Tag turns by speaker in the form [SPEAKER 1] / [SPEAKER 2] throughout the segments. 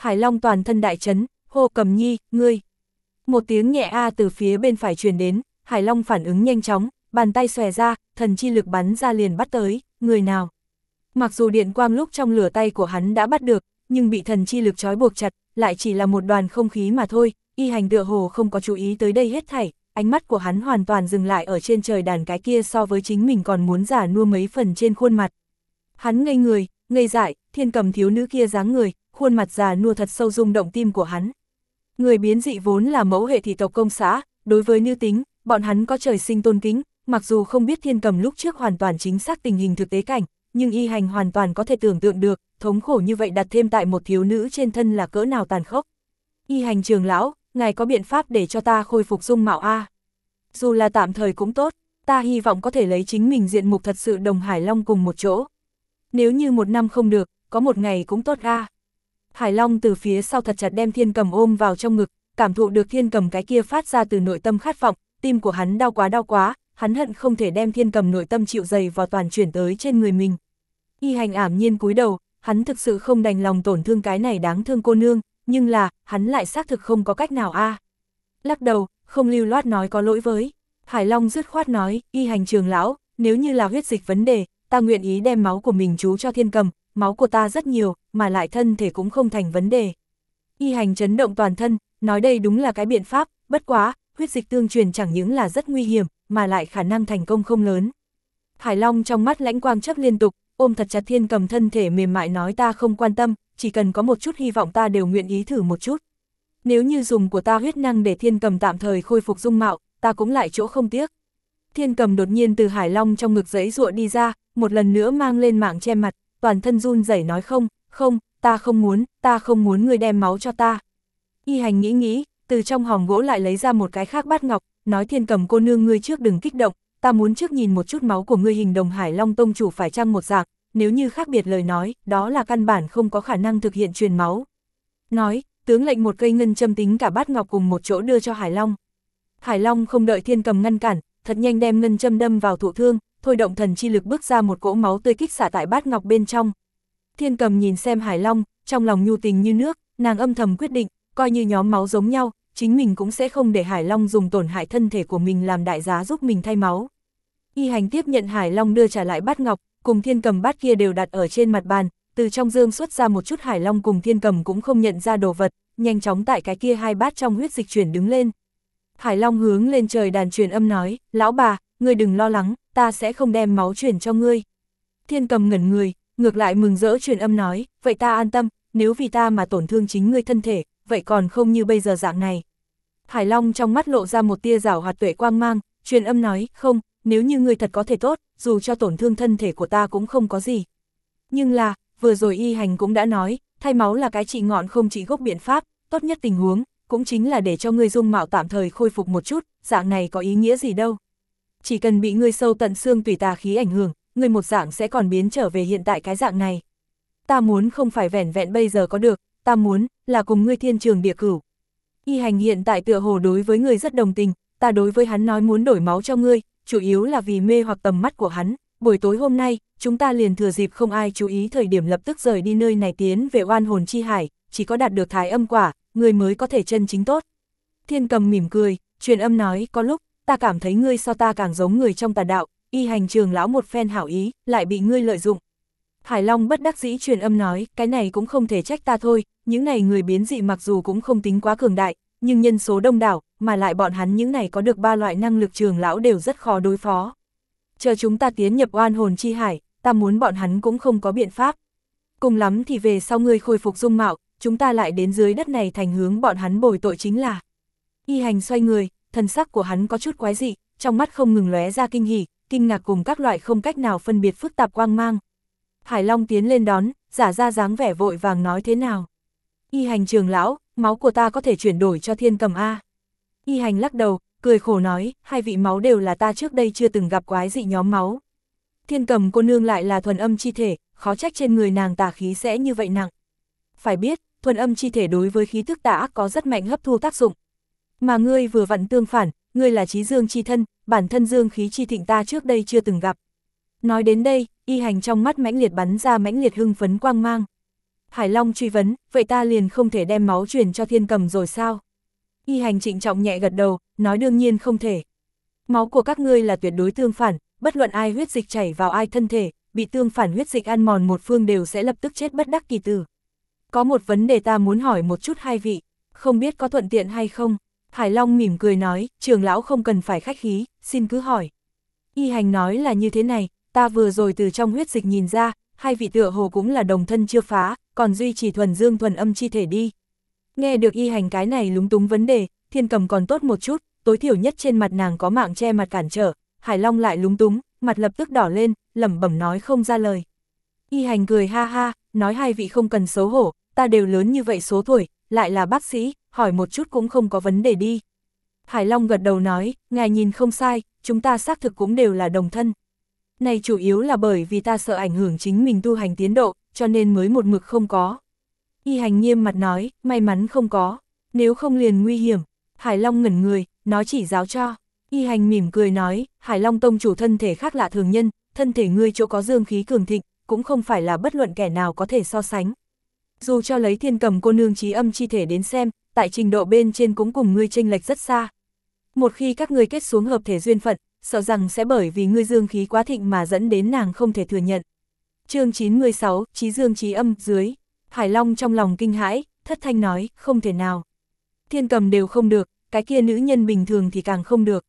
[SPEAKER 1] Hải Long toàn thân đại chấn, hô Cầm Nhi, ngươi. Một tiếng nhẹ a từ phía bên phải truyền đến, Hải Long phản ứng nhanh chóng, bàn tay xòe ra, thần chi lực bắn ra liền bắt tới, người nào. Mặc dù điện quang lúc trong lửa tay của hắn đã bắt được, nhưng bị thần chi lực trói buộc chặt, lại chỉ là một đoàn không khí mà thôi, Y Hành tựa hồ không có chú ý tới đây hết thảy, ánh mắt của hắn hoàn toàn dừng lại ở trên trời đàn cái kia so với chính mình còn muốn giả nua mấy phần trên khuôn mặt. Hắn ngây người, ngây dại, Thiên Cầm thiếu nữ kia dáng người, khuôn mặt già nua thật sâu rung động tim của hắn. Người biến dị vốn là mẫu hệ thị tộc công xã, đối với nữ tính, bọn hắn có trời sinh tôn kính, mặc dù không biết Thiên Cầm lúc trước hoàn toàn chính xác tình hình thực tế cảnh, nhưng Y Hành hoàn toàn có thể tưởng tượng được, thống khổ như vậy đặt thêm tại một thiếu nữ trên thân là cỡ nào tàn khốc. Y Hành trưởng lão, ngài có biện pháp để cho ta khôi phục dung mạo a? Dù là tạm thời cũng tốt, ta hy vọng có thể lấy chính mình diện mục thật sự đồng Hải Long cùng một chỗ. Nếu như một năm không được, có một ngày cũng tốt a. Hải Long từ phía sau thật chặt đem Thiên Cầm ôm vào trong ngực, cảm thụ được Thiên Cầm cái kia phát ra từ nội tâm khát vọng, tim của hắn đau quá, hắn hận không thể đem Thiên Cầm nội tâm chịu dày vào toàn chuyển tới trên người mình. Y Hành ảm nhiên cúi đầu, hắn thực sự không đành lòng tổn thương cái này đáng thương cô nương, nhưng là, hắn lại xác thực không có cách nào a. Lắc đầu, không lưu loát nói có lỗi với. Hải Long dứt khoát nói, Y Hành trưởng lão, nếu như là huyết dịch vấn đề, ta nguyện ý đem máu của mình chú cho Thiên Cầm, máu của ta rất nhiều, mà lại thân thể cũng không thành vấn đề. Y Hành chấn động toàn thân, nói đây đúng là cái biện pháp, bất quá, huyết dịch tương truyền chẳng những là rất nguy hiểm, mà lại khả năng thành công không lớn. Hải Long trong mắt lãnh quang chớp liên tục, ôm thật chặt Thiên Cầm thân thể mềm mại nói ta không quan tâm, chỉ cần có một chút hy vọng ta đều nguyện ý thử một chút. Nếu như dùng của ta huyết năng để Thiên Cầm tạm thời khôi phục dung mạo, ta cũng lại chỗ không tiếc. Thiên Cầm đột nhiên từ Hải Long trong ngực giãy giụa đi ra, một lần nữa mang lên mạng che mặt, toàn thân run rẩy nói không, ta không muốn người đem máu cho ta. Y Hành nghĩ, từ trong hòm gỗ lại lấy ra một cái khác bát ngọc, nói Thiên Cầm cô nương ngươi trước đừng kích động, ta muốn trước nhìn một chút máu của ngươi hình đồng Hải Long tông chủ phải chăng một dạng, nếu như khác biệt lời nói, đó là căn bản không có khả năng thực hiện truyền máu. Nói, tướng lệnh một cây ngân châm tính cả bát ngọc cùng một chỗ đưa cho Hải Long. Hải Long không đợi Thiên Cầm ngăn cản, thật nhanh đem ngân châm đâm vào thụ thương, thôi động thần chi lực bước ra một cỗ máu tươi kích xả tại bát ngọc bên trong. Thiên Cầm nhìn xem Hải Long, trong lòng nhu tình như nước, nàng âm thầm quyết định, coi như nhóm máu giống nhau, chính mình cũng sẽ không để Hải Long dùng tổn hại thân thể của mình làm đại giá giúp mình thay máu. Y Hành tiếp nhận Hải Long đưa trả lại bát ngọc, cùng Thiên Cầm bát kia đều đặt ở trên mặt bàn, từ trong dương xuất ra một chút Hải Long cùng Thiên Cầm cũng không nhận ra đồ vật, nhanh chóng tại cái kia hai bát trong huyết dịch chuyển đứng lên. Hải Long hướng lên trời đàn truyền âm nói, lão bà, ngươi đừng lo lắng, ta sẽ không đem máu chuyển cho ngươi. Thiên Cầm ngẩn người, ngược lại mừng rỡ truyền âm nói, vậy ta an tâm, nếu vì ta mà tổn thương chính ngươi thân thể, vậy còn không như bây giờ dạng này. Hải Long trong mắt lộ ra một tia giảo hoạt tuệ quang mang, truyền âm nói, không, nếu như ngươi thật có thể tốt, dù cho tổn thương thân thể của ta cũng không có gì. Nhưng là, vừa rồi Y Hành cũng đã nói, thay máu là cái trị ngọn không trị gốc biện pháp, tốt nhất tình huống, cũng chính là để cho ngươi dung mạo tạm thời khôi phục một chút, dạng này có ý nghĩa gì đâu. Chỉ cần bị ngươi sâu tận xương tùy tà khí ảnh hưởng, ngươi một dạng sẽ còn biến trở về hiện tại cái dạng này. Ta muốn không phải vẻn vẹn bây giờ có được, ta muốn là cùng ngươi thiên trường địa cửu. Y Hành hiện tại tựa hồ đối với ngươi rất đồng tình, ta đối với hắn nói muốn đổi máu cho ngươi, chủ yếu là vì mê hoặc tầm mắt của hắn. Buổi tối hôm nay, chúng ta liền thừa dịp không ai chú ý thời điểm lập tức rời đi nơi này tiến về oan hồn chi hải, chỉ có đạt được thái âm quả, ngươi mới có thể chân chính tốt. Thiên Cầm mỉm cười, truyền âm nói, có lúc, ta cảm thấy ngươi so ta càng giống người trong tà đạo, Y Hành trường lão một phen hảo ý, lại bị ngươi lợi dụng. Hải Long bất đắc dĩ truyền âm nói, cái này cũng không thể trách ta thôi, những này người biến dị mặc dù cũng không tính quá cường đại, nhưng nhân số đông đảo, mà lại bọn hắn những này có được 3 loại năng lực trường lão đều rất khó đối phó. Chờ chúng ta tiến nhập oan hồn chi hải, ta muốn bọn hắn cũng không có biện pháp. Cùng lắm thì về sau ngươi khôi phục dung mạo, chúng ta lại đến dưới đất này thành hướng bọn hắn bồi tội chính là. Y Hành xoay người, thần sắc của hắn có chút quái dị, trong mắt không ngừng lóe ra kinh hỉ, kinh ngạc cùng các loại không cách nào phân biệt phức tạp quang mang. Hải Long tiến lên đón, giả ra dáng vẻ vội vàng nói thế nào. Y Hành trường lão, máu của ta có thể chuyển đổi cho Thiên Cầm a. Y Hành lắc đầu, cười khổ nói, hai vị máu đều là ta trước đây chưa từng gặp quái dị nhóm máu. Thiên Cầm cô nương lại là thuần âm chi thể, khó trách trên người nàng tà khí sẽ như vậy nặng. Phải biết, thuần âm chi thể đối với khí thức tà ác có rất mạnh hấp thu tác dụng. Mà ngươi vừa vặn tương phản, ngươi là trí dương chi thân, bản thân dương khí chi thịnh ta trước đây chưa từng gặp. Nói đến đây, Y Hành trong mắt mãnh liệt bắn ra mãnh liệt hưng phấn quang mang. Hải Long truy vấn, vậy ta liền không thể đem máu truyền cho Thiên Cầm rồi sao? Y Hành trịnh trọng nhẹ gật đầu, nói đương nhiên không thể. Máu của các ngươi là tuyệt đối tương phản, bất luận ai huyết dịch chảy vào ai thân thể, bị tương phản huyết dịch ăn mòn một phương đều sẽ lập tức chết bất đắc kỳ tử. Có một vấn đề ta muốn hỏi một chút hai vị, không biết có thuận tiện hay không? Hải Long mỉm cười nói, trưởng lão không cần phải khách khí, xin cứ hỏi. Y Hành nói là như thế này, ta vừa rồi từ trong huyết dịch nhìn ra, hai vị tựa hồ cũng là đồng thân chưa phá, còn duy trì thuần dương thuần âm chi thể đi. Nghe được Y Hành cái này lúng túng vấn đề, Thiên Cầm còn tốt một chút, tối thiểu nhất trên mặt nàng có mạng che mặt cản trở, Hải Long lại lúng túng, mặt lập tức đỏ lên, lẩm bẩm nói không ra lời. Y Hành cười ha ha, nói hai vị không cần xấu hổ, ta đều lớn như vậy số tuổi, lại là bác sĩ, hỏi một chút cũng không có vấn đề đi. Hải Long gật đầu nói, ngài nhìn không sai, chúng ta xác thực cũng đều là đồng thân. Này chủ yếu là bởi vì ta sợ ảnh hưởng chính mình tu hành tiến độ, cho nên mới một mực không có. Y Hành nghiêm mặt nói, may mắn không có, nếu không liền nguy hiểm. Hải Long ngẩn người, nói chỉ giáo cho. Y Hành mỉm cười nói, Hải Long tông chủ thân thể khác lạ thường nhân, thân thể ngươi chỗ có dương khí cường thịnh, cũng không phải là bất luận kẻ nào có thể so sánh. Dù cho lấy Thiên Cầm cô nương trí âm chi thể đến xem, tại trình độ bên trên cũng cùng ngươi chênh lệch rất xa. Một khi các ngươi kết xuống hợp thể duyên phận, sợ rằng sẽ bởi vì ngươi dương khí quá thịnh mà dẫn đến nàng không thể thừa nhận. Chương 96, trí dương trí âm, dưới. Hải Long trong lòng kinh hãi, thất thanh nói, không thể nào. Thiên Cầm đều không được, cái kia nữ nhân bình thường thì càng không được.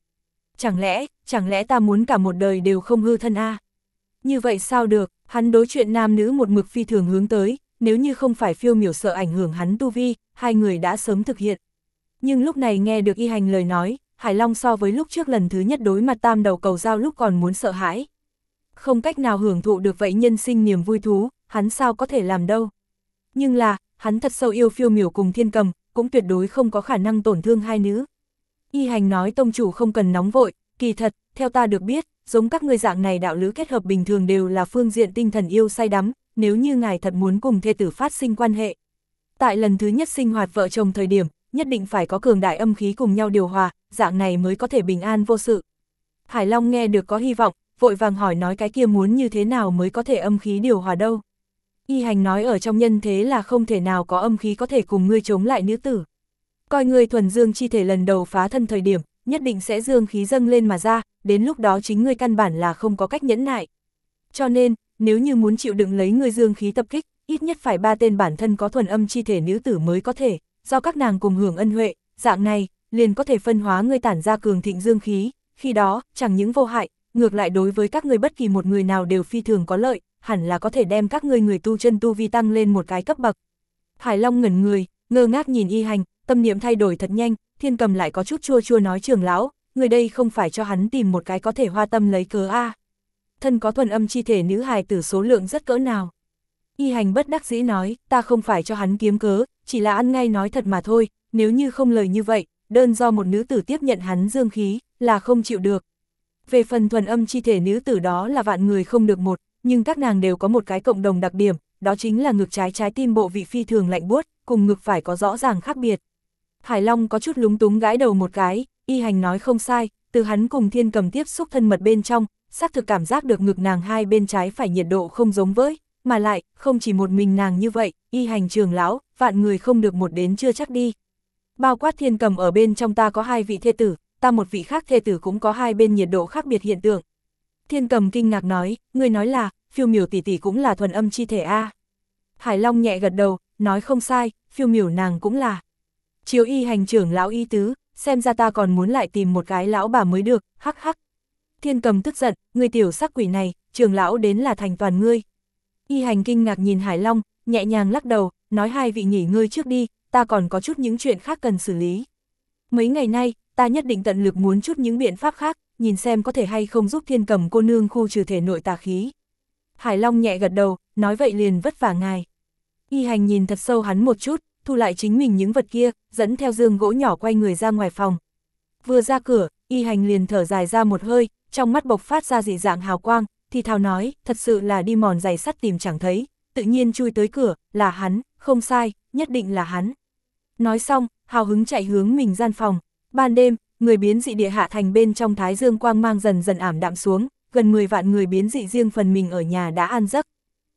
[SPEAKER 1] Chẳng lẽ ta muốn cả một đời đều không hư thân a? Như vậy sao được, hắn đối chuyện nam nữ một mực phi thường hướng tới, nếu như không phải Phiêu Miểu sợ ảnh hưởng hắn tu vi, hai người đã sớm thực hiện. Nhưng lúc này nghe được Y Hành lời nói, Hải Long so với lúc trước lần thứ nhất đối mặt tam đầu cầu giao lúc còn muốn sợ hãi. Không cách nào hưởng thụ được vậy nhân sinh niềm vui thú, hắn sao có thể làm đâu. Nhưng là, hắn thật sâu yêu Phiêu Miểu cùng Thiên Cầm, cũng tuyệt đối không có khả năng tổn thương hai nữ. Y Hành nói tông chủ không cần nóng vội, kỳ thật, theo ta được biết, giống các ngươi dạng này đạo lữ kết hợp bình thường đều là phương diện tinh thần yêu say đắm, nếu như ngài thật muốn cùng thê tử phát sinh quan hệ. Tại lần thứ nhất sinh hoạt vợ chồng thời điểm, nhất định phải có cường đại âm khí cùng nhau điều hòa, dạng này mới có thể bình an vô sự. Hải Long nghe được có hy vọng, vội vàng hỏi nói cái kia muốn như thế nào mới có thể âm khí điều hòa đâu. Y Hành nói ở trong nhân thế là không thể nào có âm khí có thể cùng ngươi chống lại nữ tử. Coi ngươi thuần dương chi thể lần đầu phá thân thời điểm, nhất định sẽ dương khí dâng lên mà ra, đến lúc đó chính ngươi căn bản là không có cách nhẫn nại. Cho nên, nếu như muốn chịu đựng lấy ngươi dương khí tập kích, ít nhất phải 3 tên bản thân có thuần âm chi thể nữ tử mới có thể, do các nàng cùng hưởng ân huệ, dạng này, liền có thể phân hóa ngươi tản ra cường thịnh dương khí, khi đó, chẳng những vô hại, ngược lại đối với các ngươi bất kỳ một người nào đều phi thường có lợi, hẳn là có thể đem các ngươi người tu chân tu vi tăng lên một cái cấp bậc. Hải Long ngẩn người, ngơ ngác nhìn Y Hành, tâm niệm thay đổi thật nhanh, Thiên Cầm lại có chút chua chua nói trưởng lão, người đây không phải cho hắn tìm một cái có thể hoa tâm lấy cớ a. Thân có thuần âm chi thể nữ hài tử số lượng rất cỡ nào. Y Hành bất đắc dĩ nói, ta không phải cho hắn kiếm cớ, chỉ là ăn ngay nói thật mà thôi, nếu như không lời như vậy, đơn do một nữ tử tiếp nhận hắn dương khí, là không chịu được. Về phần thuần âm chi thể nữ tử đó là vạn người không được một, nhưng các nàng đều có một cái cộng đồng đặc điểm, đó chính là ngực trái trái tim bộ vị phi thường lạnh buốt, cùng ngực phải có rõ ràng khác biệt. Hải Long có chút lúng túng gãi đầu một cái, Y Hành nói không sai, từ hắn cùng Thiên Cầm tiếp xúc thân mật bên trong, xác thực cảm giác được ngực nàng hai bên trái phải nhiệt độ không giống với, mà lại, không chỉ một mình nàng như vậy, Y Hành trưởng lão, vạn người không được một đến chưa chắc đi. Bao quát Thiên Cầm ở bên trong ta có 2 vị thê tử, ta một vị khác thê tử cũng có 2 bên nhiệt độ khác biệt hiện tượng. Thiên Cầm kinh ngạc nói, người nói là, Phiêu Miểu tỷ tỷ cũng là thuần âm chi thể a. Hải Long nhẹ gật đầu, nói không sai, Phiêu Miểu nàng cũng là. Chiếu Y Hành trưởng lão y tứ, xem ra ta còn muốn lại tìm một cái lão bà mới được, hắc hắc. Thiên Cầm tức giận, ngươi tiểu sắc quỷ này, trưởng lão đến là thành toàn ngươi. Y Hành kinh ngạc nhìn Hải Long, nhẹ nhàng lắc đầu, nói 2 vị nghỉ ngơi trước đi, ta còn có chút những chuyện khác cần xử lý. Mấy ngày nay, ta nhất định tận lực muốn chút những biện pháp khác, nhìn xem có thể hay không giúp Thiên Cầm cô nương khu trừ thể nội tà khí. Hải Long nhẹ gật đầu, nói vậy liền vất vả ngài. Y Hành nhìn thật sâu hắn một chút, thu lại chính mình những vật kia, dẫn theo giường gỗ nhỏ quay người ra ngoài phòng. Vừa ra cửa, Y Hành liền thở dài ra một hơi, trong mắt bộc phát ra dị dạng hào quang, thì thào nói, thật sự là đi mòn giày sắt tìm chẳng thấy, tự nhiên chui tới cửa, là hắn, không sai, nhất định là hắn. Nói xong, hào hứng chạy hướng mình gian phòng. Ban đêm, người biến dị địa hạ thành bên trong thái dương quang mang dần dần ảm đạm xuống, gần 10 vạn người biến dị riêng phần mình ở nhà đã an giấc.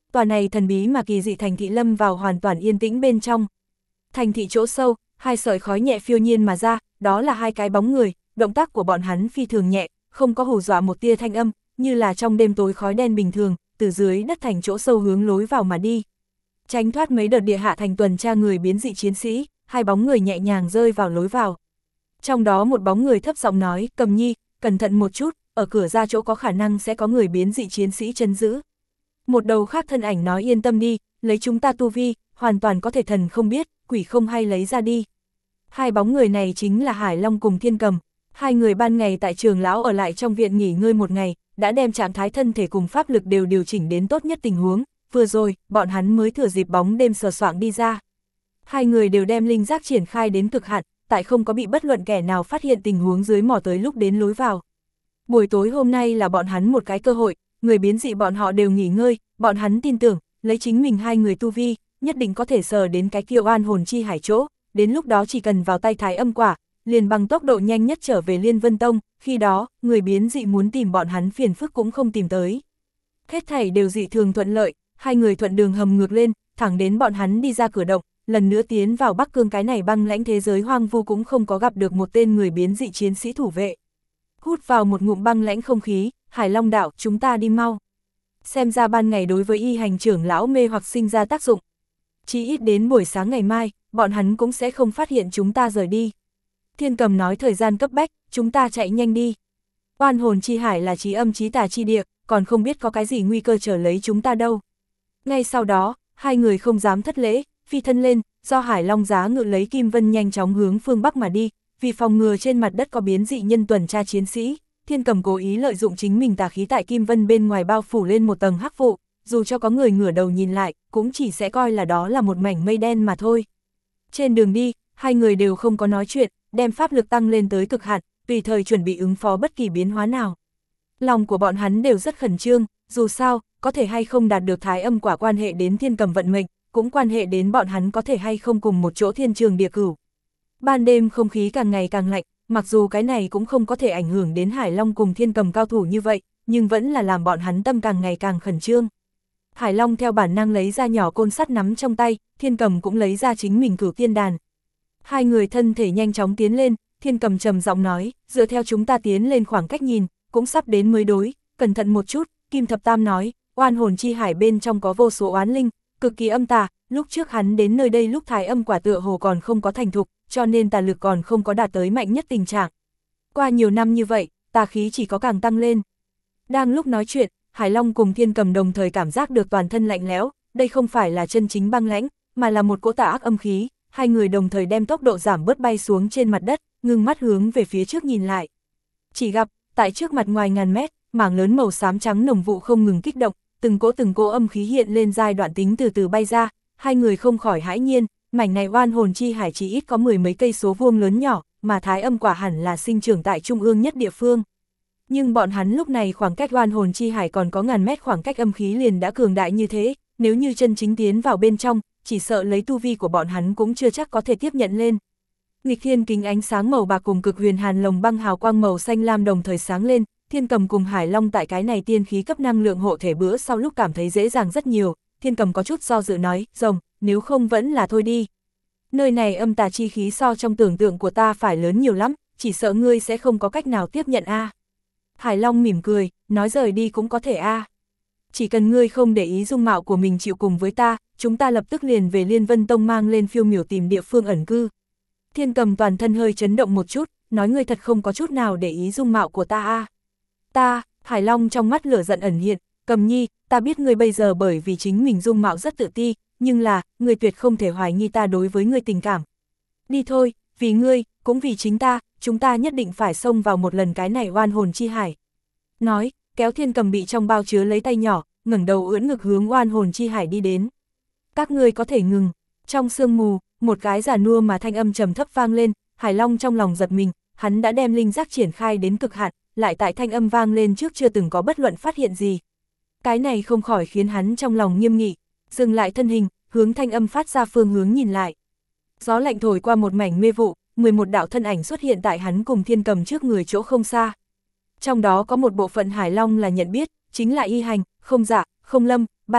[SPEAKER 1] Tòa này thần bí mà kỳ dị thành thị lâm vào hoàn toàn yên tĩnh bên trong. Thành thị chỗ sâu, hai sợi khói nhẹ phiêu nhiên mà ra, đó là hai cái bóng người, động tác của bọn hắn phi thường nhẹ, không có hù dọa một tia thanh âm, như là trong đêm tối khói đen bình thường, từ dưới đất thành chỗ sâu hướng lối vào mà đi. Tránh thoát mấy đợt địa hạ thành tuần tra người biến dị chiến sĩ, hai bóng người nhẹ nhàng rơi vào lối vào. Trong đó một bóng người thấp giọng nói, Cầm Nhi, cẩn thận một chút, ở cửa ra chỗ có khả năng sẽ có người biến dị chiến sĩ trấn giữ. Một đầu khác thân ảnh nói yên tâm đi, lấy chúng ta tu vi, hoàn toàn có thể thần không biết, quỷ không hay lấy ra đi. Hai bóng người này chính là Hải Long cùng Thiên Cầm. Hai người ban ngày tại trường lão ở lại trong viện nghỉ ngơi một ngày, đã đem trạng thái thân thể cùng pháp lực đều điều chỉnh đến tốt nhất tình huống, vừa rồi, bọn hắn mới thừa dịp bóng đêm sờ soạng đi ra. Hai người đều đem linh giác triển khai đến cực hạn, tại không có bị bất luận kẻ nào phát hiện tình huống dưới mò tới lúc đến lối vào. Buổi tối hôm nay là bọn hắn một cái cơ hội, người biến dị bọn họ đều nghỉ ngơi, bọn hắn tin tưởng, lấy chính mình hai người tu vi, nhất định có thể sờ đến cái kia oan hồn chi hải chỗ, đến lúc đó chỉ cần vào tay thái âm quả, liền bằng tốc độ nhanh nhất trở về Liên Vân Tông, khi đó, người biến dị muốn tìm bọn hắn phiền phức cũng không tìm tới. Hết thảy đều dị thường thuận lợi, hai người thuận đường hầm ngược lên, thẳng đến bọn hắn đi ra cửa động, lần nữa tiến vào Bắc Cương cái này băng lãnh thế giới hoang vu cũng không có gặp được một tên người biến dị chiến sĩ thủ vệ. Hút vào một ngụm băng lãnh không khí, Hải Long đạo, chúng ta đi mau. Xem ra ban ngày đối với y hành trưởng lão mê hoặc sinh ra tác dụng. Chỉ ít đến buổi sáng ngày mai, bọn hắn cũng sẽ không phát hiện chúng ta rời đi. Thiên Cầm nói thời gian cấp bách, chúng ta chạy nhanh đi. Oan hồn chi hải là trí âm trí tà chi địa, còn không biết có cái gì nguy cơ trở lấy chúng ta đâu. Ngay sau đó, hai người không dám thất lễ, phi thân lên, do Hải Long giá ngự lấy Kim Vân nhanh chóng hướng phương Bắc mà đi, vì phòng ngừa trên mặt đất có biến dị nhân tuần tra chiến sĩ. Thiên Cầm cố ý lợi dụng chính mình tà khí tại Kim Vân bên ngoài bao phủ lên một tầng hắc vụ, dù cho có người ngửa đầu nhìn lại, cũng chỉ sẽ coi là đó là một mảnh mây đen mà thôi. Trên đường đi, hai người đều không có nói chuyện, đem pháp lực tăng lên tới cực hạn, tùy thời chuẩn bị ứng phó bất kỳ biến hóa nào. Lòng của bọn hắn đều rất khẩn trương, dù sao, có thể hay không đạt được thái âm quả quan hệ đến Thiên Cầm vận mệnh, cũng quan hệ đến bọn hắn có thể hay không cùng một chỗ thiên trường địa cửu. Ban đêm không khí càng ngày càng lạnh, mặc dù cái này cũng không có thể ảnh hưởng đến Hải Long cùng Thiên Cầm cao thủ như vậy, nhưng vẫn là làm bọn hắn tâm càng ngày càng khẩn trương. Hải Long theo bản năng lấy ra nhỏ côn sắt nắm trong tay, Thiên Cầm cũng lấy ra chính mình Cửu Tiên Đàn. Hai người thân thể nhanh chóng tiến lên, Thiên Cầm trầm giọng nói, dựa theo chúng ta tiến lên khoảng cách nhìn, cũng sắp đến mới đối, cẩn thận một chút. Kim Thập Tam nói, oan hồn chi hải bên trong có vô số oán linh, cực kỳ âm tà, lúc trước hắn đến nơi đây lúc thái âm quả tựa hồ còn không có thành thục, cho nên tà lực còn không có đạt tới mạnh nhất tình trạng. Qua nhiều năm như vậy, tà khí chỉ có càng tăng lên. Đang lúc nói chuyện, Hải Long cùng Thiên Cầm đồng thời cảm giác được toàn thân lạnh lẽo, đây không phải là chân chính băng lãnh, mà là một cỗ tà ác âm khí. Hai người đồng thời đem tốc độ giảm bớt bay xuống trên mặt đất, ngưng mắt hướng về phía trước nhìn lại. Chỉ gặp, tại trước mặt ngoài ngàn mét, mảng lớn màu xám trắng nồng vụ không ngừng kích động, từng cỗ âm khí hiện lên giai đoạn tính từ từ bay ra, hai người không khỏi hãi nhiên, mảnh này oan hồn chi hải chỉ ít có 10 mấy cây số vuông lớn nhỏ, mà thái âm quả hẳn là sinh trưởng tại trung ương nhất địa phương. Nhưng bọn hắn lúc này khoảng cách oan hồn chi hải còn có ngàn mét, khoảng cách âm khí liền đã cường đại như thế, nếu như chân chính tiến vào bên trong, chỉ sợ lấy tu vi của bọn hắn cũng chưa chắc có thể tiếp nhận lên. Nghịch thiên kính ánh sáng màu bạc cùng cực huyền hàn lồng băng hào quang màu xanh lam đồng thời sáng lên, Thiên Cầm cùng Hải Long tại cái này tiên khí cấp năng lượng hộ thể bữa sau lúc cảm thấy dễ dàng rất nhiều. Thiên Cầm có chút do dự nói, rồng, nếu không vẫn là thôi đi. Nơi này âm tà chi khí so trong tưởng tượng của ta phải lớn nhiều lắm, chỉ sợ ngươi sẽ không có cách nào tiếp nhận a. Hải Long mỉm cười, nói rời đi cũng có thể a. Chỉ cần ngươi không để ý dung mạo của mình chịu cùng với ta, chúng ta lập tức liền về Liên Vân Tông mang lên phiêu miểu tìm địa phương ẩn cư. Thiên Cầm toàn thân hơi chấn động một chút, nói ngươi thật không có chút nào để ý dung mạo của ta a. Ta, Hải Long trong mắt lửa giận ẩn hiện, Cầm Nhi, ta biết ngươi bây giờ bởi vì chính mình dung mạo rất tự ti, nhưng là, ngươi tuyệt không thể hoài nghi ta đối với ngươi tình cảm. Đi thôi, vì ngươi, cũng vì chính ta, chúng ta nhất định phải xông vào một lần cái này oan hồn chi hải. Nói, kéo Thiên Cầm bị trong bao chứa lấy tay nhỏ, ngẩng đầu ưỡn ngực hướng oan hồn chi hải đi đến. Các ngươi có thể ngừng. Trong sương mù, một cái già nua mà thanh âm trầm thấp vang lên, Hải Long trong lòng giật mình, hắn đã đem linh giác triển khai đến cực hạn, lại tại thanh âm vang lên trước chưa từng có bất luận phát hiện gì. Cái này không khỏi khiến hắn trong lòng nghiêm nghị, dừng lại thân hình, hướng thanh âm phát ra phương hướng nhìn lại. Gió lạnh thổi qua một mảnh mê vụ, 11 đạo thân ảnh xuất hiện tại hắn cùng Thiên Cầm trước người chỗ không xa. Trong đó có một bộ phận Hải Long là nhận biết, chính là Y Hành, Không Dạ, Không Lâm, Ba Tây,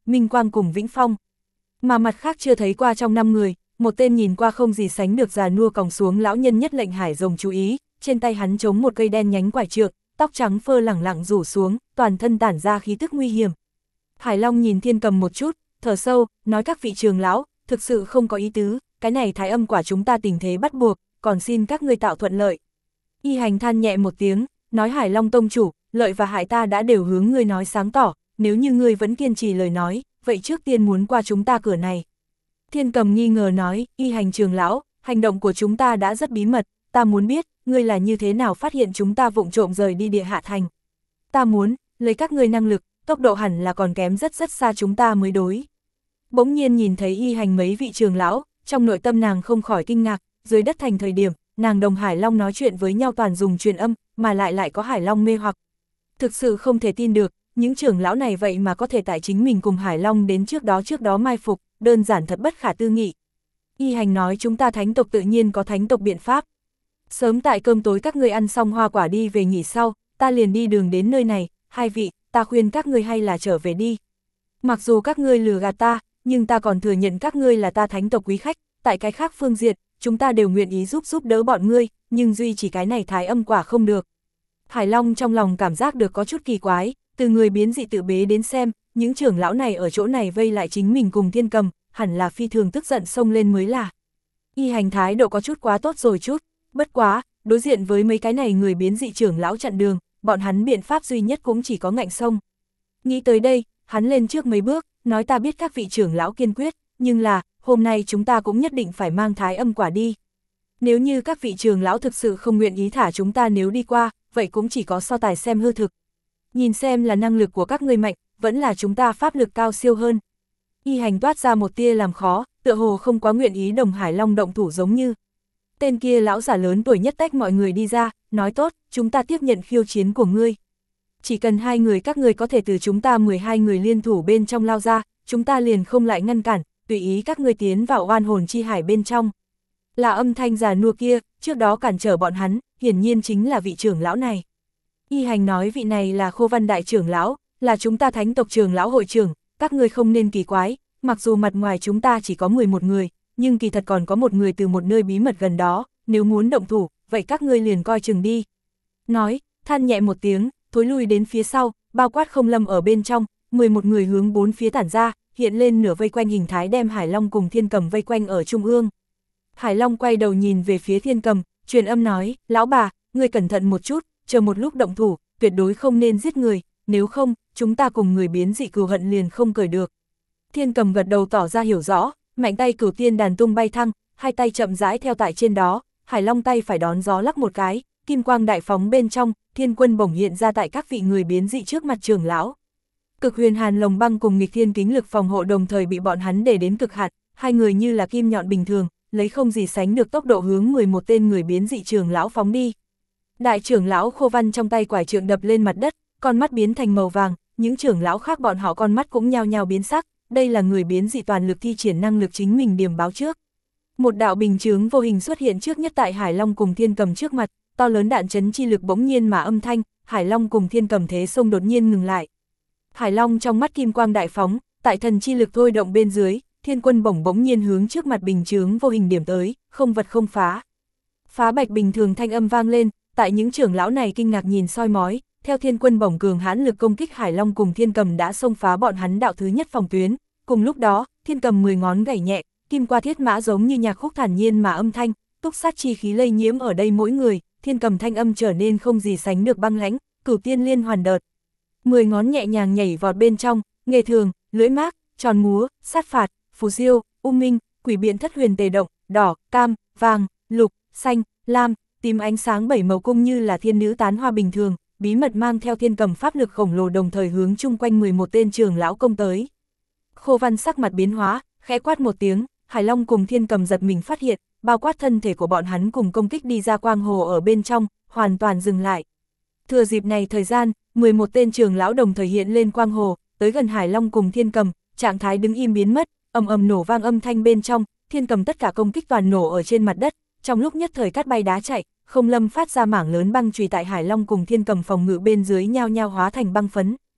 [SPEAKER 1] Minh Quang cùng Vĩnh Phong. Mà mặt khác chưa thấy qua trong 5 người, một tên nhìn qua không gì sánh được già nua còng xuống lão nhân nhất lệnh Hải Rồng chú ý, trên tay hắn chống một cây đen nhánh quải trượng, tóc trắng phơ lẳng lặng rủ xuống, toàn thân tản ra khí tức nguy hiểm. Hải Long nhìn Thiên Cầm một chút, thở sâu, nói các vị trưởng lão, thực sự không có ý tứ, cái này thái âm quả chúng ta tình thế bắt buộc, còn xin các ngươi tạo thuận lợi. Y Hành than nhẹ một tiếng, nói Hải Long tông chủ, lợi và hại ta đã đều hướng ngươi nói sáng tỏ, nếu như ngươi vẫn kiên trì lời nói, vậy trước tiên muốn qua chúng ta cửa này. Thiên Cầm nghi ngờ nói, Y Hành trưởng lão, hành động của chúng ta đã rất bí mật, ta muốn biết, ngươi là như thế nào phát hiện chúng ta vụng trộm rời đi địa hạ thành. Ta muốn, lấy các ngươi năng lực, tốc độ hẳn là còn kém rất xa chúng ta mới đối. Bỗng nhiên nhìn thấy Y Hành mấy vị trưởng lão, trong nội tâm nàng không khỏi kinh ngạc, dưới đất thành thời điểm, nàng đồng Hải Long nói chuyện với nhau toàn dùng truyền âm, mà lại có Hải Long mê hoặc. Thực sự không thể tin được, những trưởng lão này vậy mà có thể tại chính mình cùng Hải Long đến trước đó mai phục, đơn giản thật bất khả tư nghị. Y Hành nói chúng ta thánh tộc tự nhiên có thánh tộc biện pháp. Sớm tại cơm tối các ngươi ăn xong hoa quả đi về nghỉ sau, ta liền đi đường đến nơi này, hai vị, ta khuyên các ngươi hay là trở về đi. Mặc dù các ngươi lừa gạt ta, nhưng ta còn thừa nhận các ngươi là ta thánh tộc quý khách, tại cái khác phương diện, chúng ta đều nguyện ý giúp đỡ bọn ngươi, nhưng duy chỉ cái này thái âm quả không được. Hải Long trong lòng cảm giác được có chút kỳ quái, từ người biến dị tự bế đến xem, những trưởng lão này ở chỗ này vây lại chính mình cùng Thiên Cầm, hẳn là phi thường tức giận xông lên mới là. Y Hành thái độ có chút quá tốt rồi chút, bất quá, đối diện với mấy cái này người biến dị trưởng lão chặn đường, bọn hắn biện pháp duy nhất cũng chỉ có ngạnh sông. Nghĩ tới đây, hắn lên trước mấy bước, nói ta biết các vị trưởng lão kiên quyết, nhưng là, hôm nay chúng ta cũng nhất định phải mang thái âm quả đi. Nếu như các vị trưởng lão thực sự không nguyện ý thả chúng ta nếu đi qua, vậy cũng chỉ có so tài xem hư thực. Nhìn xem là năng lực của các ngươi mạnh, vẫn là chúng ta pháp lực cao siêu hơn. Y Hành toát ra một tia làm khó, tựa hồ không quá nguyện ý đồng Hải Long động thủ giống như. Tên kia lão giả lớn tuổi nhất tách mọi người đi ra, nói tốt, chúng ta tiếp nhận khiêu chiến của ngươi. Chỉ cần 2 người các ngươi có thể từ chúng ta 12 người liên thủ bên trong lao ra, chúng ta liền không lại ngăn cản, tùy ý các ngươi tiến vào oan hồn chi hải bên trong. Là âm thanh già nua kia, trước đó cản trở bọn hắn, hiển nhiên chính là vị trưởng lão này. Y Hành nói vị này là Khô Văn đại trưởng lão, là chúng ta thánh tộc trưởng lão hội trưởng, các ngươi không nên kỳ quái, mặc dù mặt ngoài chúng ta chỉ có 11 người, nhưng kỳ thật còn có một người từ một nơi bí mật gần đó, nếu muốn động thủ, vậy các ngươi liền coi chừng đi. Nói, than nhẹ một tiếng, thối lui đến phía sau, bao quát Không Lâm ở bên trong, 11 người hướng bốn phía tản ra, hiện lên nửa vây quanh hình thái đem Hải Long cùng Thiên Cầm vây quanh ở trung ương. Hải Long quay đầu nhìn về phía Thiên Cầm, truyền âm nói, lão bà, ngươi cẩn thận một chút, chờ một lúc động thủ, tuyệt đối không nên giết người, nếu không, chúng ta cùng người biến dị cừu hận liền không cởi được. Thiên Cầm gật đầu tỏ ra hiểu rõ, mạnh tay cửu tiên đàn tung bay thăng, hai tay chậm rãi theo tại trên đó, Hải Long tay phải đón gió lắc một cái, kim quang đại phóng bên trong, thiên quân bổng hiện ra tại các vị người biến dị trước mặt trưởng lão. Cực huyền hàn lồng băng cùng nghịch thiên kính lực phòng hộ đồng thời bị bọn hắn để đến cực hạn, hai người như là kim nhọn bình thường, lấy không gì sánh được tốc độ hướng 11 tên người biến dị trưởng lão phóng đi. Đại trưởng lão Khô Văn trong tay quải trượng đập lên mặt đất, con mắt biến thành màu vàng, những trưởng lão khác bọn họ con mắt cũng nhao nhao biến sắc, đây là người biến dị toàn lực thi triển năng lực chính mình điểm báo trước. Một đạo bình chướng vô hình xuất hiện trước nhất tại Hải Long cùng Thiên Cầm trước mặt, to lớn đạn chấn chi lực bỗng nhiên mà âm thanh, Hải Long cùng Thiên Cầm thế xông đột nhiên ngừng lại. Hải Long trong mắt kim quang đại phóng, tại thần chi lực thôi động bên dưới, thiên quân bổng bỗng nhiên hướng trước mặt bình chướng vô hình điểm tới, không vật không phá. Phá bạch bình thường thanh âm vang lên, tại những trưởng lão này kinh ngạc nhìn soi mói, theo thiên quân bổng cường hãn lực công kích Hải Long cùng Thiên Cầm đã xông phá bọn hắn đạo thứ nhất phòng tuyến. Cùng lúc đó, Thiên Cầm 10 ngón gảy nhẹ, kim qua thiết mã giống như nhạc khúc thản nhiên mà âm thanh, túc sát chi khí lây nhiễm ở đây mỗi người, Thiên Cầm thanh âm trở nên không gì sánh được băng lãnh, cửu tiên liên hoàn đợt. 10 ngón nhẹ nhàng nhảy vọt bên trong, nghề thường, lưỡi mác, tròn múa, sát phạt, phù diêu, u minh, quỷ biện thất huyền tề động, đỏ, cam, vàng, lục, xanh, lam, tím ánh sáng 7 màu cung như là thiên nữ tán hoa bình thường, bí mật mang theo Thiên Cầm pháp lực khổng lồ đồng thời hướng chung quanh 11 tên trưởng lão công tới. Khô Văn sắc mặt biến hóa, khẽ quát một tiếng, Hải Long cùng Thiên Cầm giật mình phát hiện, bao quát thân thể của bọn hắn cùng công kích đi ra quang hồ ở bên trong, hoàn toàn dừng lại. Thừa dịp này thời gian, 11 tên trưởng lão đồng thời hiện lên quang hồ, tới gần Hải Long cùng Thiên Cầm, trạng thái đứng im biến mất, ầm ầm nổ vang âm thanh bên trong, Thiên Cầm tất cả công kích toàn nổ ở trên mặt đất, trong lúc nhất thời cát bay đá chạy, Không Lâm phát ra mảng lớn băng chùy tại Hải Long cùng Thiên Cầm phòng ngự bên dưới nhao nhao hóa thành băng phấn.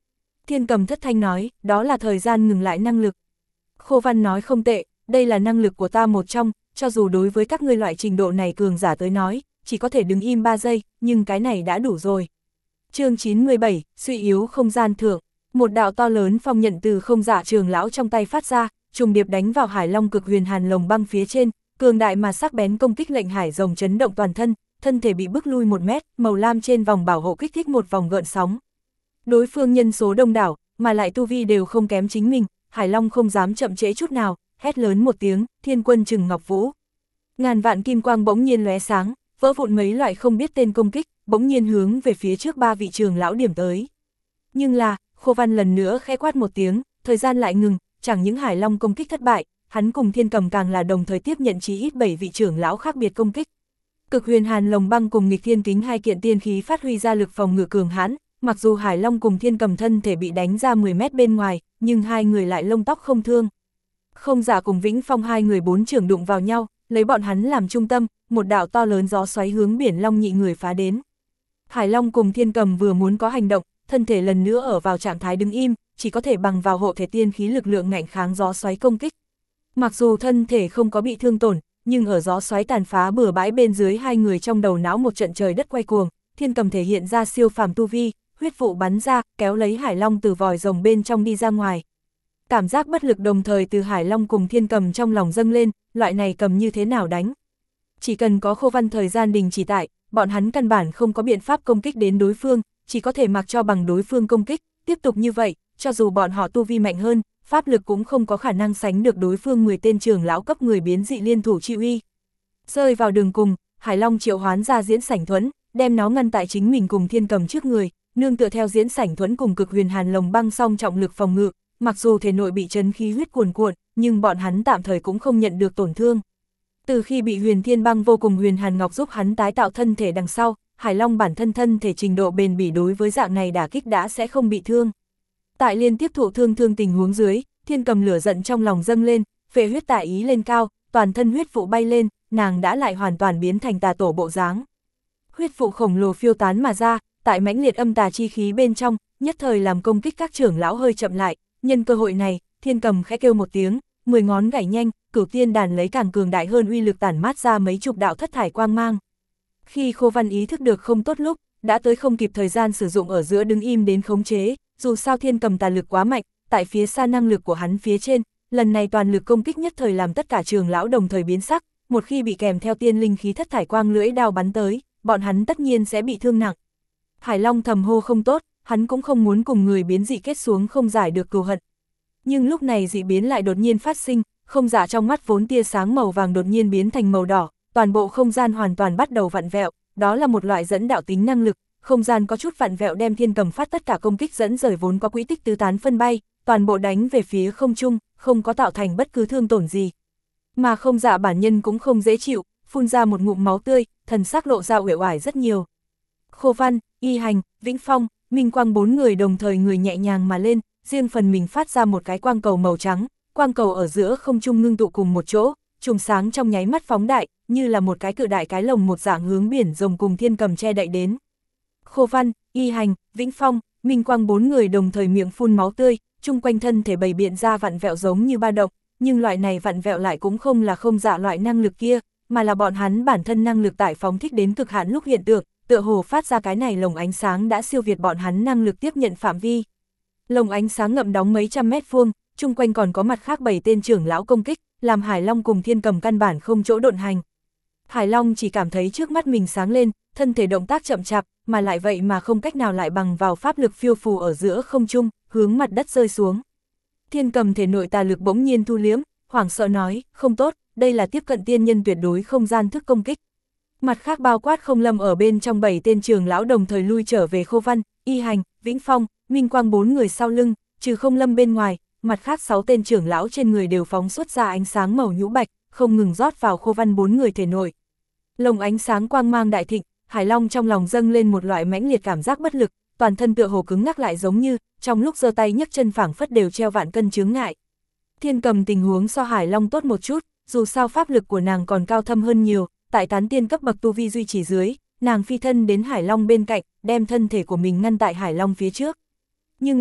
[SPEAKER 1] Thiên Cầm thất thanh nói, đó là thời gian ngừng lại năng lực. Khô Văn nói không tệ, đây là năng lực của ta một trong, cho dù đối với các ngươi loại trình độ này cường giả tới nói, chỉ có thể đứng im 3 giây, nhưng cái này đã đủ rồi. Chương 97, suy yếu không gian thượng, một đạo to lớn phong nhận từ không giả trường lão trong tay phát ra, trùng điệp đánh vào Hải Long cực huyền hàn lồng băng phía trên, cường đại mà sắc bén công kích lệnh hải rồng chấn động toàn thân, thân thể bị bức lui 1 mét, màu lam trên vòng bảo hộ kích thích một vòng gợn sóng. Đối phương nhân số đông đảo, mà lại tu vi đều không kém chính mình, Hải Long không dám chậm trễ chút nào, hét lớn một tiếng, Thiên Quân Trừng Ngọc Vũ. Ngàn vạn kim quang bỗng nhiên lóe sáng, vỡ vụn mấy loại không biết tên công kích, bỗng nhiên hướng về phía trước 3 vị trường lão điểm tới. Nhưng là, Khô Văn lần nữa khẽ quát một tiếng, thời gian lại ngừng, chẳng những Hải Long công kích thất bại, hắn cùng Thiên Cầm càng là đồng thời tiếp nhận chí ít 7 vị trưởng lão khác biệt công kích. Cực huyền hàn lồng băng cùng nghịch thiên kính hai kiện tiên khí phát huy ra lực phòng ngự cường hãn, mặc dù Hải Long cùng Thiên Cầm thân thể bị đánh ra 10 mét bên ngoài, nhưng hai người lại lông tóc không thương. Không giả cùng Vĩnh Phong hai người 4 trưởng đụng vào nhau, lấy bọn hắn làm trung tâm, một đạo to lớn gió xoáy hướng biển Long nhị người phá đến. Hải Long cùng Thiên Cầm vừa muốn có hành động, thân thể lần nữa ở vào trạng thái đứng im, chỉ có thể bằng vào hộ thể tiên khí lực lượng ngạnh kháng gió xoáy công kích. Mặc dù thân thể không có bị thương tổn, nhưng ở gió xoáy tàn phá bừa bãi bên dưới hai người trong đầu não một trận trời đất quay cuồng, Thiên Cầm thể hiện ra siêu phàm tu vi, huyết vụ bắn ra, kéo lấy Hải Long từ vòi rồng bên trong đi ra ngoài. Cảm giác bất lực đồng thời từ Hải Long cùng Thiên Cầm trong lòng dâng lên, loại này cầm như thế nào đánh. Chỉ cần có Khô Văn thời gian đình chỉ tại, bọn hắn căn bản không có biện pháp công kích đến đối phương, chỉ có thể mặc cho bằng đối phương công kích, tiếp tục như vậy, cho dù bọn họ tu vi mạnh hơn, pháp lực cũng không có khả năng sánh được đối phương 10 tên trưởng lão cấp người biến dị liên thủ chi uy. Rơi vào đường cùng, Hải Long triệu hoán ra diễn sảnh thuẫn, đem nó ngăn tại chính mình cùng Thiên Cầm trước người, nương tựa theo diễn sảnh thuẫn cùng cực huyền hàn lồng băng song trọng lực phòng ngự, mặc dù thể nội bị chấn khí huyết cuồn cuộn, nhưng bọn hắn tạm thời cũng không nhận được tổn thương. Từ khi bị huyền thiên băng vô cùng huyền hàn ngọc giúp hắn tái tạo thân thể đằng sau, Hải Long bản thân thân thể trình độ bền bỉ đối với dạng này đả kích đã sẽ không bị thương. Tại liên tiếp thụ thương tình huống dưới, Thiên Cầm lửa giận trong lòng dâng lên, phệ huyết tại ý lên cao, toàn thân huyết vụ bay lên, nàng đã lại hoàn toàn biến thành tà tổ bộ dáng. Huyết vụ khổng lồ phiêu tán mà ra, tại mãnh liệt âm tà chi khí bên trong, nhất thời làm công kích các trưởng lão hơi chậm lại, nhân cơ hội này, Thiên Cầm khẽ kêu một tiếng, 10 ngón gảy nhanh, Cửu Tiên đàn lấy càng cường đại hơn uy lực tản mát ra mấy chục đạo thất thải quang mang. Khi Khô Văn ý thức được không tốt lúc, đã tới không kịp thời gian sử dụng ở giữa đứng im đến khống chế, dù sao Thiên Cầm tà lực quá mạnh, tại phía xa năng lực của hắn phía trên, lần này toàn lực công kích nhất thời làm tất cả trường lão đồng thời biến sắc, một khi bị kèm theo tiên linh khí thất thải quang lưỡi đao bắn tới, bọn hắn tất nhiên sẽ bị thương nặng. Hải Long thầm hô không tốt, hắn cũng không muốn cùng người biến dị kết xuống không giải được cừu hận. Nhưng lúc này dị biến lại đột nhiên phát sinh, không giả trong mắt vốn tia sáng màu vàng đột nhiên biến thành màu đỏ, toàn bộ không gian hoàn toàn bắt đầu vặn vẹo, đó là một loại dẫn đạo tính năng lực, không gian có chút vặn vẹo đem Thiên Cầm phát tất cả công kích dẫn rời vốn có quỹ tích tứ tán phân bay, toàn bộ đánh về phía không trung, không có tạo thành bất cứ thương tổn gì. Mà không giả bản nhân cũng không dễ chịu, phun ra một ngụm máu tươi, thần sắc lộ ra uể oải rất nhiều. Khô Văn, Y Hành, Vĩnh Phong, Minh Quang 4 người đồng thời người nhẹ nhàng mà lên, riêng phần mình phát ra một cái quang cầu màu trắng, quang cầu ở giữa không trung ngưng tụ cùng một chỗ, chùm sáng trong nháy mắt phóng đại, như là một cái cự đại cái lồng một dạng hướng biển rồng cùng Thiên Cầm che đậy đến. Khô Văn, Y Hành, Vĩnh Phong, Minh Quang 4 người đồng thời miệng phun máu tươi, chung quanh thân thể bày biện ra vặn vẹo giống như ba động, nhưng loại này vặn vẹo lại cũng không là không dạ loại năng lực kia, mà là bọn hắn bản thân năng lực tại phóng thích đến cực hạn lúc hiện tượng, tựa hồ phát ra cái này lồng ánh sáng đã siêu việt bọn hắn năng lực tiếp nhận phạm vi. Lồng ánh sáng ngậm đóng mấy trăm mét vuông, chung quanh còn có mặt khác 7 tên trưởng lão công kích, làm Hải Long cùng Thiên Cầm căn bản không chỗ độn hành. Hải Long chỉ cảm thấy trước mắt mình sáng lên, thân thể động tác chậm chạp, mà lại vậy mà không cách nào lại bằng vào pháp lực phiêu phù ở giữa không trung, hướng mặt đất rơi xuống. Thiên Cầm thể nội tà lực bỗng nhiên thu liếm, hoảng sợ nói, không tốt, đây là tiếp cận tiên nhân tuyệt đối không gian thức công kích. Mặt khác bao quát không lâm ở bên trong 7 tên trưởng lão đồng thời lui trở về Khô Văn, Y Hành, Vĩnh Phong, Minh Quang 4 người sau lưng, trừ không lâm bên ngoài, mặt khác 6 tên trưởng lão trên người đều phóng xuất ra ánh sáng màu nhũ bạch, không ngừng rót vào Khô Văn 4 người thể nội. Lồng ánh sáng quang mang đại thịnh, Hải Long trong lòng dâng lên một loại mãnh liệt cảm giác bất lực, toàn thân tựa hồ cứng ngắc lại giống như, trong lúc giơ tay nhấc chân phảng phất đều treo vạn cân chướng ngại. Thiên Cầm tình huống so Hải Long tốt một chút, dù sao pháp lực của nàng còn cao thâm hơn nhiều, tại tán tiên cấp bậc tu vi duy trì dưới, nàng phi thân đến Hải Long bên cạnh, đem thân thể của mình ngăn tại Hải Long phía trước. Nhưng là,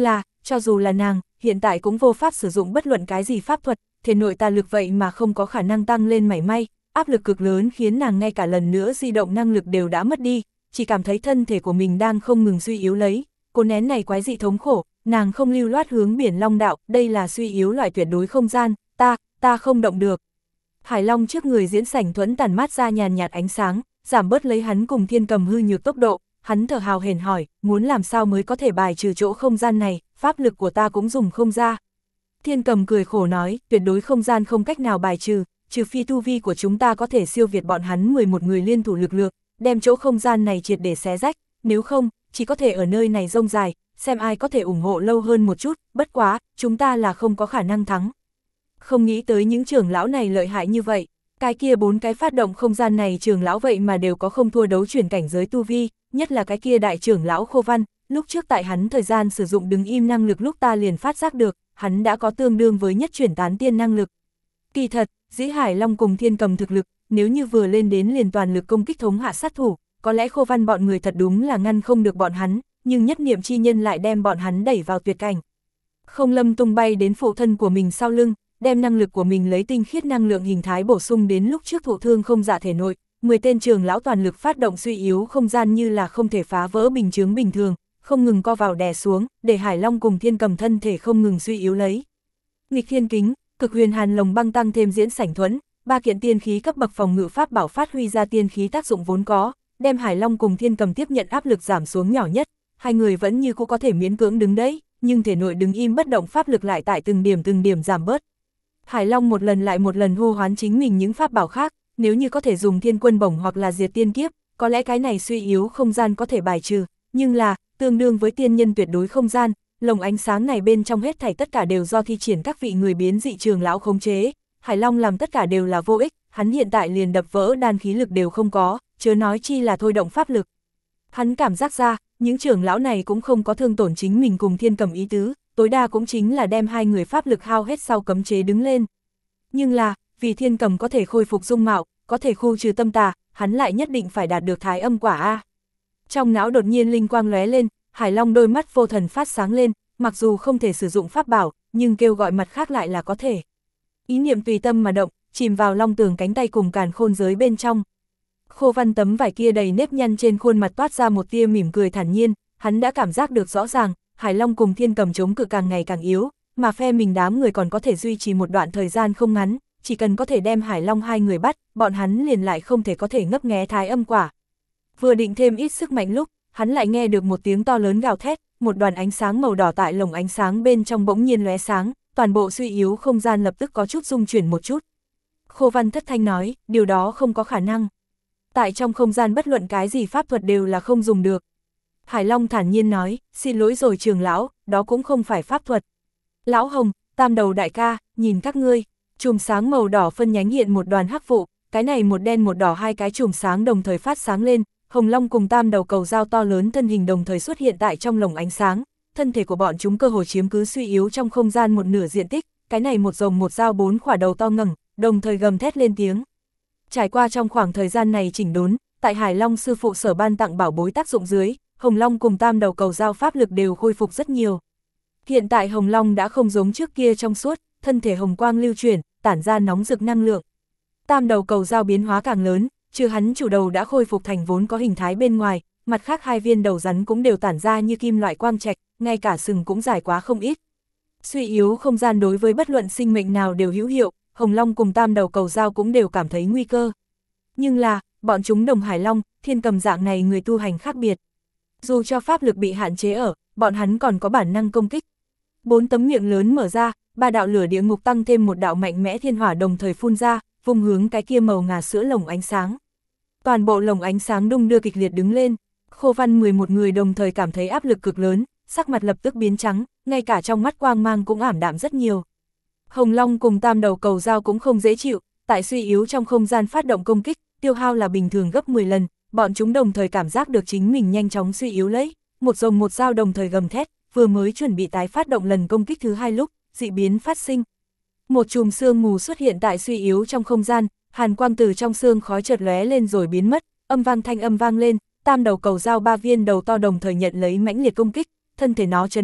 [SPEAKER 1] cho dù là nàng, hiện tại cũng vô pháp sử dụng bất luận cái gì pháp thuật, thể nội tà lực vậy mà không có khả năng tăng lên mảy may, áp lực cực lớn khiến nàng ngay cả lần nữa di động năng lực đều đã mất đi, chỉ cảm thấy thân thể của mình đang không ngừng suy yếu lấy, cố nén này quái dị thống khổ, nàng không lưu loát hướng biển Long đạo, đây là suy yếu loại tuyệt đối không gian, ta không động được. Hải Long trước người diễn sảnh thuẫn tàn mát ra nhàn nhạt ánh sáng, giảm bớt lấy hắn cùng Thiên Cầm hư nhược tốc độ, hắn thở hào hển hỏi, muốn làm sao mới có thể bài trừ chỗ không gian này, pháp lực của ta cũng dùng không ra. Thiên Cầm cười khổ nói, tuyệt đối không gian không cách nào bài trừ, trừ phi tu vi của chúng ta có thể siêu việt bọn hắn 11 người liên thủ lực lượng, đem chỗ không gian này triệt để xé rách, nếu không, chỉ có thể ở nơi này rông dài, xem ai có thể ủng hộ lâu hơn một chút, bất quá, chúng ta là không có khả năng thắng. Không nghĩ tới những trưởng lão này lợi hại như vậy, cái kia 4 cái phát động không gian này trưởng lão vậy mà đều có không thua đấu chuyển cảnh giới tu vi, nhất là cái kia đại trưởng lão Khô Văn, lúc trước tại hắn thời gian sử dụng đứng im năng lực lúc ta liền phát giác được, hắn đã có tương đương với nhất chuyển tán tiên năng lực. Kỳ thật, Dĩ Hải Long cùng Thiên Cầm thực lực, nếu như vừa lên đến liền toàn lực công kích thống hạ sát thủ, có lẽ Khô Văn bọn người thật đúng là ngăn không được bọn hắn, nhưng nhất niệm chi nhân lại đem bọn hắn đẩy vào tuyệt cảnh. Không Lâm tung bay đến phụ thân của mình sau lưng, đem năng lực của mình lấy tinh khiết năng lượng hình thái bổ sung đến lúc trước thụ thương không dạ thể nội, 10 tên trưởng lão toàn lực phát động suy yếu không gian như là không thể phá vỡ bình chướng bình thường, không ngừng co vào đè xuống, để Hải Long cùng Thiên Cầm thân thể không ngừng suy yếu lấy. Nghịch thiên kính, cực huyền hàn lồng băng tăng thêm diễn sảnh thuẫn, 3 kiện tiên khí cấp bậc phòng ngự pháp bảo phát huy ra tiên khí tác dụng vốn có, đem Hải Long cùng Thiên Cầm tiếp nhận áp lực giảm xuống nhỏ nhất, hai người vẫn như cũ có thể miễn cưỡng đứng đấy, nhưng thể nội đứng im bất động pháp lực lại tại từng điểm giảm bớt. Hải Long một lần lại một lần hô hoán chính mình những pháp bảo khác, nếu như có thể dùng thiên quân bổng hoặc là diệt tiên kiếp, có lẽ cái này suy yếu không gian có thể bài trừ, nhưng là, tương đương với tiên nhân tuyệt đối không gian, lồng ánh sáng này bên trong hết thảy tất cả đều do thi triển các vị người biến dị trường lão khống chế, Hải Long làm tất cả đều là vô ích, hắn hiện tại liền đập vỡ đan khí lực đều không có, chớ nói chi là thôi động pháp lực. Hắn cảm giác ra, những trưởng lão này cũng không có thương tổn chính mình cùng Thiên Cầm ý tứ, tối đa cũng chính là đem hai người pháp lực hao hết sau cấm chế đứng lên. Nhưng là, vì Thiên Cầm có thể khôi phục dung mạo, có thể khu trừ tâm tà, hắn lại nhất định phải đạt được thái âm quả A. Trong não đột nhiên linh quang lóe lên, Hải Long đôi mắt vô thần phát sáng lên, mặc dù không thể sử dụng pháp bảo, nhưng kêu gọi mặt khác lại là có thể. Ý niệm tùy tâm mà động, chìm vào long tường cánh tay cùng càn khôn giới bên trong. Khô Văn tấm vải kia đầy nếp nhăn trên khuôn mặt toát ra một tia mỉm cười thản nhiên, hắn đã cảm giác được rõ ràng, Hải Long cùng Thiên Cầm chống cự càng ngày càng yếu, mà phe mình đám người còn có thể duy trì một đoạn thời gian không ngắn, chỉ cần có thể đem Hải Long hai người bắt, bọn hắn liền lại không thể có thể ngấp nghé thái âm quả. Vừa định thêm ít sức mạnh lúc, hắn lại nghe được một tiếng to lớn gào thét, một đoàn ánh sáng màu đỏ tại lồng ánh sáng bên trong bỗng nhiên lóe sáng, toàn bộ suy yếu không gian lập tức có chút rung chuyển một chút. Khô Văn thất thanh nói, điều đó không có khả năng. Tại trong không gian bất luận cái gì pháp thuật đều là không dùng được. Hải Long thản nhiên nói, xin lỗi rồi trường lão, đó cũng không phải pháp thuật. Lão Hồng, Tam đầu đại ca, nhìn các ngươi, chùm sáng màu đỏ phân nhánh hiện một đoàn hắc vụ, cái này một đen một đỏ hai cái chùm sáng đồng thời phát sáng lên, Hồng Long cùng Tam đầu cầu dao to lớn thân hình đồng thời xuất hiện tại trong lồng ánh sáng, thân thể của bọn chúng cơ hồ chiếm cứ suy yếu trong không gian một nửa diện tích, cái này một rồng một dao 4 khỏa đầu to ngẩng, đồng thời gầm thét lên tiếng. Trải qua trong khoảng thời gian này chỉnh đốn, tại Hải Long sư phụ sở ban tặng bảo bối tác dụng dưới, Hồng Long cùng Tam đầu cầu dao pháp lực đều khôi phục rất nhiều. Hiện tại Hồng Long đã không giống trước kia trong suốt, thân thể hồng quang lưu chuyển, tản ra nóng rực năng lượng. Tam đầu cầu dao biến hóa càng lớn, trừ hắn chủ đầu đã khôi phục thành vốn có hình thái bên ngoài, mặt khác hai viên đầu rắn cũng đều tản ra như kim loại quang trạch, ngay cả sừng cũng dài quá không ít. Suy yếu không gian đối với bất luận sinh mệnh nào đều hữu hiệu, Hồng Long cùng Tam đầu cầu dao cũng đều cảm thấy nguy cơ. Nhưng là, bọn chúng đồng Hải Long, Thiên Cầm dạng này người tu hành khác biệt. Dù cho pháp lực bị hạn chế ở, bọn hắn còn có bản năng công kích. 4 tấm miệng lớn mở ra, 3 đạo lửa địa ngục tăng thêm một đạo mạnh mẽ thiên hỏa đồng thời phun ra, vùng hướng cái kia màu ngà sữa lồng ánh sáng. Toàn bộ lồng ánh sáng đung đưa kịch liệt đứng lên, Khô Văn 11 người đồng thời cảm thấy áp lực cực lớn, sắc mặt lập tức biến trắng, ngay cả trong mắt quang mang cũng ảm đạm rất nhiều. Hồng Long cùng Tam đầu cầu dao cũng không dễ chịu, tại suy yếu trong không gian phát động công kích, tiêu hao là bình thường gấp 10 lần, bọn chúng đồng thời cảm giác được chính mình nhanh chóng suy yếu lấy, một rồng một dao đồng thời gầm thét, vừa mới chuẩn bị tái phát động lần công kích thứ hai lúc, dị biến phát sinh. Một chùm sương mù xuất hiện tại suy yếu trong không gian, hàn quang từ trong sương khói chợt lóe lên rồi biến mất, thanh âm vang lên, Tam đầu cầu dao 3 viên đầu to đồng thời nhận lấy mãnh liệt công kích, thân thể nó chấn động,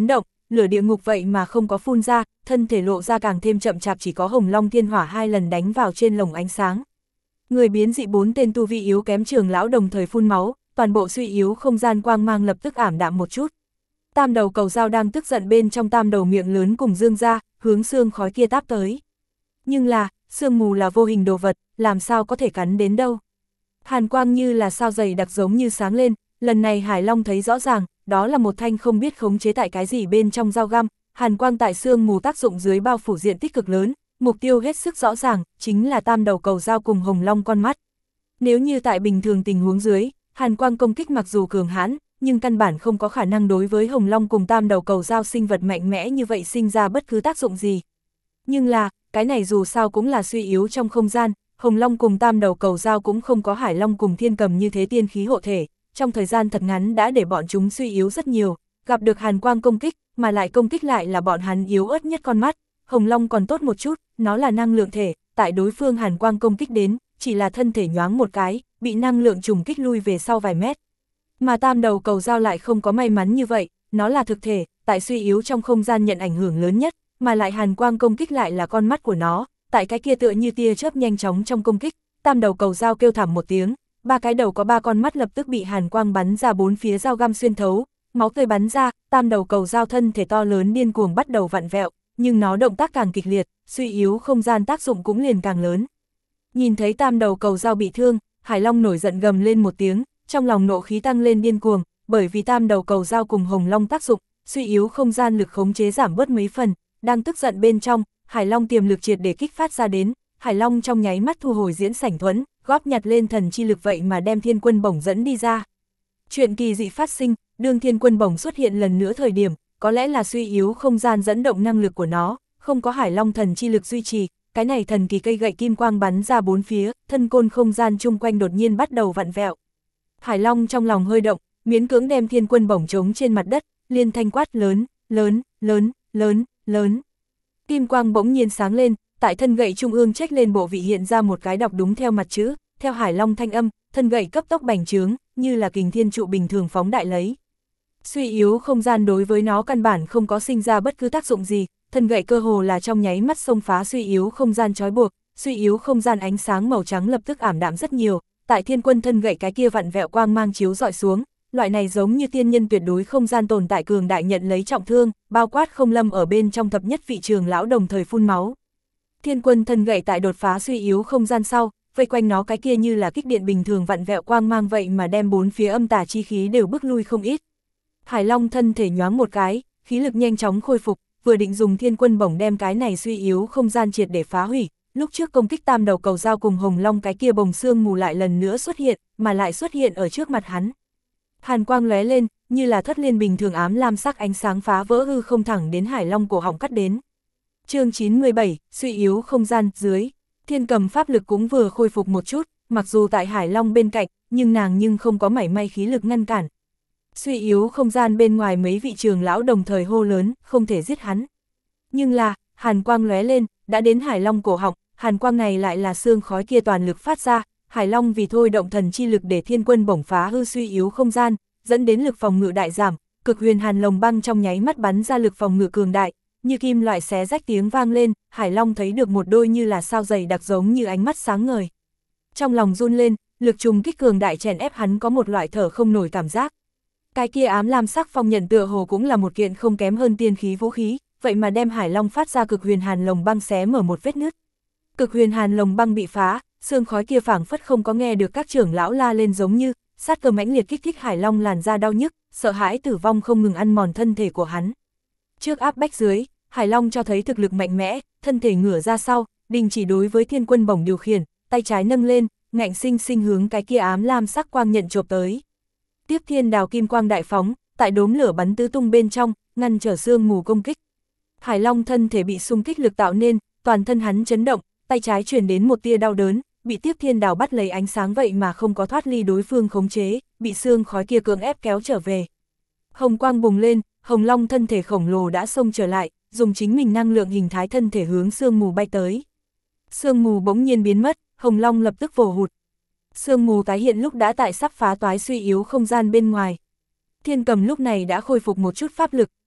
[SPEAKER 1] lửa địa ngục vậy mà không có phun ra, thân thể lộ ra càng thêm chậm chạp, chỉ có Hồng Long Thiên Hỏa 2 lần đánh vào trên lồng ánh sáng. Người biến dị 4 tên tu vi yếu kém trưởng lão đồng thời phun máu, toàn bộ suy yếu không gian quang mang lập tức ảm đạm một chút. Tam đầu cầu dao đang tức giận bên trong tam đầu miệng lớn cùng dương ra, hướng xương khói kia táp tới. Nhưng là, sương mù là vô hình đồ vật, làm sao có thể cắn đến đâu. Hàn quang như là sao dày đặc giống như sáng lên, lần này Hải Long thấy rõ ràng, đó là một thanh không biết khống chế tại cái gì bên trong dao găm, hàn quang tại sương mù tác dụng dưới bao phủ diện tích cực lớn, mục tiêu hết sức rõ ràng, chính là tam đầu cầu dao cùng Hồng Long con mắt. Nếu như tại bình thường tình huống dưới, hàn quang công kích mặc dù cường hãn, nhưng căn bản không có khả năng đối với Hồng Long cùng tam đầu cầu dao sinh vật mạnh mẽ như vậy sinh ra bất cứ tác dụng gì. Nhưng là, cái này dù sao cũng là suy yếu trong không gian, Hồng Long cùng tam đầu cầu dao cũng không có Hải Long cùng Thiên Cầm như thế tiên khí hộ thể, trong thời gian thật ngắn đã để bọn chúng suy yếu rất nhiều, gặp được hàn quang công kích, mà lại công kích lại là bọn hắn yếu ớt nhất con mắt. Hồng Long còn tốt một chút, nó là năng lượng thể, tại đối phương hàn quang công kích đến, chỉ là thân thể nhoáng một cái, bị năng lượng trùng kích lui về sau vài mét. Mà tam đầu cầu dao lại không có may mắn như vậy, nó là thực thể, tại suy yếu trong không gian nhận ảnh hưởng lớn nhất, mà lại hàn quang công kích lại là con mắt của nó, tại cái kia tựa như tia chớp nhanh chóng trong công kích, tam đầu cầu dao kêu thảm một tiếng, ba cái đầu có ba con mắt lập tức bị hàn quang bắn ra bốn phía dao găm xuyên thấu, máu tươi bắn ra, tam đầu cầu dao thân thể to lớn điên cuồng bắt đầu vặn vẹo, nhưng nó động tác càng kịch liệt, suy yếu không gian tác dụng cũng liền càng lớn. Nhìn thấy tam đầu cầu dao bị thương, Hải Long nổi giận gầm lên một tiếng, trong lòng nộ khí tăng lên điên cuồng, bởi vì tam đầu cầu dao cùng Hồng Long tác dụng, suy yếu không gian lực khống chế giảm bớt mấy phần, đang tức giận bên trong, Hải Long tiềm lực triệt để kích phát ra đến, Hải Long trong nháy mắt thu hồi diễn sảnh thuẫn, góp nhặt lên thần chi lực vậy mà đem Thiên Quân Bổng dẫn đi ra. Chuyện kỳ dị phát sinh, đương Thiên Quân Bổng xuất hiện lần nữa thời điểm, có lẽ là suy yếu không gian dẫn động năng lực của nó, không có Hải Long thần chi lực duy trì, cái này thần kỳ cây gậy kim quang bắn ra bốn phía, thân côn không gian chung quanh đột nhiên bắt đầu vặn vẹo. Hải Long trong lòng hơi động, miễn cưỡng đem Thiên Quân Bổng trống trên mặt đất, liên thanh quát lớn, lớn, lớn, lớn, lớn. Kim quang bỗng nhiên sáng lên, tại thân gậy trung ương chếch lên bộ vị hiện ra một cái đọc đúng theo mặt chữ, theo Hải Long thanh âm, thân gậy cấp tốc bành trướng, như là kình thiên trụ bình thường phóng đại lấy. Suy yếu không gian đối với nó căn bản không có sinh ra bất cứ tác dụng gì, thân gậy cơ hồ là trong nháy mắt xông phá suy yếu không gian trói buộc, suy yếu không gian ánh sáng màu trắng lập tức ảm đạm rất nhiều, tại Thiên Quân thân gậy cái kia vặn vẹo quang mang chiếu dọi xuống, loại này giống như tiên nhân tuyệt đối không gian tồn tại cường đại nhận lấy trọng thương, bao quát Không Lâm ở bên trong thập nhất vị trường lão đồng thời phun máu. Thiên Quân thân gậy tại đột phá suy yếu không gian sau, vây quanh nó cái kia như là kích điện bình thường vặn vẹo quang mang vậy mà đem bốn phía âm tà chi khí đều bức lui không ít. Hải Long thân thể nhoáng một cái, khí lực nhanh chóng khôi phục, vừa định dùng Thiên Quân Bổng đem cái này suy yếu không gian triệt để phá hủy, lúc trước công kích tam đầu cầu dao cùng Hồng Long cái kia bồng xương mù lại lần nữa xuất hiện, mà lại xuất hiện ở trước mặt hắn. Hàn quang lóe lên, như là thất liên bình thường ám lam sắc ánh sáng phá vỡ hư không thẳng đến Hải Long cổ họng cắt đến. Chương 97, suy yếu không gian, dưới. Thiên Cầm pháp lực cũng vừa khôi phục một chút, mặc dù tại Hải Long bên cạnh, nhưng nàng không có mảy may khí lực ngăn cản. Suy yếu không gian bên ngoài mấy vị trường lão đồng thời hô lớn, không thể giết hắn. Nhưng là, hàn quang lóe lên, đã đến Hải Long cổ họng, hàn quang này lại là xương khói kia toàn lực phát ra, Hải Long vì thôi động thần chi lực để Thiên Quân Bổng phá hư suy yếu không gian, dẫn đến lực phòng ngự đại giảm, cực huyền hàn lồng băng trong nháy mắt bắn ra lực phòng ngự cường đại, như kim loại xé rách tiếng vang lên, Hải Long thấy được một đôi như là sao dày đặc giống như ánh mắt sáng ngời. Trong lòng run lên, lực trùng kích cường đại chèn ép hắn có một loại thở không nổi cảm giác. Cái kia ám lam sắc phong nhận tựa hồ cũng là một kiện không kém hơn tiên khí vũ khí, vậy mà đem Hải Long phát ra cực huyền hàn lồng băng xé mở một vết nứt. Cực huyền hàn lồng băng bị phá, sương khói kia phảng phất không có nghe được các trưởng lão la lên giống như, sát cơ mãnh liệt kích thích Hải Long làn da đau nhức, sợ hãi tử vong không ngừng ăn mòn thân thể của hắn. Trước áp bách dưới, Hải Long cho thấy thực lực mạnh mẽ, thân thể ngửa ra sau, đình chỉ đối với Thiên Quân Bổng điều khiển, tay trái nâng lên, ngạnh sinh sinh hướng cái kia ám lam sắc quang nhận chộp tới. Tiếp thiên đào kim quang đại phóng, tại đốm lửa bắn tứ tung bên trong, ngăn trở sương mù công kích. Hải Long thân thể bị xung kích lực tạo nên, toàn thân hắn chấn động, tay trái truyền đến một tia đau đớn, bị tiếp thiên đào bắt lấy ánh sáng vậy mà không có thoát ly đối phương khống chế, bị sương khói kia cưỡng ép kéo trở về. Hồng quang bùng lên, Hồng Long thân thể khổng lồ đã xông trở lại, dùng chính mình năng lượng hình thái thân thể hướng sương mù bay tới. Sương mù bỗng nhiên biến mất, Hồng Long lập tức vồ hụt. Sương mù tái hiện lúc đã tại sắp phá toái suy yếu không gian bên ngoài. Thiên Cầm lúc này đã khôi phục một chút pháp lực,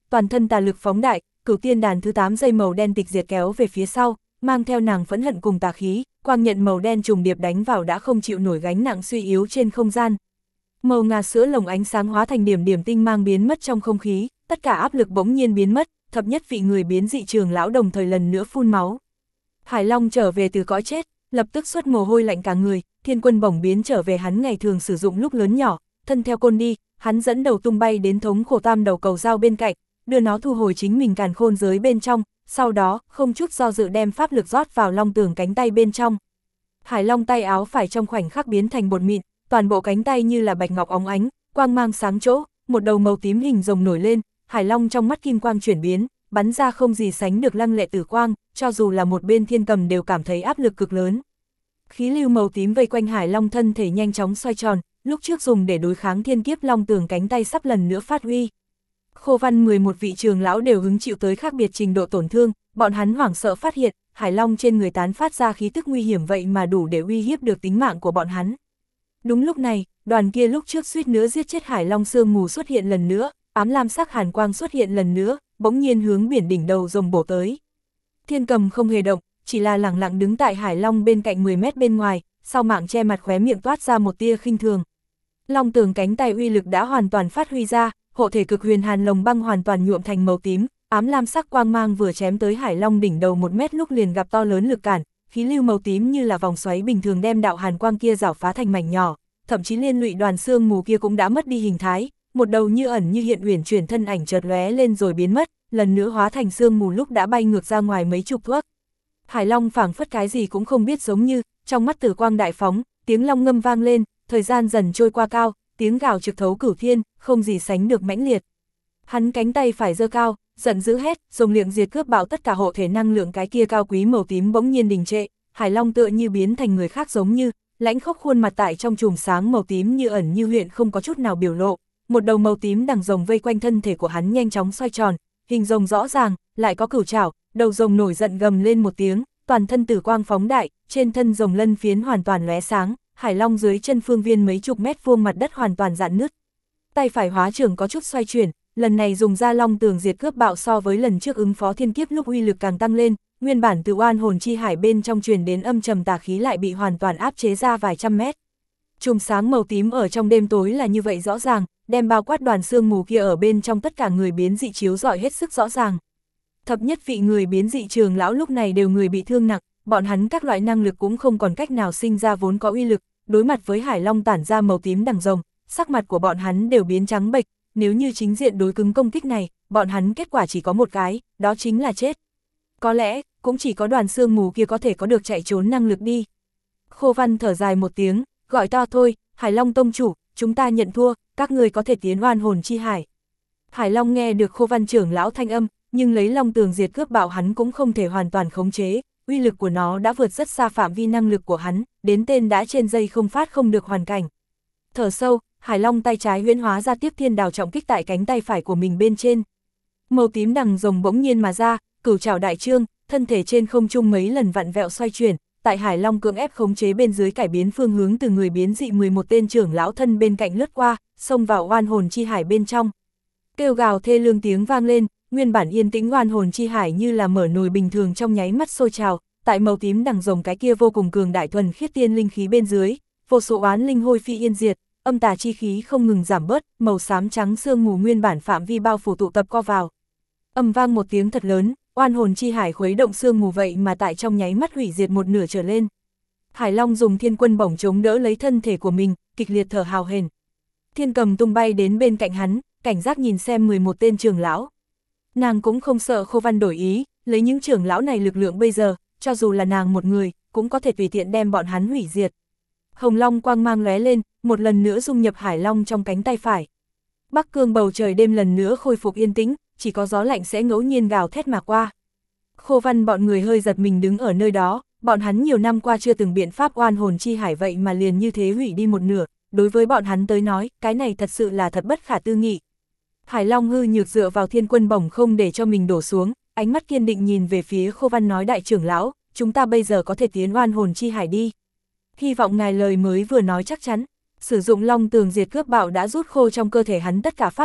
[SPEAKER 1] toàn thân tà lực phóng đại, Cửu Tiên đàn thứ 8 dây màu đen tịch diệt kéo về phía sau, mang theo nàng phẫn hận cùng tà khí, quang nhận màu đen trùng điệp đánh vào đã không chịu nổi gánh nặng suy yếu trên không gian. Màu ngà sữa lồng ánh sáng hóa thành điểm điểm tinh mang biến mất trong không khí, tất cả áp lực bỗng nhiên biến mất, thập nhất vị người biến dị trường lão đồng thời lần nữa phun máu. Hải Long trở về từ cõi chết, lập tức xuất mồ hôi lạnh cả người, thiên quân bổng biến trở về hắn ngày thường sử dụng lúc lớn nhỏ, thân theo côn đi, hắn dẫn đầu tung bay đến thống khổ tam đầu cầu dao bên cạnh, đưa nó thu hồi chính mình càn khôn giới bên trong, sau đó không chút do dự đem pháp lực rót vào long tường cánh tay bên trong. Hải Long tay áo phải trong khoảnh khắc biến thành bột mịn, toàn bộ cánh tay như là bạch ngọc óng ánh, quang mang sáng chỗ, một đầu màu tím hình rồng nổi lên, Hải Long trong mắt kim quang chuyển biến, bắn ra không gì sánh được lăng lệ tử quang, cho dù là một bên Thiên Cầm đều cảm thấy áp lực cực lớn. Khí lưu màu tím vây quanh Hải Long thân thể nhanh chóng xoay tròn, lúc trước dùng để đối kháng thiên kiếp long tường cánh tay sắp lần nữa phát huy. Khô Văn 11 vị trường lão đều hứng chịu tới khác biệt trình độ tổn thương, bọn hắn hoảng sợ phát hiện, Hải Long trên người tán phát ra khí tức nguy hiểm vậy mà đủ để uy hiếp được tính mạng của bọn hắn. Đúng lúc này, đoàn kia lúc trước suýt nữa giết chết Hải Long sương mù xuất hiện lần nữa, ám lam sắc hàn quang xuất hiện lần nữa, bỗng nhiên hướng biển đỉnh đầu rồng bổ tới. Thiên Cầm không hề động, chỉ là lẳng lặng đứng tại Hải Long bên cạnh 10 mét bên ngoài, sau mạng che mặt khóe miệng toát ra một tia khinh thường. Long tường cánh tay uy lực đã hoàn toàn phát huy ra, hộ thể cực huyền hàn lồng băng hoàn toàn nhuộm thành màu tím, ám lam sắc quang mang vừa chém tới Hải Long đỉnh đầu 1 mét lúc liền gặp to lớn lực cản, khí lưu màu tím như là vòng xoáy bình thường đem đạo hàn quang kia rảo phá thành mảnh nhỏ, thậm chí liên lụy đoàn xương mù kia cũng đã mất đi hình thái, một đầu như ẩn như hiện uyển chuyển thân ảnh chợt lóe lên rồi biến mất, lần nữa hóa thành xương mù lúc đã bay ngược ra ngoài mấy chục thước. Hải Long phảng phất cái gì cũng không biết giống như, trong mắt tử quang đại phóng, tiếng long ngâm vang lên, thời gian dần trôi qua cao, tiếng gào trực thấu cửu thiên, không gì sánh được mãnh liệt. Hắn cánh tay phải giơ cao, giận dữ hét, dùng liệng diệt cướp bạo tất cả hộ thể năng lượng cái kia cao quý màu tím bỗng nhiên đình trệ, Hải Long tựa như biến thành người khác giống như, lãnh khốc khuôn mặt tại trong chùm sáng màu tím như ẩn như hiện không có chút nào biểu lộ, một đầu màu tím đằng rồng vây quanh thân thể của hắn nhanh chóng xoay tròn, hình rồng rõ ràng, lại có cửu trảo, đầu rồng nổi giận gầm lên một tiếng, toàn thân tử quang phóng đại, trên thân rồng lân phiến hoàn toàn lóe sáng, Hải Long dưới chân phương viên mấy chục mét vuông mặt đất hoàn toàn rạn nứt. Tay phải hóa trưởng có chút xoay chuyển, lần này dùng ra long tường diệt cướp bạo so với lần trước ứng phó thiên kiếp lúc uy lực càng tăng lên, nguyên bản từ oan hồn chi hải bên trong truyền đến âm trầm tà khí lại bị hoàn toàn áp chế ra vài trăm mét. Chùm sáng màu tím ở trong đêm tối là như vậy rõ ràng, đem bao quát đoàn sương mù kia ở bên trong tất cả người biến dị chiếu rọi hết sức rõ ràng. Thập nhất vị người biến dị trường lão lúc này đều người bị thương nặng, bọn hắn các loại năng lực cũng không còn cách nào sinh ra vốn có uy lực, đối mặt với Hải Long tản ra màu tím đằng rồng, sắc mặt của bọn hắn đều biến trắng bệch, nếu như chính diện đối cứng công kích này, bọn hắn kết quả chỉ có một cái, đó chính là chết. Có lẽ, cũng chỉ có đoàn sương mù kia có thể có được chạy trốn năng lực đi. Khô Văn thở dài một tiếng, gọi to thôi, Hải Long tông chủ, chúng ta nhận thua, các người có thể tiến oan hồn chi hải. Hải Long nghe được Khô Văn trưởng lão thanh âm, nhưng lấy long tường diệt cướp bạo hắn cũng không thể hoàn toàn khống chế, uy lực của nó đã vượt rất xa phạm vi năng lực của hắn, đến tên đã trên dây không phát không được hoàn cảnh. Thở sâu, Hải Long tay trái huyễn hóa ra tiếp thiên đào trọng kích tại cánh tay phải của mình bên trên. Màu tím đằng rồng bỗng nhiên mà ra, cửu trảo đại trương, thân thể trên không trung mấy lần vặn vẹo xoay chuyển, tại Hải Long cưỡng ép khống chế bên dưới cải biến phương hướng từ người biến dị 11 tên trưởng lão thân bên cạnh lướt qua, xông vào oan hồn chi hải bên trong. Kêu gào thê lương tiếng vang lên, nguyên bản yên tĩnh oan hồn chi hải như là mở nồi bình thường trong nháy mắt sôi trào, tại màu tím đằng rồng cái kia vô cùng cường đại thuần khiết tiên linh khí bên dưới, vô số oán linh hôi phi yên diệt, âm tà chi khí không ngừng giảm bớt, màu xám trắng sương mù nguyên bản phạm vi bao phủ tụ tập co vào. Ầm vang một tiếng thật lớn, oan hồn chi hải khuấy động sương mù vậy mà tại trong nháy mắt hủy diệt một nửa trở lên. Hải Long dùng thiên quân bổng chống đỡ lấy thân thể của mình, kịch liệt thở hào hển. Thiên Cầm tung bay đến bên cạnh hắn, cảnh giác nhìn xem 11 tên trưởng lão. Nàng cũng không sợ Khô Văn đổi ý, lấy những trưởng lão này lực lượng bây giờ, cho dù là nàng một người, cũng có thể tùy tiện đem bọn hắn hủy diệt. Hồng Long quang mang lóe lên, một lần nữa dung nhập Hải Long trong cánh tay phải. Bắc cương bầu trời đêm lần nữa khôi phục yên tĩnh, chỉ có gió lạnh sẽ ngẫu nhiên gào thét mà qua. Khô Văn bọn người hơi giật mình đứng ở nơi đó, bọn hắn nhiều năm qua chưa từng biện pháp oan hồn chi hải vậy mà liền như thế hủy đi một nửa, đối với bọn hắn tới nói, cái này thật sự là thật bất khả tư nghị. Hải Long hư nhược dựa vào thiên quân bổng không để cho mình đổ xuống, ánh mắt kiên định nhìn về phía Khô Văn nói đại trưởng lão, chúng ta bây giờ có thể tiến oan hồn chi hải đi. Hy vọng ngài lời mới vừa nói chắc chắn, sử dụng long tường diệt cướp bạo đã rút khô trong cơ thể hắn tất cả pháp lực,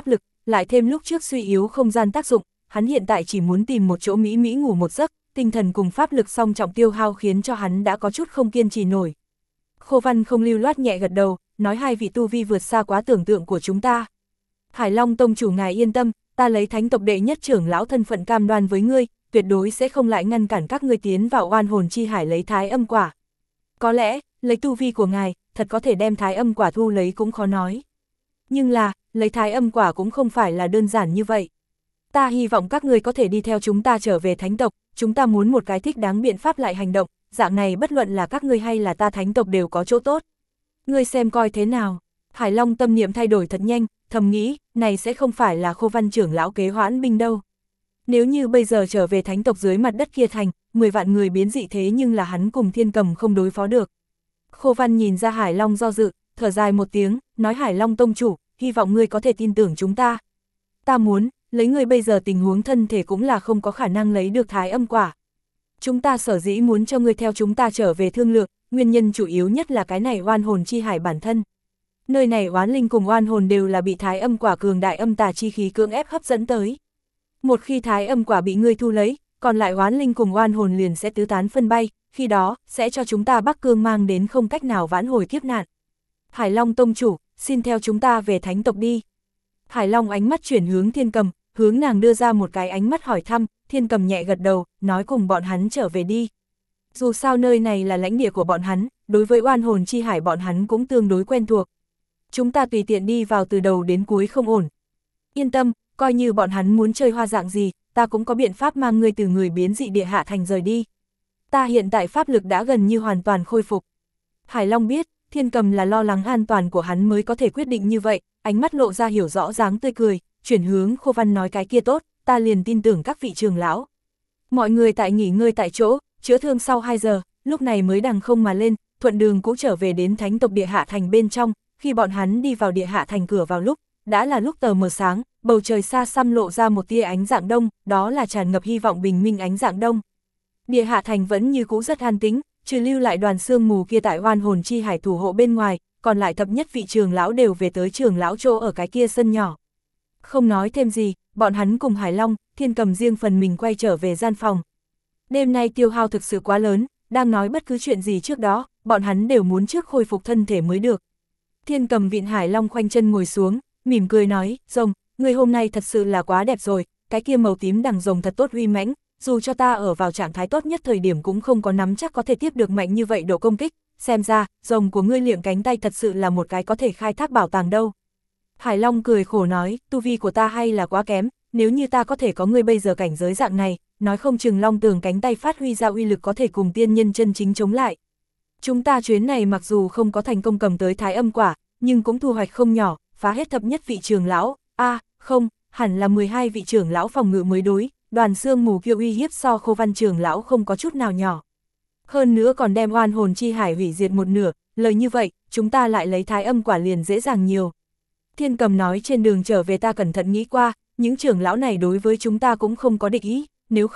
[SPEAKER 1] lại thêm lúc trước suy yếu không gian tác dụng, hắn hiện tại chỉ muốn tìm một chỗ mỹ mỹ ngủ một giấc, tinh thần cùng pháp lực song trọng tiêu hao khiến cho hắn đã có chút không kiên trì nổi. Khô Văn không lưu loát nhẹ gật đầu, nói hai vị tu vi vượt xa quá tưởng tượng của chúng ta. Hải Long tông chủ ngài yên tâm, ta lấy thánh tộc đệ nhất trưởng lão thân phận cam đoan với ngươi, tuyệt đối sẽ không lại ngăn cản các ngươi tiến vào oan hồn chi hải lấy thái âm quả. Có lẽ, lấy tu vi của ngài, thật có thể đem thái âm quả thu lấy cũng khó nói. Nhưng là, lấy thái âm quả cũng không phải là đơn giản như vậy. Ta hy vọng các ngươi có thể đi theo chúng ta trở về thánh tộc, chúng ta muốn một cái thích đáng biện pháp lại hành động, dạng này bất luận là các ngươi hay là ta thánh tộc đều có chỗ tốt. Ngươi xem coi thế nào. Hải Long tâm niệm thay đổi thật nhanh, thầm nghĩ, này sẽ không phải là Khô Văn trưởng lão kế hoãn binh đâu. Nếu như bây giờ trở về thánh tộc dưới mặt đất kia thành, 10 vạn người biến dị thế nhưng là hắn cùng Thiên Cầm không đối phó được. Khô Văn nhìn ra Hải Long do dự, thở dài một tiếng, nói Hải Long tông chủ, hy vọng ngươi có thể tin tưởng chúng ta. Ta muốn, lấy ngươi bây giờ tình huống thân thể cũng là không có khả năng lấy được thái âm quả. Chúng ta sở dĩ muốn cho ngươi theo chúng ta trở về thương lượng, nguyên nhân chủ yếu nhất là cái này oan hồn chi hải bản thân. Nơi này oán linh cùng oan hồn đều là bị thái âm quả cường đại âm tà chi khí cưỡng ép hấp dẫn tới. Một khi thái âm quả bị ngươi thu lấy, còn lại oán linh cùng oan hồn liền sẽ tứ tán phân bay, khi đó, sẽ cho chúng ta Bắc Cương mang đến không cách nào vãn hồi kiếp nạn. Hải Long tông chủ, xin theo chúng ta về thánh tộc đi. Hải Long ánh mắt chuyển hướng Thiên Cầm, hướng nàng đưa ra một cái ánh mắt hỏi thăm, Thiên Cầm nhẹ gật đầu, nói cùng bọn hắn trở về đi. Dù sao nơi này là lãnh địa của bọn hắn, đối với oan hồn chi hải bọn hắn cũng tương đối quen thuộc. Chúng ta tùy tiện đi vào từ đầu đến cuối không ổn. Yên tâm, coi như bọn hắn muốn chơi hoa dạng gì, ta cũng có biện pháp mang ngươi từ người biến dị địa hạ thành rời đi. Ta hiện tại pháp lực đã gần như hoàn toàn khôi phục. Hải Long biết, Thiên Cầm là lo lắng an toàn của hắn mới có thể quyết định như vậy, ánh mắt lộ ra hiểu rõ dáng tươi cười, chuyển hướng Khô Văn nói cái kia tốt, ta liền tin tưởng các vị trưởng lão. Mọi người tại nghỉ ngơi tại chỗ, chữa thương sau 2 giờ, lúc này mới đằng không mà lên, thuận đường cũng trở về đến thánh tộc địa hạ thành bên trong, khi bọn hắn đi vào địa hạ thành cửa vào lúc, đã là lúc tờ mờ sáng, bầu trời xa xăm lộ ra một tia ánh dạng đông, đó là tràn ngập hy vọng bình minh ánh dạng đông. Địa hạ thành vẫn như cũ rất an tĩnh, trừ lưu lại đoàn sương mù kia tại oan hồn chi hải thủ hộ bên ngoài, còn lại thập nhất vị trưởng lão đều về tới trưởng lão chỗ ở cái kia sân nhỏ. Không nói thêm gì, bọn hắn cùng Hải Long, Thiên Cầm riêng phần mình quay trở về gian phòng. Đêm nay tiêu hao thực sự quá lớn, đang nói bất cứ chuyện gì trước đó, bọn hắn đều muốn trước khôi phục thân thể mới được. Thiên Cầm vịn Hải Long khoanh chân ngồi xuống, mỉm cười nói, rồng, người hôm nay thật sự là quá đẹp rồi, cái kia màu tím đằng rồng thật tốt uy mãnh, dù cho ta ở vào trạng thái tốt nhất thời điểm cũng không có nắm chắc có thể tiếp được mạnh như vậy độ công kích, xem ra, rồng của ngươi liệm cánh tay thật sự là một cái có thể khai thác bảo tàng đâu. Hải Long cười khổ nói, tu vi của ta hay là quá kém, nếu như ta có thể có ngươi bây giờ cảnh giới dạng này, nói không chừng Long Tường cánh tay phát huy ra uy lực có thể cùng tiên nhân chân chính chống lại. Chúng ta chuyến này mặc dù không có thành công cầm tới thái âm quả, nhưng cũng thu hoạch không nhỏ, phá hết thập nhất vị trưởng lão, không, hẳn là 12 vị trưởng lão phòng ngự mới đối, đoàn sương mù kia uy hiếp so Khô Văn trưởng lão không có chút nào nhỏ. Hơn nữa còn đem oan hồn chi hải hủy diệt một nửa, lời như vậy, chúng ta lại lấy thái âm quả liền dễ dàng nhiều. Thiên Cầm nói trên đường trở về ta cẩn thận nghĩ qua, những trưởng lão này đối với chúng ta cũng không có địch ý,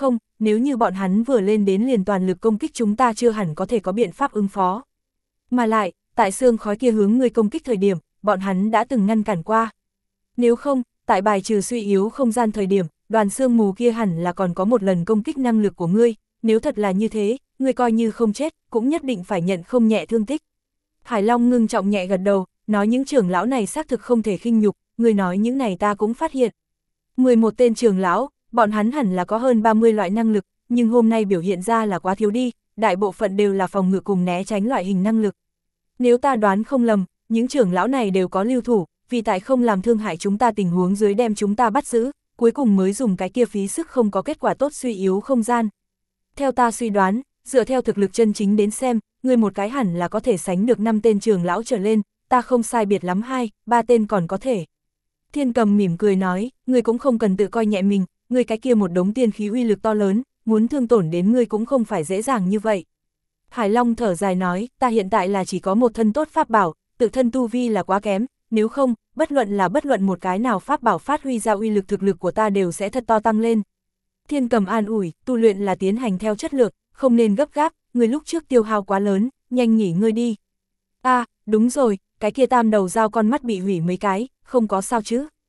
[SPEAKER 1] nếu như bọn hắn vừa lên đến liền toàn lực công kích chúng ta chưa hẳn có thể có biện pháp ứng phó. Mà lại, tại xương khói kia hướng người công kích thời điểm, bọn hắn đã từng ngăn cản qua. Nếu không, tại bài trừ suy yếu không gian thời điểm, đoàn sương mù kia hẳn là còn có một lần công kích năng lực của ngươi, nếu thật là như thế, ngươi coi như không chết, cũng nhất định phải nhận không nhẹ thương tích. Hải Long ngưng trọng nhẹ gật đầu, nói những trưởng lão này xác thực không thể khinh nhục, ngươi nói những này ta cũng phát hiện. 11 tên trưởng lão, bọn hắn hẳn là có hơn 30 loại năng lực, nhưng hôm nay biểu hiện ra là quá thiếu đi, đại bộ phận đều là phòng ngự cùng né tránh loại hình năng lực. Nếu ta đoán không lầm, những trưởng lão này đều có lưu thủ, vì tại không làm thương hại chúng ta tình huống dưới đem chúng ta bắt giữ, cuối cùng mới dùng cái kia phí sức không có kết quả tốt suy yếu không gian. Theo ta suy đoán, dựa theo thực lực chân chính đến xem, người một cái hẳn là có thể sánh được 5 tên trưởng lão trở lên, ta không sai biệt lắm 2-3 tên còn có thể. Thiên Cầm mỉm cười nói, ngươi cũng không cần tự coi nhẹ mình, ngươi cái kia một đống tiên khí uy lực to lớn, muốn thương tổn đến ngươi cũng không phải dễ dàng như vậy. Hải Long thở dài nói, ta hiện tại là chỉ có một thân tốt pháp bảo, tự thân tu vi là quá kém, nếu không, bất luận một cái nào pháp bảo phát huy ra uy lực thực lực của ta đều sẽ thật to tăng lên. Thiên Cầm an ủi, tu luyện là tiến hành theo chất lượng, không nên gấp gáp, ngươi lúc trước tiêu hao quá lớn, nhanh nghỉ ngơi đi. Đúng rồi, cái kia tam đầu dao con mắt bị hủy mấy cái, không có sao chứ.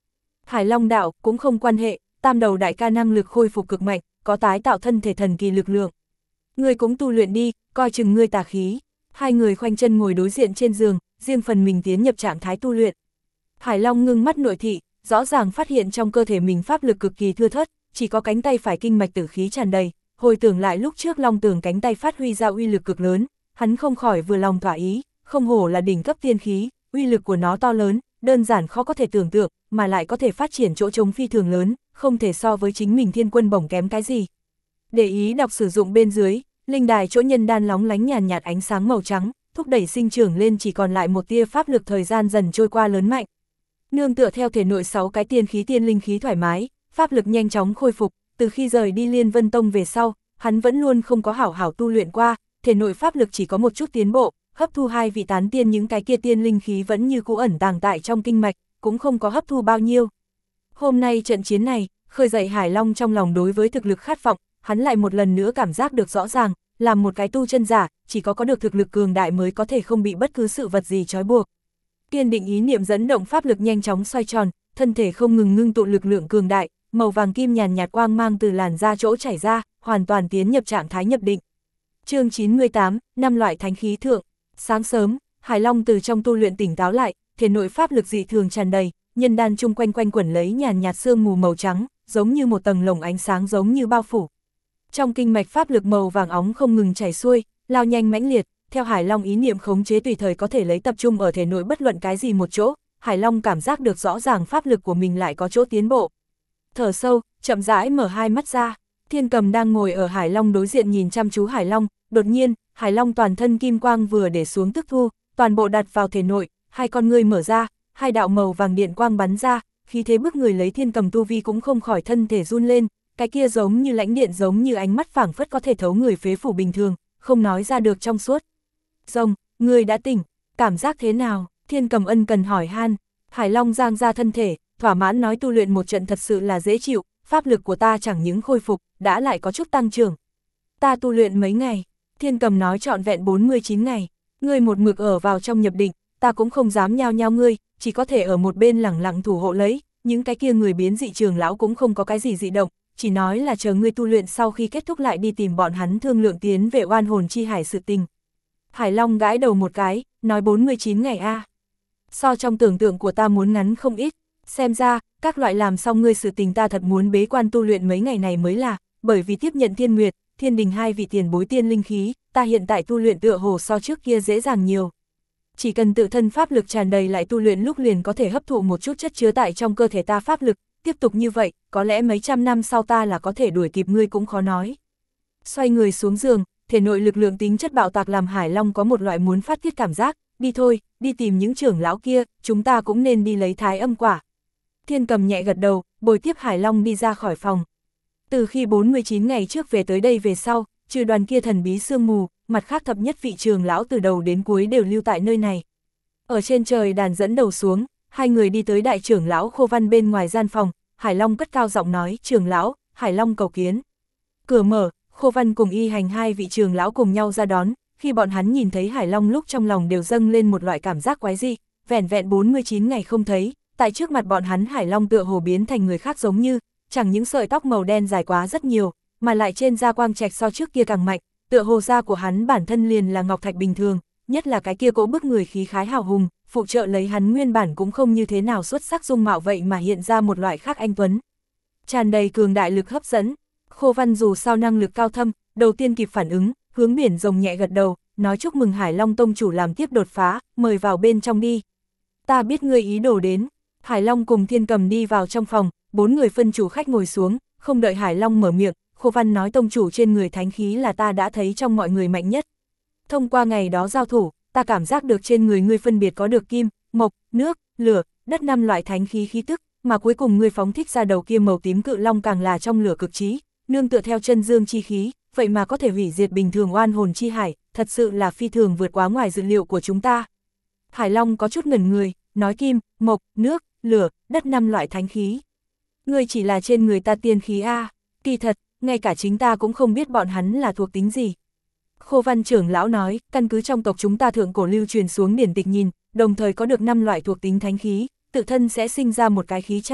[SPEAKER 1] Hải Long đạo, cũng không quan hệ, tam đầu đại ca năng lực khôi phục cực mạnh, có tái tạo thân thể thần kỳ lực lượng. Ngươi cũng tu luyện đi, coi chừng ngươi tà khí. Hai người khoanh chân ngồi đối diện trên giường, riêng phần mình tiến nhập trạng thái tu luyện. Hải Long ngưng mắt nội thị, rõ ràng phát hiện trong cơ thể mình pháp lực cực kỳ thưa thớt, chỉ có cánh tay phải kinh mạch tử khí tràn đầy. Hồi tưởng lại lúc trước Long Tường cánh tay phát huy ra uy lực cực lớn, hắn không khỏi vừa lòng thỏa ý, không hổ là đỉnh cấp tiên khí, uy lực của nó to lớn, đơn giản khó có thể tưởng tượng, mà lại có thể phát triển chỗ trống phi thường lớn, không thể so với chính mình Thiên Quân Bổng kém cái gì. Để ý đọc sử dụng bên dưới, linh đài chỗ nhân đan lóng lánh nhàn nhạt ánh sáng màu trắng, thúc đẩy sinh trưởng lên chỉ còn lại một tia pháp lực, thời gian dần trôi qua lớn mạnh. Nương tựa theo thể nội 6 cái tiên khí tiên linh khí thoải mái, pháp lực nhanh chóng khôi phục, từ khi rời đi Liên Vân Tông về sau, hắn vẫn luôn không có hảo hảo tu luyện qua, thể nội pháp lực chỉ có một chút tiến bộ, hấp thu 2 vị tán tiên những cái kia tiên linh khí vẫn như cũ ẩn tàng tại trong kinh mạch, cũng không có hấp thu bao nhiêu. Hôm nay trận chiến này, khơi dậy Hải Long trong lòng đối với thực lực khát vọng, hắn lại một lần nữa cảm giác được rõ ràng, làm một cái tu chân giả, chỉ có được thực lực cường đại mới có thể không bị bất cứ sự vật gì trói buộc. Kiên định ý niệm dẫn động pháp lực nhanh chóng xoay tròn, thân thể không ngừng ngưng tụ lực lượng cường đại, màu vàng kim nhàn nhạt quang mang từ làn da chỗ chảy ra, hoàn toàn tiến nhập trạng thái nhập định. Chương 98, 5 loại thánh khí thượng. Sáng sớm, Hải Long từ trong tu luyện tỉnh táo lại, thể nội pháp lực dị thường tràn đầy, nhân đan chung quanh quanh quẩn lấy nhàn nhạt sương mù màu trắng, giống như một tầng lồng ánh sáng giống như bao phủ. Trong kinh mạch pháp lực màu vàng óng không ngừng chảy xuôi, lao nhanh mãnh liệt, theo Hải Long ý niệm khống chế tùy thời có thể lấy tập trung ở thể nội bất luận cái gì một chỗ, Hải Long cảm giác được rõ ràng pháp lực của mình lại có chỗ tiến bộ. Thở sâu, chậm rãi mở hai mắt ra, Thiên Cầm đang ngồi ở Hải Long đối diện nhìn chăm chú Hải Long, đột nhiên, Hải Long toàn thân kim quang vừa để xuống tức thu, toàn bộ đặt vào thể nội, hai con ngươi mở ra, hai đạo màu vàng điện quang bắn ra, khí thế bức người lấy Thiên Cầm tu vi cũng không khỏi thân thể run lên, cái kia giống như lãnh điện giống như ánh mắt phảng phất có thể thấu người phế phủ bình thường, không nói ra được trong suốt. Rồng, ngươi đã tỉnh, cảm giác thế nào? Thiên Cầm ân cần hỏi han. Hải Long giang ra thân thể, thỏa mãn nói tu luyện một trận thật sự là dễ chịu, pháp lực của ta chẳng những khôi phục, đã lại có chút tăng trưởng. Ta tu luyện mấy ngày? Thiên Cầm nói trọn vẹn 49 ngày, ngươi một mực ở vào trong nhập định, ta cũng không dám nhao nhao ngươi, chỉ có thể ở một bên lẳng lặng thủ hộ lấy, những cái kia người biến dị trường lão cũng không có cái gì dị động, chỉ nói là chờ ngươi tu luyện sau khi kết thúc lại đi tìm bọn hắn thương lượng tiến về oan hồn chi hải sự tình. Hải Long gãi đầu một cái, nói 49 ngày a. So trong tưởng tượng của ta muốn ngắn không ít, xem ra, các loại làm xong ngươi sự tình ta thật muốn bế quan tu luyện mấy ngày này mới là, bởi vì tiếp nhận Thiên Nguyệt, Thiên Đình hai vị tiền bối tiên linh khí, ta hiện tại tu luyện tựa hồ so trước kia dễ dàng nhiều. Chỉ cần tự thân pháp lực tràn đầy lại tu luyện lúc liền có thể hấp thụ một chút chất chứa tại trong cơ thể ta pháp lực, tiếp tục như vậy, có lẽ mấy trăm năm sau ta là có thể đuổi kịp ngươi cũng khó nói. Xoay người xuống giường, thể nội lực lượng tính chất bạo tạc làm Hải Long có một loại muốn phát tiết cảm giác, đi thôi, đi tìm những trưởng lão kia, chúng ta cũng nên đi lấy thái âm quả. Thiên Cầm nhẹ gật đầu, bồi tiếp Hải Long đi ra khỏi phòng. Từ khi 49 ngày trước về tới đây về sau, trừ đoàn kia thần bí sương mù, mặt khác thập nhất vị trưởng lão từ đầu đến cuối đều lưu tại nơi này. Ở trên trời đàn dẫn đầu xuống, hai người đi tới đại trưởng lão Khô Văn bên ngoài gian phòng, Hải Long cất cao giọng nói, trưởng lão, Hải Long cầu kiến. Cửa mở, Khô Văn cùng Y Hành hai vị trưởng lão cùng nhau ra đón, khi bọn hắn nhìn thấy Hải Long lúc trong lòng đều dâng lên một loại cảm giác quái dị, vẻn vẹn 49 ngày không thấy, tại trước mặt bọn hắn Hải Long tựa hồ biến thành người khác giống như, chẳng những sợi tóc màu đen dài quá rất nhiều, mà lại trên da quang trạch so trước kia càng mạnh, tựa hồ da của hắn bản thân liền là ngọc thạch bình thường, nhất là cái kia cỗ bức người khí khái hào hùng, phụ trợ lấy hắn nguyên bản cũng không như thế nào xuất sắc dung mạo vậy mà hiện ra một loại khác anh tuấn. Tràn đầy cường đại lực hấp dẫn, Khô Văn dù sao năng lực cao thâm, đầu tiên kịp phản ứng, hướng Biển Rồng nhẹ gật đầu, nói chúc mừng Hải Long tông chủ làm tiếp đột phá, mời vào bên trong đi. Ta biết ngươi ý đồ đến. Hải Long cùng Thiên Cầm đi vào trong phòng, 4 người phân chủ khách ngồi xuống, không đợi Hải Long mở miệng, Khô Văn nói tông chủ trên người thánh khí là ta đã thấy trong mọi người mạnh nhất. Thông qua ngày đó giao thủ, ta cảm giác được trên người ngươi phân biệt có được kim, mộc, nước, lửa, đất 5 loại thánh khí khí tức, mà cuối cùng ngươi phóng thích ra đầu kia màu tím cự long càng là trong lửa cực trí, nương tựa theo chân dương chi khí, vậy mà có thể hủy diệt bình thường oan hồn chi hải, thật sự là phi thường vượt quá ngoài dự liệu của chúng ta. Hải Long có chút ngẩn người, nói kim, mộc, nước, lửa, đất 5 loại thánh khí. Ngươi chỉ là trên người ta tiên khí a, kỳ thật, ngay cả chính ta cũng không biết bọn hắn là thuộc tính gì. Khô Văn trưởng lão nói, căn cứ trong tộc chúng ta thượng cổ lưu truyền xuống điển tịch nhìn, đồng thời có được 5 loại thuộc tính thánh khí, tự thân sẽ sinh ra một cái khí tràng,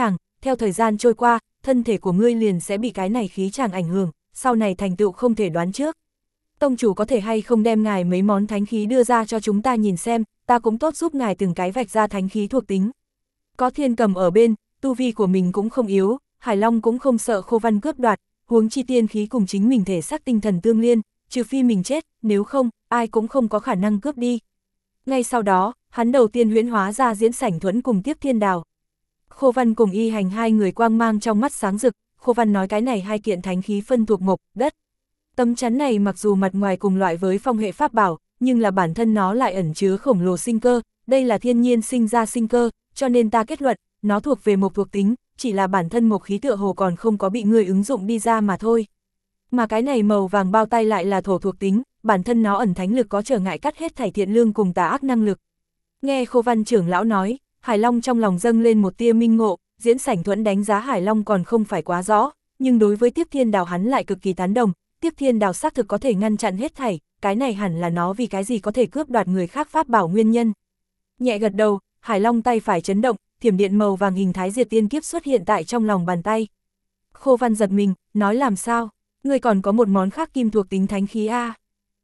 [SPEAKER 1] theo thời gian trôi qua, thân thể của ngươi liền sẽ bị cái này khí chàng ảnh hưởng, sau này thành tựu không thể đoán trước. Tông chủ có thể hay không đem ngài mấy món thánh khí đưa ra cho chúng ta nhìn xem, ta cũng tốt giúp ngài từng cái vạch ra thánh khí thuộc tính. Có Thiên Cầm ở bên, tu vi của mình cũng không yếu, Hải Long cũng không sợ Khô Văn cướp đoạt, huống chi tiên khí cùng chính mình thể xác tinh thần tương liên, trừ phi mình chết, nếu không, ai cũng không có khả năng cướp đi. Ngay sau đó, hắn đầu tiên huyễn hóa ra Diễn Sảnh Thuẫn cùng Tiếp Thiên Đào. Khô Văn cùng Y Hành hai người quang mang trong mắt sáng rực, Khô Văn nói cái này hai kiện thánh khí phân thuộc mộc, đất. Tấm chắn này mặc dù mặt ngoài cùng loại với phong hệ pháp bảo, nhưng là bản thân nó lại ẩn chứa khổng lồ sinh cơ, đây là thiên nhiên sinh ra sinh cơ, cho nên ta kết luận, nó thuộc về mộc thuộc tính, chỉ là bản thân mộc khí tựa hồ còn không có bị người ứng dụng đi ra mà thôi. Mà cái này màu vàng bao tay lại là thổ thuộc tính, bản thân nó ẩn thánh lực có trở ngại cắt hết thảy thiện lương cùng tà ác năng lực. Nghe Khô Văn trưởng lão nói, Hải Long trong lòng dâng lên một tia minh ngộ, Diễn Sảnh Thuẫn đánh giá Hải Long còn không phải quá rõ, nhưng đối với Tiếp Thiên Đào hắn lại cực kỳ tán đồng, Tiếp Thiên Đào xác thực có thể ngăn chặn hết thảy, cái này hẳn là nó vì cái gì có thể cướp đoạt người khác pháp bảo nguyên nhân. Nhẹ gật đầu, Hải Long tay phải chấn động, thiểm điện màu vàng hình thái diệt tiên kiếp xuất hiện tại trong lòng bàn tay. Khô Văn giật mình, nói làm sao, ngươi còn có một món khác kim thuộc tính thánh khí a?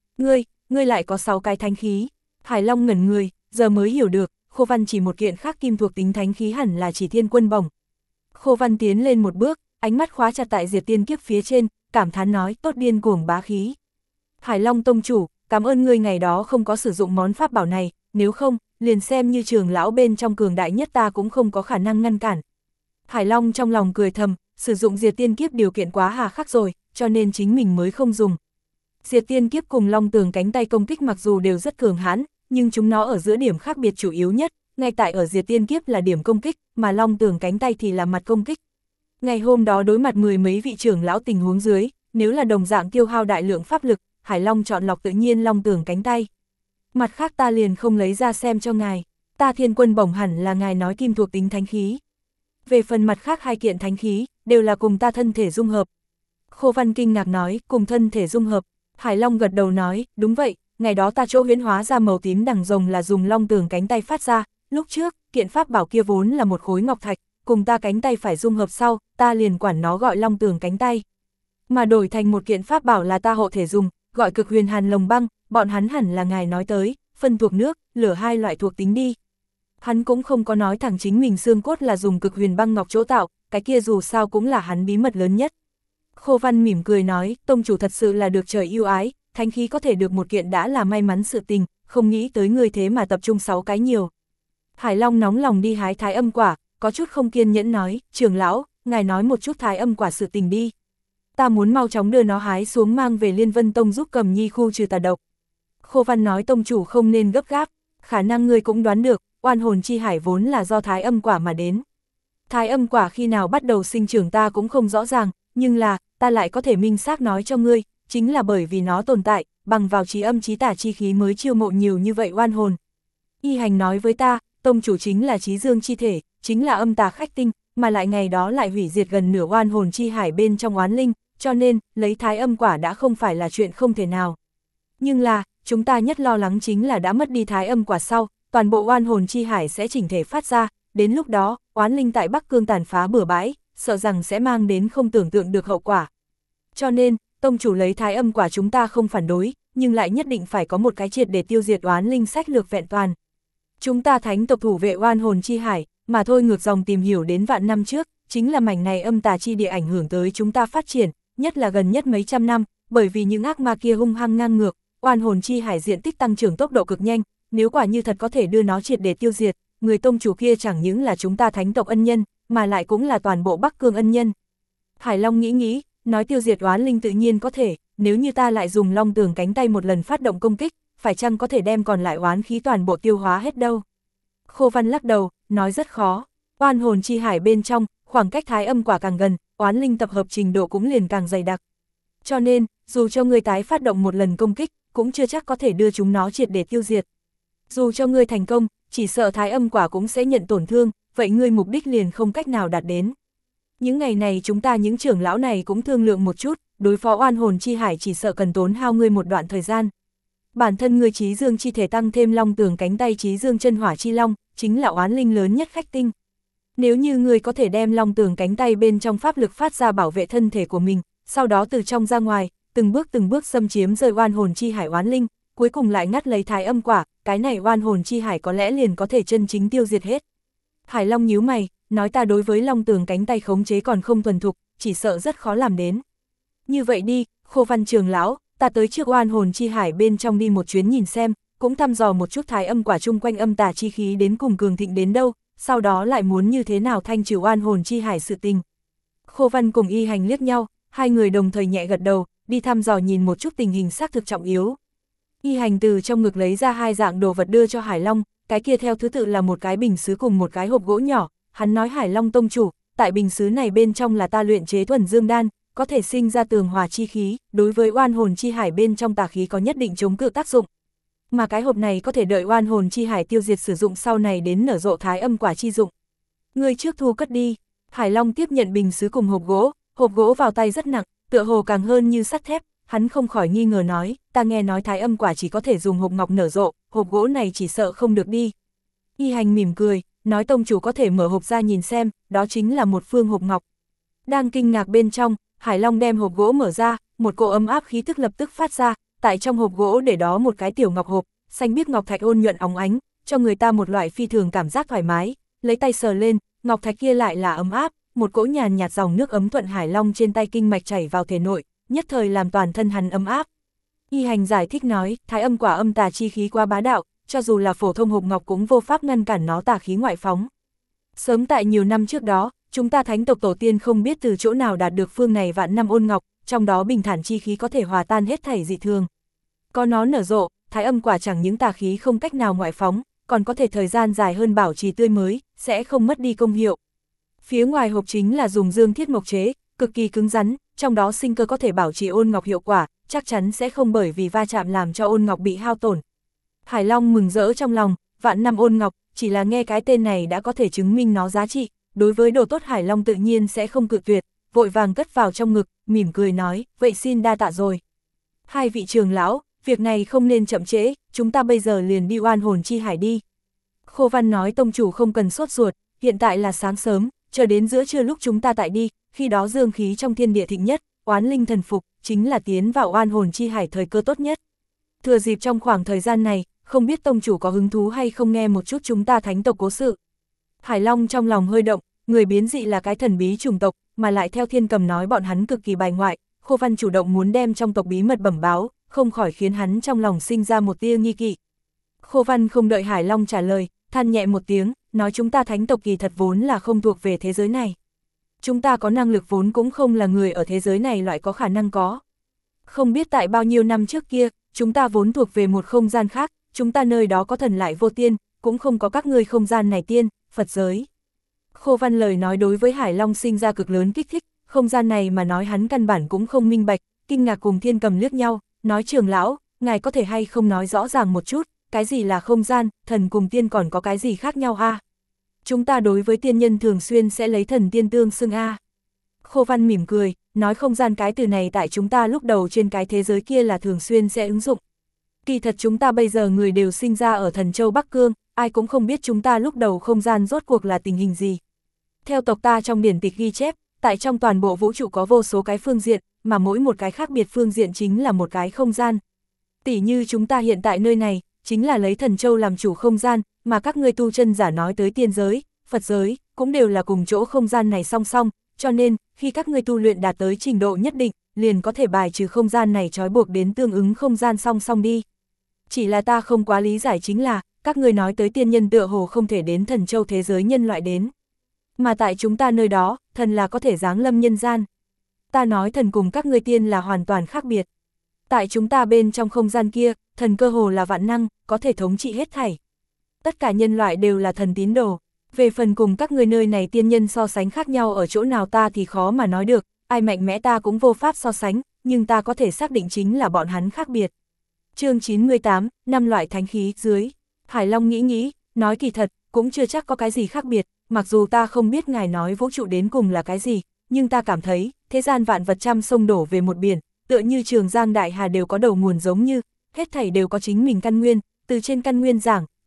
[SPEAKER 1] Ngươi lại có 6 cái thánh khí. Hải Long ngẩn người, giờ mới hiểu được, Khô Văn chỉ một kiện khác kim thuộc tính thánh khí hẳn là chỉ Thiên Quân Bổng. Khô Văn tiến lên một bước, ánh mắt khóa chặt tại diệt tiên kiếp phía trên, cảm thán nói, tốt điên cuồng bá khí. Hải Long tông chủ, cảm ơn ngươi ngày đó không có sử dụng món pháp bảo này, nếu không, liền xem như trường lão bên trong cường đại nhất ta cũng không có khả năng ngăn cản. Hải Long trong lòng cười thầm, sử dụng diệt tiên kiếp điều kiện quá hà khắc rồi, cho nên chính mình mới không dùng. Diệt tiên kiếp cùng Long Tường cánh tay công kích mặc dù đều rất cường hãn, nhưng chúng nó ở giữa điểm khác biệt chủ yếu nhất, ngay tại ở diệt tiên kiếp là điểm công kích, mà Long Tường cánh tay thì là mặt công kích. Ngày hôm đó đối mặt mười mấy vị trưởng lão tình huống dưới, nếu là đồng dạng tiêu hao đại lượng pháp lực, Hải Long chọn lọc tự nhiên Long Tường cánh tay. Mặt khác ta liền không lấy ra xem cho ngài, ta Thiên Quân Bổng hẳn là ngài nói kim thuộc tính thánh khí. Về phần mặt khác hai kiện thánh khí, đều là cùng ta thân thể dung hợp. Khô Văn kinh ngạc nói, cùng thân thể dung hợp. Hải Long gật đầu nói, đúng vậy, ngày đó ta chỗ huyễn hóa ra màu tím đằng rồng là dùng Long Tường cánh tay phát ra, lúc trước, kiện pháp bảo kia vốn là một khối ngọc thạch, cùng ta cánh tay phải dung hợp sau, ta liền quản nó gọi Long Tường cánh tay. Mà đổi thành một kiện pháp bảo là ta hộ thể dùng, gọi Cực Huyền Hàn Lồng Băng, bọn hắn hẳn là ngài nói tới, phân thuộc nước, lửa hai loại thuộc tính đi. Hắn cũng không có nói thẳng chính mình xương cốt là dùng Cực Huyền Băng Ngọc chỗ tạo, cái kia dù sao cũng là hắn bí mật lớn nhất. Khô Văn mỉm cười nói, tông chủ thật sự là được trời yêu ái, thánh khí có thể được một kiện đã là may mắn sự tình, không nghĩ tới người thế mà tập trung 6 cái nhiều. Hải Long nóng lòng đi hái thái âm quả, có chút không kiên nhẫn nói, trưởng lão, ngài nói một chút thái âm quả sự tình đi. Ta muốn mau chóng đưa nó hái xuống mang về Liên Vân Tông giúp Cầm Nhi khu trừ tà độc. Khô Văn nói tông chủ không nên gấp gáp, khả năng ngươi cũng đoán được, oan hồn chi hải vốn là do thái âm quả mà đến. Thái âm quả khi nào bắt đầu sinh trưởng ta cũng không rõ ràng, nhưng là, ta lại có thể minh xác nói cho ngươi, chính là bởi vì nó tồn tại, bằng vào trí âm trí tả chi khí mới chiêu mộ nhiều như vậy oan hồn. Y Hành nói với ta, tông chủ chính là trí dương chi thể, chính là âm tà khách tinh, mà lại ngày đó lại hủy diệt gần nửa oan hồn chi hải bên trong oán linh, cho nên, lấy thái âm quả đã không phải là chuyện không thể nào. Nhưng là, chúng ta nhất lo lắng chính là đã mất đi thái âm quả sau, toàn bộ oan hồn chi hải sẽ chỉnh thể phát ra, đến lúc đó, oán linh tại Bắc Cương tàn phá bừa bãi, sợ rằng sẽ mang đến không tưởng tượng được hậu quả. Cho nên, tông chủ lấy thái âm quả chúng ta không phản đối, nhưng lại nhất định phải có một cái triệt để tiêu diệt oán linh sách lược vẹn toàn. Chúng ta thánh tộc thủ vệ oan hồn chi hải, mà thôi ngược dòng tìm hiểu đến vạn năm trước, chính là mảnh này âm tà chi địa ảnh hưởng tới chúng ta phát triển, nhất là gần nhất mấy trăm năm, bởi vì những ác ma kia hung hăng ngang ngược, oan hồn chi hải diện tích tăng trưởng tốc độ cực nhanh, nếu quả như thật có thể đưa nó triệt để tiêu diệt, người tông chủ kia chẳng những là chúng ta thánh tộc ân nhân, mà lại cũng là toàn bộ Bắc Cương ân nhân. Hải Long nghĩ, nói tiêu diệt oán linh tự nhiên có thể, nếu như ta lại dùng Long Tường cánh tay một lần phát động công kích, phải chăng có thể đem còn lại oán khí toàn bộ tiêu hóa hết đâu. Khô Văn lắc đầu, nói rất khó, oan hồn chi hải bên trong, khoảng cách thái âm quả càng gần, oán linh tập hợp trình độ cũng liền càng dày đặc. Cho nên, dù cho ngươi tái phát động một lần công kích, cũng chưa chắc có thể đưa chúng nó triệt để tiêu diệt. Dù cho ngươi thành công, chỉ sợ thái âm quả cũng sẽ nhận tổn thương, vậy ngươi mục đích liền không cách nào đạt đến. Những ngày này chúng ta những trưởng lão này cũng thương lượng một chút, đối phó oan hồn chi hải chỉ sợ cần tốn hao ngươi một đoạn thời gian. Bản thân ngươi trí dương chi thể tăng thêm Long Tường cánh tay trí dương chân hỏa chi long, chính là oán linh lớn nhất khách tinh. Nếu như ngươi có thể đem long tường cánh tay bên trong pháp lực phát ra bảo vệ thân thể của mình, sau đó từ trong ra ngoài, từng bước xâm chiếm rời oan hồn chi hải oán linh, cuối cùng lại ngắt lấy thái âm quả, cái này oan hồn chi hải có lẽ liền có thể chân chính tiêu diệt hết. Hải Long nhíu mày, nói ta đối với long tường cánh tay khống chế còn không thuần thục, chỉ sợ rất khó làm đến. Như vậy đi, Khô Văn trưởng lão, ta tới trước oan hồn chi hải bên trong đi một chuyến nhìn xem, cũng thăm dò một chút thái âm quả chung quanh âm tà chi khí đến cùng cường thịnh đến đâu, sau đó lại muốn như thế nào thanh trừ oan hồn chi hải sự tình. Khô Văn cùng Y Hành liếc nhau, hai người đồng thời nhẹ gật đầu, đi thăm dò nhìn một chút tình hình xác thực trọng yếu. Y Hành từ trong ngực lấy ra hai dạng đồ vật đưa cho Hải Long, cái kia theo thứ tự là một cái bình sứ cùng một cái hộp gỗ nhỏ, hắn nói Hải Long tông chủ, tại bình sứ này bên trong là ta luyện chế thuần dương đan, có thể sinh ra tường hòa chi khí, đối với oan hồn chi hải bên trong tà khí có nhất định chống cự tác dụng. Mà cái hộp này có thể đợi oan hồn chi hải tiêu diệt sử dụng sau này đến nở rộ thái âm quả chi dụng. Ngươi trước thu cất đi. Hải Long tiếp nhận bình sứ cùng hộp gỗ vào tay rất nặng, tựa hồ càng hơn như sắt thép, hắn không khỏi nghi ngờ nói, ta nghe nói thái âm quả chỉ có thể dùng hộp ngọc nở rộ, hộp gỗ này chỉ sợ không được đi. Y Hành mỉm cười, nói tông chủ có thể mở hộp ra nhìn xem, đó chính là một phương hộp ngọc. Đang kinh ngạc bên trong, Hải Long đem hộp gỗ mở ra, một cỗ ấm áp khí tức lập tức phát ra, tại trong hộp gỗ để đó một cái tiểu ngọc hộp, xanh biếc ngọc thạch ôn nhuận óng ánh, cho người ta một loại phi thường cảm giác thoải mái, lấy tay sờ lên, ngọc thạch kia lại là ấm áp, một cỗ nhàn nhạt dòng nước ấm thuận Hải Long trên tay kinh mạch chảy vào thể nội, nhất thời làm toàn thân hắn ấm áp. Y Hành giải thích nói, thái âm quả âm tà chi khí quá bá đạo, cho dù là phổ thông hộp ngọc cũng vô pháp ngăn cản nó tà khí ngoại phóng. Sớm tại nhiều năm trước đó, chúng ta thánh tộc tổ tiên không biết từ chỗ nào đạt được phương này vạn năm ôn ngọc, trong đó bình thản chi khí có thể hòa tan hết thảy dị thường. Có nó nở rộ, thái âm quả chẳng những tà khí không cách nào ngoại phóng, còn có thể thời gian dài hơn bảo trì tươi mới, sẽ không mất đi công hiệu. Phía ngoài hộp chính là dùng dương thiết mộc chế, cực kỳ cứng rắn, trong đó sinh cơ có thể bảo trì ôn ngọc hiệu quả, chắc chắn sẽ không bởi vì va chạm làm cho ôn ngọc bị hao tổn. Hải Long mừng rỡ trong lòng, vạn năm ôn ngọc, chỉ là nghe cái tên này đã có thể chứng minh nó giá trị, đối với đồ tốt Hải Long tự nhiên sẽ không cự tuyệt, vội vàng cất vào trong ngực, mỉm cười nói, vậy xin đa tạ rồi. Hai vị trưởng lão, việc này không nên chậm trễ, chúng ta bây giờ liền đi oan hồn chi hải đi. Khô Văn nói tông chủ không cần sốt ruột, hiện tại là sáng sớm, chờ đến giữa trưa lúc chúng ta tại đi, khi đó dương khí trong thiên địa thịnh nhất, oán linh thần phục, chính là tiến vào oan hồn chi hải thời cơ tốt nhất. Thừa dịp trong khoảng thời gian này, không biết tông chủ có hứng thú hay không nghe một chút chúng ta thánh tộc cố sự. Hải Long trong lòng hơi động, người biến dị là cái thần bí chủng tộc, mà lại theo Thiên Cầm nói bọn hắn cực kỳ bài ngoại, Khô Văn chủ động muốn đem trong tộc bí mật bẩm báo, không khỏi khiến hắn trong lòng sinh ra một tia nghi kỵ. Khô Văn không đợi Hải Long trả lời, than nhẹ một tiếng, nói chúng ta thánh tộc kỳ thật vốn là không thuộc về thế giới này. Chúng ta có năng lực vốn cũng không là người ở thế giới này loại có khả năng có. Không biết tại bao nhiêu năm trước kia, chúng ta vốn thuộc về một không gian khác, chúng ta nơi đó có thần lại vô tiên, cũng không có các ngươi không gian này tiên, Phật giới. Khô Văn lời nói đối với Hải Long sinh ra cực lớn kích thích, không gian này mà nói hắn căn bản cũng không minh bạch, kinh ngạc cùng Thiên Cầm liếc nhau, nói trưởng lão, ngài có thể hay không nói rõ ràng một chút, cái gì là không gian, thần cùng tiên còn có cái gì khác nhau a? Chúng ta đối với tiên nhân thường xuyên sẽ lấy thần tiên tương xưng a. Khô Văn mỉm cười, nói không gian cái từ này tại chúng ta lúc đầu trên cái thế giới kia là thường xuyên sẽ ứng dụng. Kỳ thật chúng ta bây giờ người đều sinh ra ở Thần Châu Bắc Cương, ai cũng không biết chúng ta lúc đầu không gian rốt cuộc là tình hình gì. Theo tộc ta trong điển tịch ghi chép, tại trong toàn bộ vũ trụ có vô số cái phương diện, mà mỗi một cái khác biệt phương diện chính là một cái không gian. Tỉ như chúng ta hiện tại nơi này, chính là lấy Thần Châu làm chủ không gian, mà các ngươi tu chân giả nói tới tiên giới, Phật giới, cũng đều là cùng chỗ không gian này song song, cho nên, khi các ngươi tu luyện đạt tới trình độ nhất định, liền có thể bài trừ không gian này trói buộc đến tương ứng không gian song song đi. Chỉ là ta không quá lý giải chính là, các ngươi nói tới tiên nhân tựa hồ không thể đến Thần Châu thế giới nhân loại đến. Mà tại chúng ta nơi đó, thần là có thể giáng lâm nhân gian. Ta nói thần cùng các ngươi tiên là hoàn toàn khác biệt. Tại chúng ta bên trong không gian kia, thần cơ hồ là vạn năng, có thể thống trị hết thảy. Tất cả nhân loại đều là thần tín đồ. Về phần cùng các ngươi nơi này tiên nhân so sánh khác nhau ở chỗ nào ta thì khó mà nói được, ai mạnh mẽ ta cũng vô pháp so sánh, nhưng ta có thể xác định chính là bọn hắn khác biệt. Chương 98, 5 loại thánh khí dưới. Hải Long nghĩ, nói kỳ thật, cũng chưa chắc có cái gì khác biệt, mặc dù ta không biết ngài nói vũ trụ đến cùng là cái gì, nhưng ta cảm thấy, thế gian vạn vật trăm sông đổ về một biển, tựa như Trường Giang Đại Hà đều có đầu nguồn giống như, hết thảy đều có chính mình căn nguyên, từ trên căn nguyên giảng,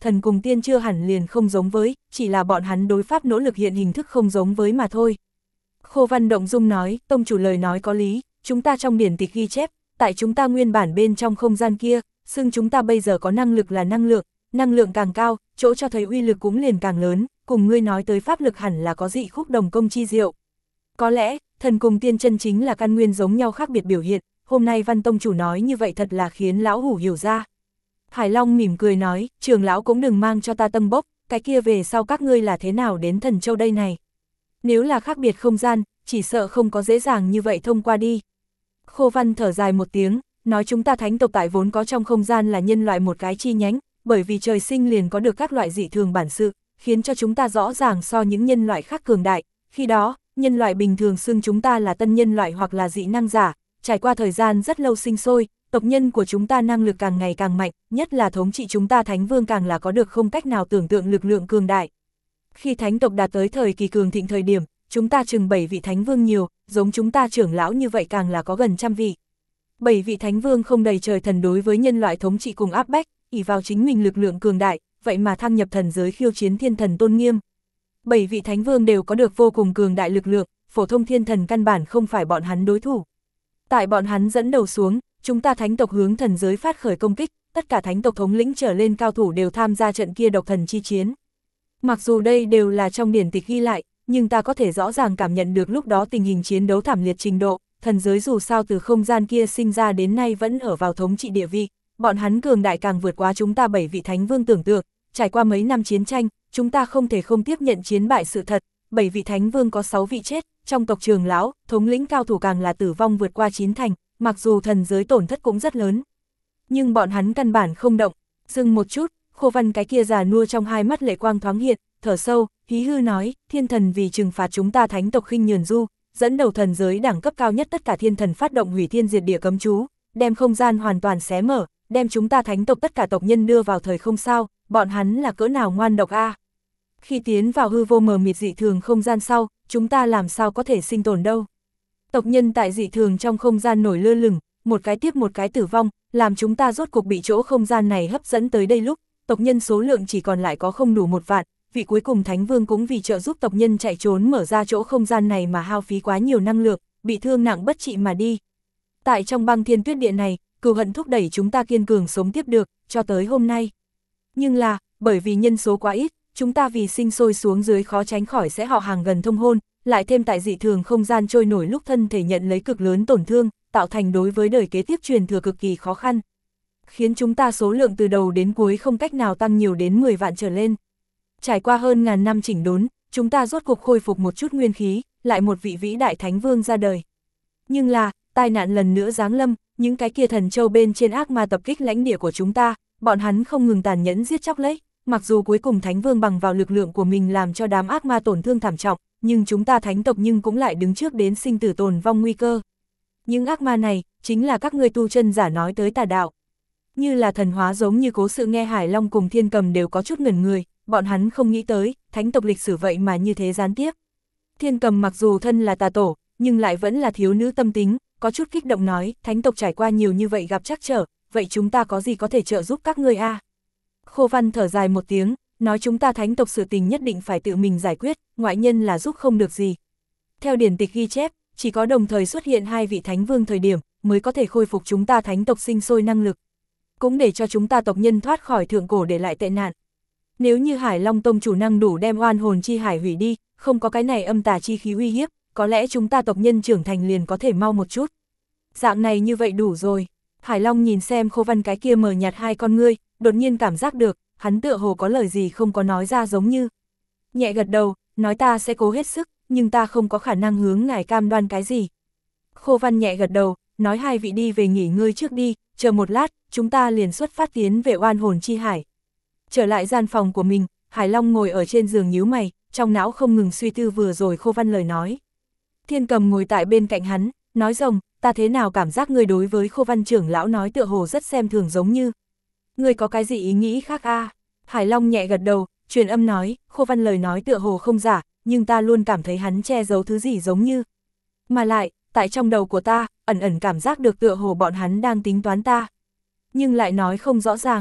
[SPEAKER 1] thần cùng tiên chưa hẳn liền không giống với, chỉ là bọn hắn đối pháp nỗ lực hiện hình thức không giống với mà thôi. Khô Văn động dung nói, tông chủ lời nói có lý, chúng ta trong điển tịch ghi chép, tại chúng ta nguyên bản bên trong không gian kia, xưng chúng ta bây giờ có năng lực là năng lượng càng cao, chỗ cho thấy uy lực cũng liền càng lớn, cùng ngươi nói tới pháp lực hẳn là có dị khúc đồng công chi diệu. Có lẽ, thần cùng tiên chân chính là căn nguyên giống nhau khác biệt biểu hiện, hôm nay Văn tông chủ nói như vậy thật là khiến lão hủ hiểu ra. Hải Long mỉm cười nói, trưởng lão cũng đừng mang cho ta tâm bốc, cái kia về sau các ngươi là thế nào đến Thần Châu đây này. Nếu là khác biệt không gian, chỉ sợ không có dễ dàng như vậy thông qua đi. Khô Văn thở dài một tiếng, nói chúng ta thánh tộc tại vốn có trong không gian là nhân loại một cái chi nhánh, bởi vì trời sinh liền có được các loại dị thường bản sự, khiến cho chúng ta rõ ràng so những nhân loại khác cường đại. Khi đó, nhân loại bình thường xưng chúng ta là tân nhân loại hoặc là dị năng giả, trải qua thời gian rất lâu sinh sôi, tộc nhân của chúng ta năng lực càng ngày càng mạnh, nhất là thống trị chúng ta Thánh Vương càng là có được không cách nào tưởng tượng lực lượng cường đại. Khi thánh tộc đạt tới thời kỳ cường thịnh thời điểm, chúng ta chừng 7 vị Thánh Vương nhiều, giống chúng ta trưởng lão như vậy càng là có gần 100 vị. 7 vị Thánh Vương không đầy trời thần đối với nhân loại thống trị cùng áp bách, ỷ vào chính mình lực lượng cường đại, vậy mà thăng nhập thần giới khiêu chiến thiên thần tôn nghiêm. 7 vị Thánh Vương đều có được vô cùng cường đại lực lượng, phổ thông thiên thần căn bản không phải bọn hắn đối thủ. Tại bọn hắn dẫn đầu xuống, chúng ta thánh tộc hướng thần giới phát khởi công kích, tất cả thánh tộc thống lĩnh trở lên cao thủ đều tham gia trận kia độc thần chi chiến. Mặc dù đây đều là trong điển tịch ghi lại, nhưng ta có thể rõ ràng cảm nhận được lúc đó tình hình chiến đấu thảm liệt trình độ, thần giới dù sao từ không gian kia sinh ra đến nay vẫn ở vào thống trị địa vị, bọn hắn cường đại càng vượt quá chúng ta 7 vị thánh vương tưởng tượng, trải qua mấy năm chiến tranh, chúng ta không thể không tiếp nhận chiến bại sự thật, 7 vị thánh vương có 6 vị chết, trong tộc trưởng lão, thống lĩnh cao thủ càng là tử vong vượt qua 9 thành, mặc dù thần giới tổn thất cũng rất lớn. Nhưng bọn hắn căn bản không động, dừng một chút, Khô Văn cái kia già nua trong hai mắt lệ quang thoáng hiện, thở sâu, hí hư nói, thiên thần vì trừng phạt chúng ta thánh tộc khinh nhờn du, dẫn đầu thần giới đẳng cấp cao nhất tất cả thiên thần phát động hủy thiên diệt địa cấm chú, đem không gian hoàn toàn xé mở, đem chúng ta thánh tộc tất cả tộc nhân đưa vào thời không sao, bọn hắn là cỡ nào ngoan độc a. Khi tiến vào hư vô mờ mịt dị thường không gian sau, chúng ta làm sao có thể sinh tồn đâu. Tộc nhân tại dị thường trong không gian nổi lơ lửng, một cái tiếp một cái tử vong, làm chúng ta rốt cuộc bị chỗ không gian này hấp dẫn tới đây lúc, tộc nhân số lượng chỉ còn lại có không đủ 1 vạn, vị cuối cùng Thánh Vương cũng vì trợ giúp tộc nhân chạy trốn mở ra chỗ không gian này mà hao phí quá nhiều năng lượng, bị thương nặng bất trị mà đi. Tại trong băng thiên tuyết địa này, cừu hận thúc đẩy chúng ta kiên cường sống tiếp được, cho tới hôm nay. Nhưng là, bởi vì nhân số quá ít, chúng ta vì sinh sôi xuống dưới khó tránh khỏi sẽ họ hàng gần thông hôn, lại thêm tại dị thường không gian trôi nổi lúc thân thể nhận lấy cực lớn tổn thương, tạo thành đối với đời kế tiếp truyền thừa cực kỳ khó khăn. Khiến chúng ta số lượng từ đầu đến cuối không cách nào tăng nhiều đến 10 vạn trở lên. Trải qua hơn ngàn năm chỉnh đốn, chúng ta rốt cuộc khôi phục một chút nguyên khí, lại một vị vĩ đại thánh vương ra đời. Nhưng là, tai nạn lần nữa giáng lâm, những cái kia thần châu bên trên ác ma tập kích lãnh địa của chúng ta, bọn hắn không ngừng tàn nhẫn giết chóc lấy. Mặc dù cuối cùng Thánh Vương bằng vào lực lượng của mình làm cho đám ác ma tổn thương thảm trọng, nhưng chúng ta thánh tộc nhưng cũng lại đứng trước đến sinh tử tồn vong nguy cơ. Những ác ma này, chính là các ngươi tu chân giả nói tới tà đạo. Như là thần hóa giống như cố sự nghe Hải Long cùng Thiên Cầm đều có chút ngẩn người, bọn hắn không nghĩ tới, thánh tộc lịch sử vậy mà như thế gián tiếp. Thiên Cầm mặc dù thân là tà tổ, nhưng lại vẫn là thiếu nữ tâm tính, có chút kích động nói, thánh tộc trải qua nhiều như vậy gặp trắc trở, vậy chúng ta có gì có thể trợ giúp các ngươi a? Khô Văn thở dài một tiếng, nói chúng ta thánh tộc sự tình nhất định phải tự mình giải quyết, ngoại nhân là giúp không được gì. Theo điển tịch ghi chép, chỉ có đồng thời xuất hiện 2 vị thánh vương thời điểm, mới có thể khôi phục chúng ta thánh tộc sinh sôi năng lực. Cũng để cho chúng ta tộc nhân thoát khỏi thượng cổ để lại tệ nạn. Nếu như Hải Long Tông chủ năng đủ đem oan hồn chi hải hủy đi, không có cái này âm tà chi khí uy hiếp, có lẽ chúng ta tộc nhân trưởng thành liền có thể mau một chút. Dạng này như vậy đủ rồi. Hải Long nhìn xem Khô Văn cái kia mờ nhạt 2 con ngươi, đột nhiên cảm giác được, hắn tựa hồ có lời gì không có nói ra giống như. Nhẹ gật đầu, nói ta sẽ cố hết sức, nhưng ta không có khả năng hướng ngài cam đoan cái gì. Khô Văn nhẹ gật đầu, nói 2 vị đi về nghỉ ngơi trước đi, chờ một lát, chúng ta liền xuất phát tiến về oan hồn chi hải. Trở lại gian phòng của mình, Hải Long ngồi ở trên giường nhíu mày, trong não không ngừng suy tư vừa rồi Khô Văn lời nói. Thiên Cầm ngồi tại bên cạnh hắn, nói rồng, ta thế nào cảm giác ngươi đối với Khô Văn trưởng lão nói tựa hồ rất xem thường giống như. Ngươi có cái gì ý nghĩ khác a? Hải Long nhẹ gật đầu, truyền âm nói, Khô Văn lời nói tựa hồ không giả, nhưng ta luôn cảm thấy hắn che giấu thứ gì giống như. Mà lại, tại trong đầu của ta, ẩn ẩn cảm giác được tựa hồ bọn hắn đang tính toán ta. Nhưng lại nói không rõ ràng.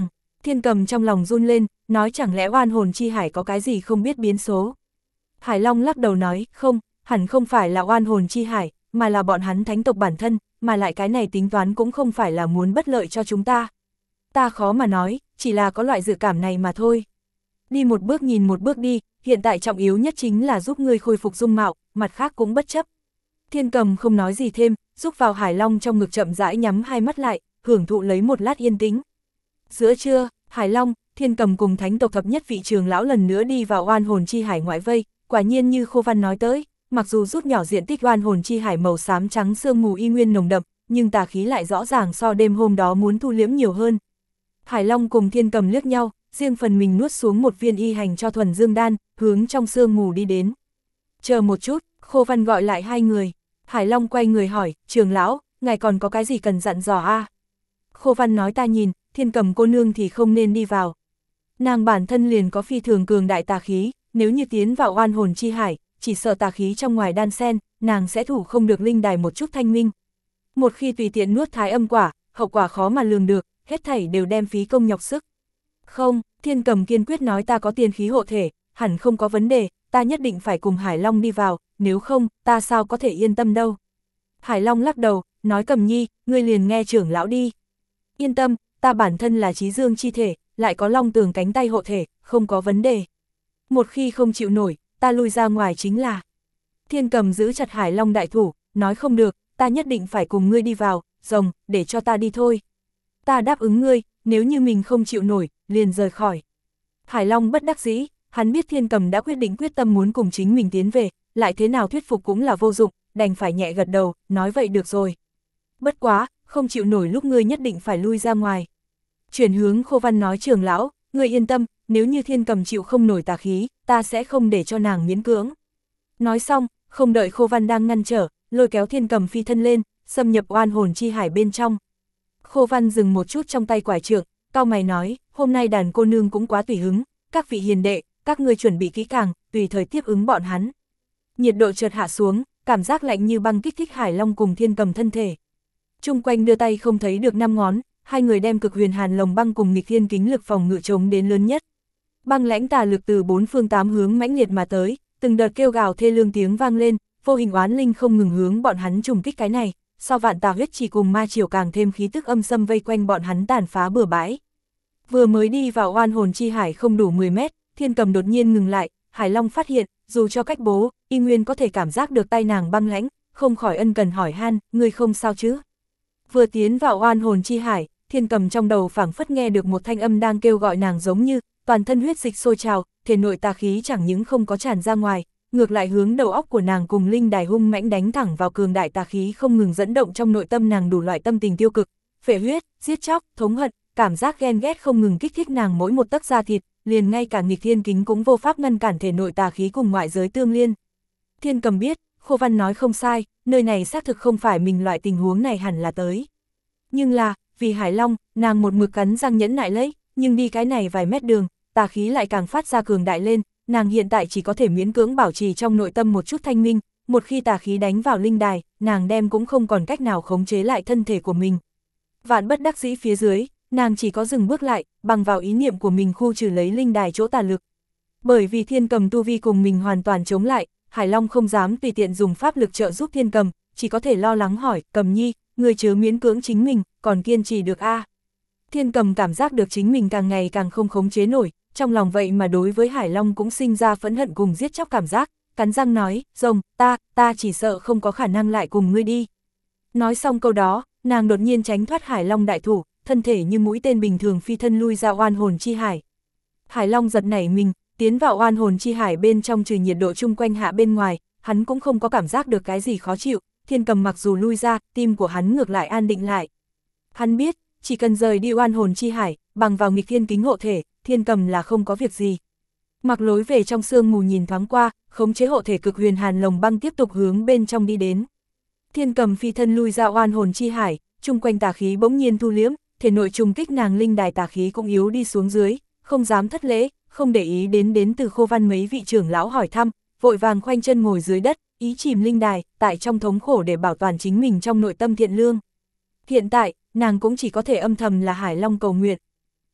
[SPEAKER 1] Thiên Cầm trong lòng run lên, nói chẳng lẽ oan hồn chi hải có cái gì không biết biến số. Hải Long lắc đầu nói, không, hẳn không phải là oan hồn chi hải, mà là bọn hắn thánh tộc bản thân, mà lại cái này tính toán cũng không phải là muốn bất lợi cho chúng ta. Ta khó mà nói, chỉ là có loại dự cảm này mà thôi. Đi một bước nhìn một bước đi, hiện tại trọng yếu nhất chính là giúp ngươi khôi phục dung mạo, mặt khác cũng bất chấp. Thiên Cầm không nói gì thêm, giúp vào Hải Long trong ngực chậm rãi nhắm hai mắt lại, hưởng thụ lấy một lát yên tĩnh. Giữa trưa, Hải Long, Thiên Cầm cùng thánh tộc thập nhất vị trường lão lần nữa đi vào oan hồn chi hải ngoại vây, quả nhiên như Khô Văn nói tới, mặc dù rút nhỏ diện tích oan hồn chi hải màu xám trắng sương mù y nguyên nồng đậm, nhưng tà khí lại rõ ràng so đêm hôm đó muốn thu liễm nhiều hơn. Hải Long cùng Thiên Cầm liếc nhau, riêng phần mình nuốt xuống một viên y hành cho thuần dương đan, hướng trong sương mù đi đến. Chờ một chút, Khô Văn gọi lại hai người. Hải Long quay người hỏi, trường lão, ngài còn có cái gì cần dặn dò a? Khô Văn nói ta nhìn, Thiên Cầm cô nương thì không nên đi vào. Nàng bản thân liền có phi thường cường đại tà khí, nếu như tiến vào oan hồn chi hải, chỉ sợ tà khí trong ngoài đan sen, nàng sẽ thủ không được linh đài một chút thanh minh. Một khi tùy tiện nuốt thái âm quả, hậu quả khó mà lường được, hết thảy đều đem phí công nhọc sức. Không, Thiên Cầm kiên quyết nói ta có tiên khí hộ thể, hẳn không có vấn đề, ta nhất định phải cùng Hải Long đi vào, nếu không, ta sao có thể yên tâm đâu. Hải Long lắc đầu, nói Cầm nhi, ngươi liền nghe trưởng lão đi. Yên tâm, ta bản thân là trí dương chi thể, lại có long tường cánh tay hộ thể, không có vấn đề. Một khi không chịu nổi, ta lui ra ngoài chính là. Thiên Cầm giữ chặt Hải Long đại thủ, nói không được, ta nhất định phải cùng ngươi đi vào, rồng, để cho ta đi thôi. Ta đáp ứng ngươi, nếu như mình không chịu nổi, liền rời khỏi. Hải Long bất đắc dĩ, hắn biết Thiên Cầm đã quyết tâm muốn cùng chính mình tiến về, lại thế nào thuyết phục cũng là vô dụng, đành phải nhẹ gật đầu, nói vậy được rồi. Bất quá, không chịu nổi lúc ngươi nhất định phải lui ra ngoài. Chuyển hướng Khô Văn nói trường lão, ngươi yên tâm, nếu như Thiên Cầm chịu không nổi tà khí, ta sẽ không để cho nàng miễn cưỡng. Nói xong, không đợi Khô Văn đang ngăn trở, lôi kéo Thiên Cầm phi thân lên, xâm nhập oan hồn chi hải bên trong. Khô Văn dừng một chút trong tay quải trượng, cau mày nói, hôm nay đàn cô nương cũng quá tùy hứng, các vị hiền đệ, các ngươi chuẩn bị kỹ càng, tùy thời tiếp ứng bọn hắn. Nhiệt độ chợt hạ xuống, cảm giác lạnh như băng kích thích Hải Long cùng Thiên Cầm thân thể. Chung quanh đưa tay không thấy được 5 ngón, hai người đem cực huyền hàn lồng băng cùng nghịch thiên kính lực phòng ngự chống đến lớn nhất. Băng lãnh tà lực từ 4 phương 8 hướng mãnh liệt mà tới, từng đợt kêu gào thê lương tiếng vang lên, vô hình oán linh không ngừng hướng bọn hắn trùng kích cái này, so vạn tà huyết chỉ cùng ma triều càng thêm khí tức âm xâm vây quanh bọn hắn tàn phá bừa bãi. Vừa mới đi vào oan hồn chi hải không đủ 10 mét, Thiên Cầm đột nhiên ngừng lại, Hải Long phát hiện, dù cho cách bố, y nguyên có thể cảm giác được tay nàng băng lãnh, không khỏi ân cần hỏi han, ngươi không sao chứ? Vừa tiến vào oan hồn chi hải, Thiên Cầm trong đầu phảng phất nghe được một thanh âm đang kêu gọi nàng giống như, toàn thân huyết dịch sôi trào, thể nội tà khí chẳng những không có tràn ra ngoài, ngược lại hướng đầu óc của nàng cùng linh đài hung mãnh đánh thẳng vào cường đại tà khí không ngừng dẫn động trong nội tâm nàng đủ loại tâm tình tiêu cực, phệ huyết, giết chóc, thống hận, cảm giác ghen ghét không ngừng kích thích nàng mỗi một tấc da thịt, liền ngay cả nghịch thiên kính cũng vô pháp ngăn cản thể nội tà khí cùng ngoại giới tương liên. Thiên Cầm biết, Khô Văn nói không sai, nơi này xác thực không phải mình loại tình huống này hẳn là tới. Nhưng là, vì Hải Long, nàng một mực cắn răng nhẫn nại lấy, nhưng đi cái này vài mét đường, tà khí lại càng phát ra cường đại lên, nàng hiện tại chỉ có thể miễn cưỡng bảo trì trong nội tâm một chút thanh minh, một khi tà khí đánh vào linh đài, nàng đem cũng không còn cách nào khống chế lại thân thể của mình. Vạn bất đắc dĩ phía dưới, nàng chỉ có dừng bước lại, bằng vào ý niệm của mình khu trừ lấy linh đài chỗ tà lực. Bởi vì Thiên Cầm tu vi cùng mình hoàn toàn chống lại, Hải Long không dám tùy tiện dùng pháp lực trợ giúp Thiên Cầm, chỉ có thể lo lắng hỏi, Cầm nhi, người chớ miễn cưỡng chính mình, còn kiên trì được a? Thiên Cầm cảm giác được chính mình càng ngày càng không khống chế nổi, trong lòng vậy mà đối với Hải Long cũng sinh ra phẫn hận cùng giết chóc cảm giác, cắn răng nói, rồng, ta chỉ sợ không có khả năng lại cùng ngươi đi. Nói xong câu đó, nàng đột nhiên tránh thoát Hải Long đại thủ, thân thể như mũi tên bình thường phi thân lui ra oan hồn chi hải. Hải Long giật nảy mình, tiến vào oan hồn chi hải bên trong trừ nhiệt độ chung quanh hạ bên ngoài, hắn cũng không có cảm giác được cái gì khó chịu, Thiên Cầm mặc dù lui ra, tim của hắn ngược lại an định lại. Hắn biết, chỉ cần rời đi oan hồn chi hải, bằng vào nghịch thiên kính hộ thể, Thiên Cầm là không có việc gì. Mặc lối về trong sương mù nhìn thoáng qua, khống chế hộ thể cực huyền hàn lồng băng tiếp tục hướng bên trong đi đến. Thiên Cầm phi thân lui ra oan hồn chi hải, chung quanh tà khí bỗng nhiên thu liễm, thể nội trùng kích nàng linh đài tà khí cũng yếu đi xuống dưới, không dám thất lễ, không để ý đến từ Khô Văn mấy vị trưởng lão hỏi thăm, vội vàng khoanh chân ngồi dưới đất, ý chìm linh đài, tại trong thống khổ để bảo toàn chính mình trong nội tâm thiện lương. Hiện tại, nàng cũng chỉ có thể âm thầm là Hải Long cầu nguyện.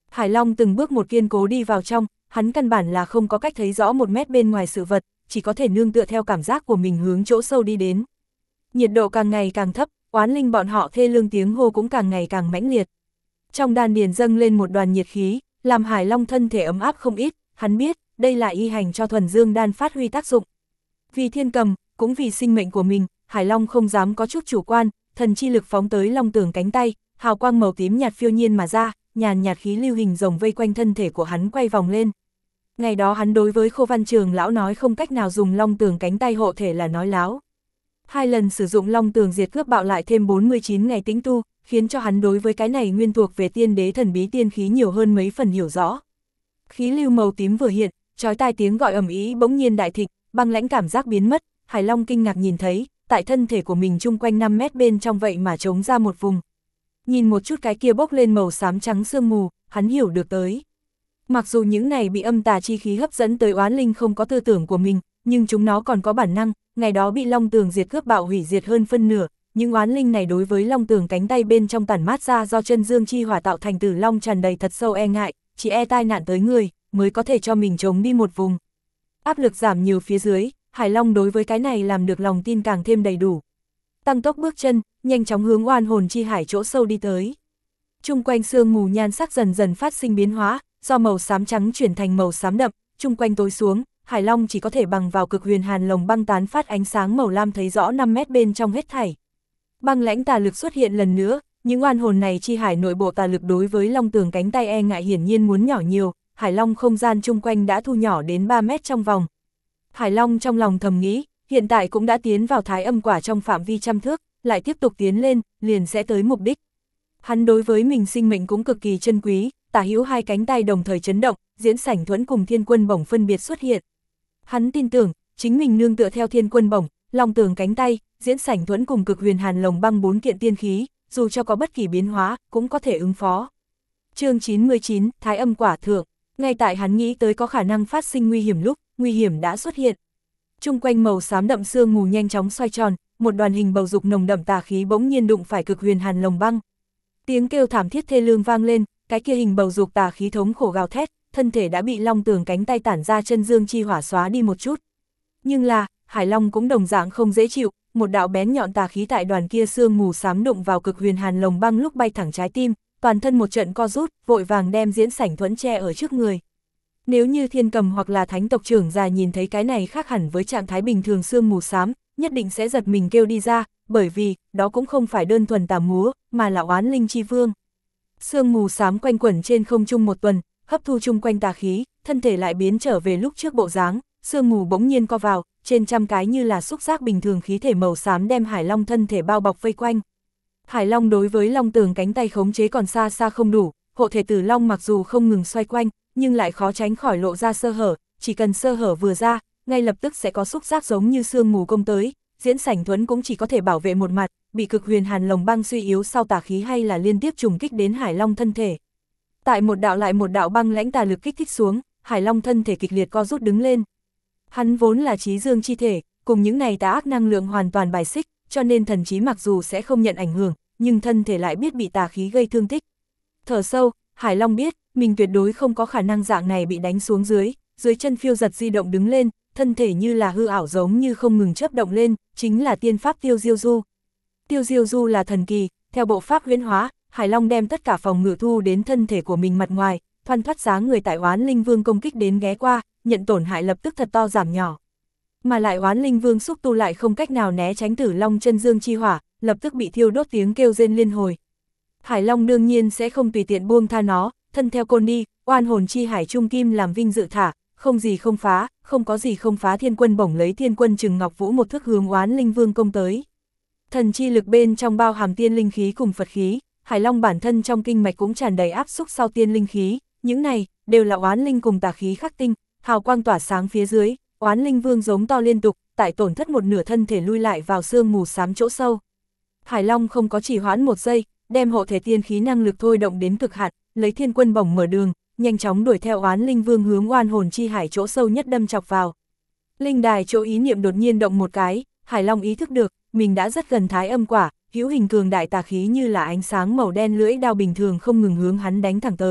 [SPEAKER 1] Hải Long từng bước một kiên cố đi vào trong, hắn căn bản là không có cách thấy rõ 1 mét bên ngoài sự vật, chỉ có thể nương tựa theo cảm giác của mình hướng chỗ sâu đi đến. Nhiệt độ càng ngày càng thấp, oán linh bọn họ thê lương tiếng hô cũng càng ngày càng mãnh liệt. Trong đan điền dâng lên một đoàn nhiệt khí, làm Hải Long thân thể ấm áp không ít, hắn biết, đây là y hành cho thuần dương đan phát huy tác dụng. Vì thiên cầm, cũng vì sinh mệnh của mình, Hải Long không dám có chút chủ quan, thần chi lực phóng tới long tường cánh tay, hào quang màu tím nhạt phiêu nhiên mà ra, nhàn nhạt khí lưu hình rồng vây quanh thân thể của hắn quay vòng lên. Ngày đó hắn đối với Khô Văn Trường lão nói không cách nào dùng long tường cánh tay hộ thể là nói láo. 2 lần sử dụng long tường diệt cướp bạo lại thêm 49 ngày tĩnh tu, khiến cho hắn đối với cái này nguyên thuộc về tiên đế thần bí tiên khí nhiều hơn mấy phần hiểu rõ. Khí lưu màu tím vừa hiện, chói tai tiếng gọi ầm ĩ bỗng nhiên đại thịnh, băng lãnh cảm giác biến mất, Hải Long kinh ngạc nhìn thấy, tại thân thể của mình chung quanh 5 mét bên trong vậy mà trống ra một vùng. Nhìn một chút cái kia bốc lên màu xám trắng sương mù, hắn hiểu được tới. Mặc dù những này bị âm tà chi khí hấp dẫn tới oán linh không có tư tưởng của mình, nhưng chúng nó còn có bản năng, ngày đó bị long tường diệt cướp bạo hủy diệt hơn phân nửa, những oán linh này đối với long tường cánh tay bên trong tản mát ra do chân dương chi hỏa tạo thành tử long tràn đầy thật sâu e ngại, chỉ e tai nạn tới người, mới có thể cho mình chống đi một vùng. Áp lực giảm nhiều phía dưới, Hải Long đối với cái này làm được lòng tin càng thêm đầy đủ. Tăng tốc bước chân, nhanh chóng hướng oan hồn chi hải chỗ sâu đi tới. Trung quanh sương mù nhan sắc dần dần phát sinh biến hóa, do màu xám trắng chuyển thành màu xám đậm, trung quanh tối xuống, Hải Long chỉ có thể bằng vào cực huyền hàn lồng băng tán phát ánh sáng màu lam thấy rõ 5 mét bên trong hết thảy. Băng lãnh tà lực xuất hiện lần nữa, những oan hồn này chi hải nội bộ tà lực đối với long tường cánh tay e ngại hiển nhiên muốn nhỏ nhiều, Hải Long không gian chung quanh đã thu nhỏ đến 3 mét trong vòng. Hải Long trong lòng thầm nghĩ, hiện tại cũng đã tiến vào thái âm quả trong phạm vi trăm thước, lại tiếp tục tiến lên, liền sẽ tới mục đích. Hắn đối với mình sinh mệnh cũng cực kỳ chân quý, tả hữu 2 cánh tay đồng thời chấn động, Diễn Sảnh Thuẫn cùng Thiên Quân Bổng phân biệt xuất hiện. Hắn tin tưởng, chính mình nương tựa theo Thiên Quân Bổng, long tường cánh tay, Diễn Sảnh Thuẫn cùng cực huyền hàn lồng băng 4 kiện tiên khí, dù cho có bất kỳ biến hóa, cũng có thể ứng phó. Chương 99, Thái âm quả thượng. Ngay tại hắn nghĩ tới có khả năng phát sinh nguy hiểm lúc, nguy hiểm đã xuất hiện. Trung quanh màu xám đậm sương mù nhanh chóng xoay tròn, một đoàn hình bầu dục nồng đậm tà khí bỗng nhiên đụng phải cực huyền hàn lồng băng. Tiếng kêu thảm thiết thê lương vang lên, cái kia hình bầu dục tà khí thống khổ gào thét, thân thể đã bị long tường cánh tay tản ra chân dương chi hỏa xóa đi một chút. Nhưng là, Hải Long cũng đồng dạng không dễ chịu, một đạo bén nhọn tà khí tại đoàn kia sương mù xám đụng vào cực huyền hàn lồng băng lúc bay thẳng trái tim, toàn thân một trận co rút, vội vàng đem Diễn Sảnh Thuẫn che ở trước người. Nếu như Thiên Cầm hoặc là Thánh tộc trưởng già nhìn thấy cái này khác hẳn với trạng thái bình thường sương mù xám, nhất định sẽ giật mình kêu đi ra, bởi vì, đó cũng không phải đơn thuần tà múa, mà là oán linh chi vương. Sương mù xám quanh quẩn trên không trung một tuần, hấp thu chung quanh tà khí, thân thể lại biến trở về lúc trước bộ dáng, sương mù bỗng nhiên co vào, trên trăm cái như là xúc giác bình thường khí thể màu xám đem Hải Long thân thể bao bọc vây quanh. Hải Long đối với long tường cánh tay khống chế còn xa xa không đủ, hộ thể tử long mặc dù không ngừng xoay quanh, nhưng lại khó tránh khỏi lộ ra sơ hở, chỉ cần sơ hở vừa ra, ngay lập tức sẽ có xúc giác giống như sương mù công tới, Diễn Sảnh Thuẫn cũng chỉ có thể bảo vệ một mặt, bị cực huyền hàn lồng băng suy yếu sau tà khí hay là liên tiếp trùng kích đến Hải Long thân thể. Tại một đạo lại một đạo băng lãnh tà lực kích thích xuống, Hải Long thân thể kịch liệt co rút đứng lên. Hắn vốn là trí dương chi thể, cùng những này tà ác năng lượng hoàn toàn bài xích, cho nên thần trí mặc dù sẽ không nhận ảnh hưởng, nhưng thân thể lại biết bị tà khí gây thương tích. Thở sâu, Hải Long biết, mình tuyệt đối không có khả năng dạng này bị đánh xuống dưới chân phiêu giật di động đứng lên, thân thể như là hư ảo giống như không ngừng chớp động lên, chính là tiên pháp Tiêu Diêu Du. Tiêu Diêu Du là thần kỳ, theo bộ pháp huyễn hóa, Hải Long đem tất cả phòng ngự thu đến thân thể của mình mặt ngoài, thoăn thoắt dáng người tại Oán Linh Vương công kích đến ghé qua, nhận tổn hại lập tức thật to giảm nhỏ. Mà lại Oán Linh Vương xúc tu lại không cách nào né tránh Tử Long chân dương chi hỏa, lập tức bị thiêu đốt tiếng kêu rên liên hồi. Hải Long đương nhiên sẽ không tùy tiện buông tha nó, thân theo côn đi, oan hồn chi hải trung kim làm vinh dự thả, không gì không phá, không có gì không phá. Thiên Quân Bổng lấy Thiên Quân Trừng Ngọc Vũ một thước hướng Oán Linh Vương công tới. Thần chi lực bên trong bao hàm tiên linh khí cùng Phật khí, Hải Long bản thân trong kinh mạch cũng tràn đầy áp xúc sau tiên linh khí, những này đều là oán linh cùng tà khí khắc tinh, hào quang tỏa sáng phía dưới, Oán Linh Vương giống to liên tục, tại tổn thất một nửa thân thể lui lại vào sương mù xám chỗ sâu. Hải Long không có trì hoãn một giây, đem hộ thể tiên khí năng lực thôi động đến cực hạn, lấy Thiên Quân Bổng mở đường, nhanh chóng đuổi theo Oán Linh Vương hướng oan hồn chi hải chỗ sâu nhất đâm chọc vào. Linh đài chỗ ý niệm đột nhiên động một cái, Hải Long ý thức được, mình đã rất gần thái âm quả, hữu hình cường đại tà khí như là ánh sáng màu đen lưỡi đao bình thường không ngừng hướng hắn đánh thẳng tới.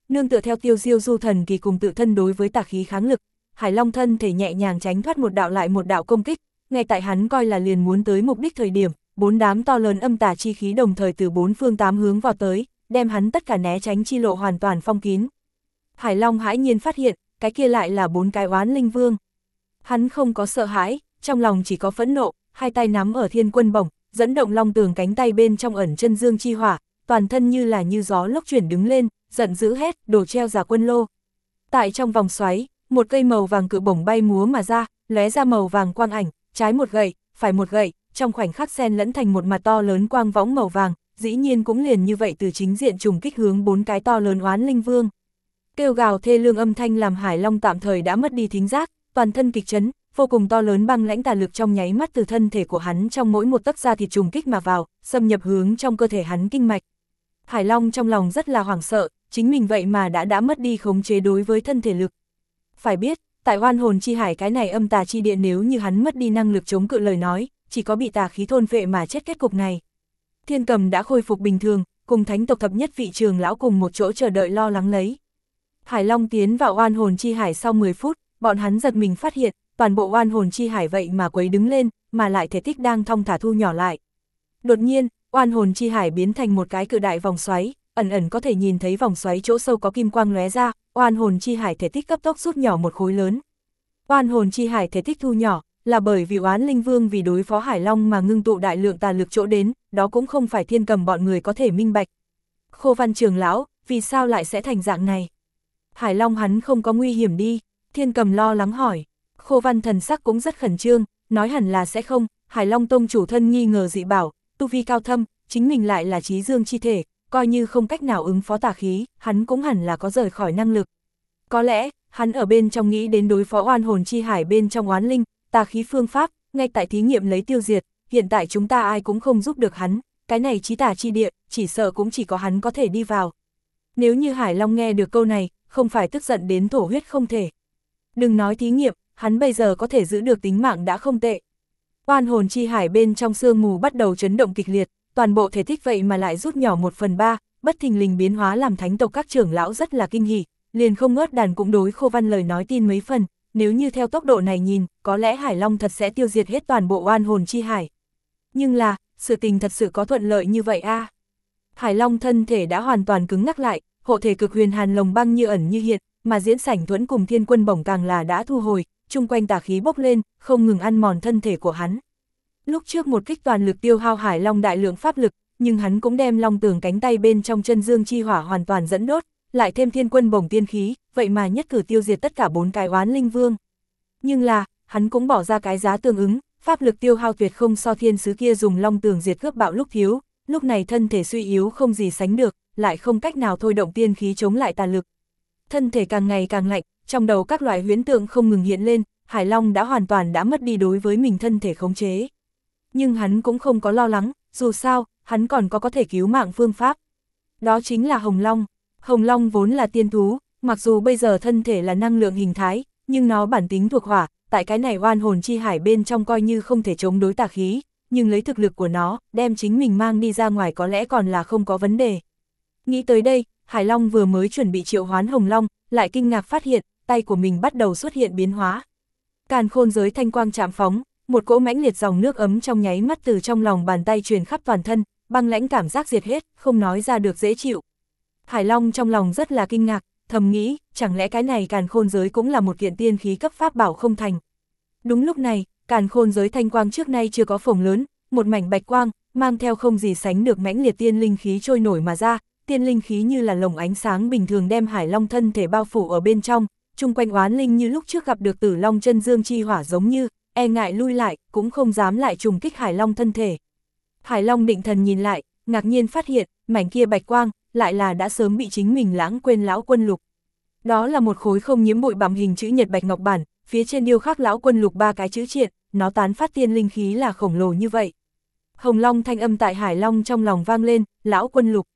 [SPEAKER 1] Nương tựa theo tiêu diêu du thần kỳ cùng tự thân đối với tà khí kháng lực, Hải Long thân thể nhẹ nhàng tránh thoát một đạo lại một đạo công kích, ngay tại hắn coi là liền muốn tới mục đích thời điểm, 4 đám to lớn âm tà chi khí đồng thời từ 4 phương 8 hướng vào tới, đem hắn tất cả né tránh chi lộ hoàn toàn phong kín. Hải Long hãi nhiên phát hiện, cái kia lại là 4 cái oán linh vương. Hắn không có sợ hãi, trong lòng chỉ có phẫn nộ, hai tay nắm ở thiên quân bổng, dẫn động long tường cánh tay bên trong ẩn chân dương chi hỏa, toàn thân như là như gió lốc chuyển đứng lên, giận dữ hét, đổ treo giả quân lô. Tại trong vòng xoáy, một cây màu vàng cự bổng bay múa mà ra, lóe ra màu vàng quang ảnh, trái một gậy, phải một gậy, trong khoảnh khắc xen lẫn thành một mặt to lớn quang võng màu vàng, dĩ nhiên cũng liền như vậy từ chính diện trùng kích hướng 4 cái to lớn oán linh vương. Kêu gào thê lương âm thanh làm Hải Long tạm thời đã mất đi thính giác, toàn thân kịch chấn, vô cùng to lớn băng lãnh tà lực trong nháy mắt từ thân thể của hắn trong mỗi một tấc da thịt trùng kích mà vào, xâm nhập hướng trong cơ thể hắn kinh mạch. Hải Long trong lòng rất là hoảng sợ, chính mình vậy mà đã mất đi khống chế đối với thân thể lực. Phải biết, tại oan hồn chi hải cái này âm tà chi địa nếu như hắn mất đi năng lực chống cự lời nói, chỉ có bị tà khí thôn phệ mà chết kết cục này. Thiên Cầm đã khôi phục bình thường, cùng thánh tộc thập nhất vị trường lão cùng một chỗ chờ đợi lo lắng lấy. Hải Long tiến vào oan hồn chi hải sau 10 phút, bọn hắn giật mình phát hiện, toàn bộ oan hồn chi hải vậy mà quấy đứng lên, mà lại thể tích đang thong thả thu nhỏ lại. Đột nhiên, oan hồn chi hải biến thành một cái cự đại vòng xoáy, ẩn ẩn có thể nhìn thấy vòng xoáy chỗ sâu có kim quang lóe ra, oan hồn chi hải thể tích cấp tốc rút nhỏ một khối lớn. Oan hồn chi hải thể tích thu nhỏ, là bởi vì oán linh vương vì đối phó Hải Long mà ngưng tụ đại lượng tà lực chỗ đến, đó cũng không phải Thiên Cầm bọn người có thể minh bạch. Khô Văn trưởng lão, vì sao lại sẽ thành dạng này? Hải Long hắn không có nguy hiểm đi, Thiên Cầm lo lắng hỏi. Khô Văn thần sắc cũng rất khẩn trương, nói hẳn là sẽ không, Hải Long tông chủ thân nghi ngờ dị bảo, tu vi cao thâm, chính mình lại là trí dương chi thể, coi như không cách nào ứng phó tà khí, hắn cũng hẳn là có rời khỏi năng lực. Có lẽ, hắn ở bên trong nghĩ đến đối phó oan hồn chi hải bên trong oán linh, tà khí phương pháp, ngay tại thí nghiệm lấy tiêu diệt, hiện tại chúng ta ai cũng không giúp được hắn, cái này chí tà chi địa, chỉ sợ cũng chỉ có hắn có thể đi vào. Nếu như Hải Long nghe được câu này, không phải tức giận đến thổ huyết không thể. Đừng nói thí nghiệm, hắn bây giờ có thể giữ được tính mạng đã không tệ. Oan hồn chi hải bên trong sương mù bắt đầu chấn động kịch liệt, toàn bộ thể tích vậy mà lại rút nhỏ 1/3, bất thình lình biến hóa làm thánh tộc các trưởng lão rất là kinh hỉ, liền không ngớt đàn cũng đối Khô Văn lời nói tin mấy phần, nếu như theo tốc độ này nhìn, có lẽ Hải Long thật sẽ tiêu diệt hết toàn bộ oan hồn chi hải. Nhưng là, sự tình thật sự có thuận lợi như vậy a? Hải Long thân thể đã hoàn toàn cứng ngắc lại, hộ thể cực huyền hàn lồng băng như ẩn như hiện, mà diễn sảnh thuẫn cùng thiên quân bổng càng là đã thu hồi, chung quanh tà khí bốc lên, không ngừng ăn mòn thân thể của hắn. Lúc trước một kích toàn lực tiêu hao Hải Long đại lượng pháp lực, nhưng hắn cũng đem long tường cánh tay bên trong chân dương chi hỏa hoàn toàn dẫn đốt, lại thêm thiên quân bổng tiên khí, vậy mà nhất cử tiêu diệt tất cả 4 cái oán linh vương. Nhưng là, hắn cũng bỏ ra cái giá tương ứng, pháp lực tiêu hao tuyệt không so thiên sứ kia dùng long tường diệt cướp bạo lúc thiếu, lúc này thân thể suy yếu không gì sánh được, lại không cách nào thôi động tiên khí chống lại tà lực. Thân thể càng ngày càng lạnh, trong đầu các loại huyễn tượng không ngừng hiện lên, Hải Long đã hoàn toàn đã mất đi đối với mình thân thể khống chế. Nhưng hắn cũng không có lo lắng, dù sao, hắn còn có thể cứu mạng phương pháp. Đó chính là Hồng Long. Hồng Long vốn là tiên thú, mặc dù bây giờ thân thể là năng lượng hình thái, nhưng nó bản tính thuộc hỏa, tại cái này oan hồn chi hải bên trong coi như không thể chống đối tà khí, nhưng lấy thực lực của nó, đem chính mình mang đi ra ngoài có lẽ còn là không có vấn đề. Nghĩ tới đây, Hải Long vừa mới chuẩn bị triệu hoán Hồng Long, lại kinh ngạc phát hiện, tay của mình bắt đầu xuất hiện biến hóa. Càn khôn giới thanh quang chạm phóng, một cỗ mãnh liệt dòng nước ấm trong nháy mắt từ trong lòng bàn tay truyền khắp toàn thân, băng lãnh cảm giác diệt hết, không nói ra được dễ chịu. Hải Long trong lòng rất là kinh ngạc, thầm nghĩ, chẳng lẽ cái này càn khôn giới cũng là một kiện tiên khí cấp pháp bảo không thành. Đúng lúc này, càn khôn giới thanh quang trước nay chưa có phồng lớn, một mảnh bạch quang, mang theo không gì sánh được mãnh liệt tiên linh khí trôi nổi mà ra, tiên linh khí như là lồng ánh sáng bình thường đem Hải Long thân thể bao phủ ở bên trong, chung quanh oán linh như lúc trước gặp được Tử Long chân dương chi hỏa giống như, e ngại lui lại, cũng không dám lại trùng kích Hải Long thân thể. Hải Long định thần nhìn lại, ngạc nhiên phát hiện, mảnh kia bạch quang, lại là đã sớm bị chính mình lãng quên lão quân lục. Đó là một khối không nhiễm bụi bặm hình chữ nhật bạch ngọc bản, phía trên điêu khắc lão quân lục 3 cái chữ triện, nó tán phát tiên linh khí là khổng lồ như vậy. Hồng Long thanh âm tại Hải Long trong lòng vang lên, lão quân lục.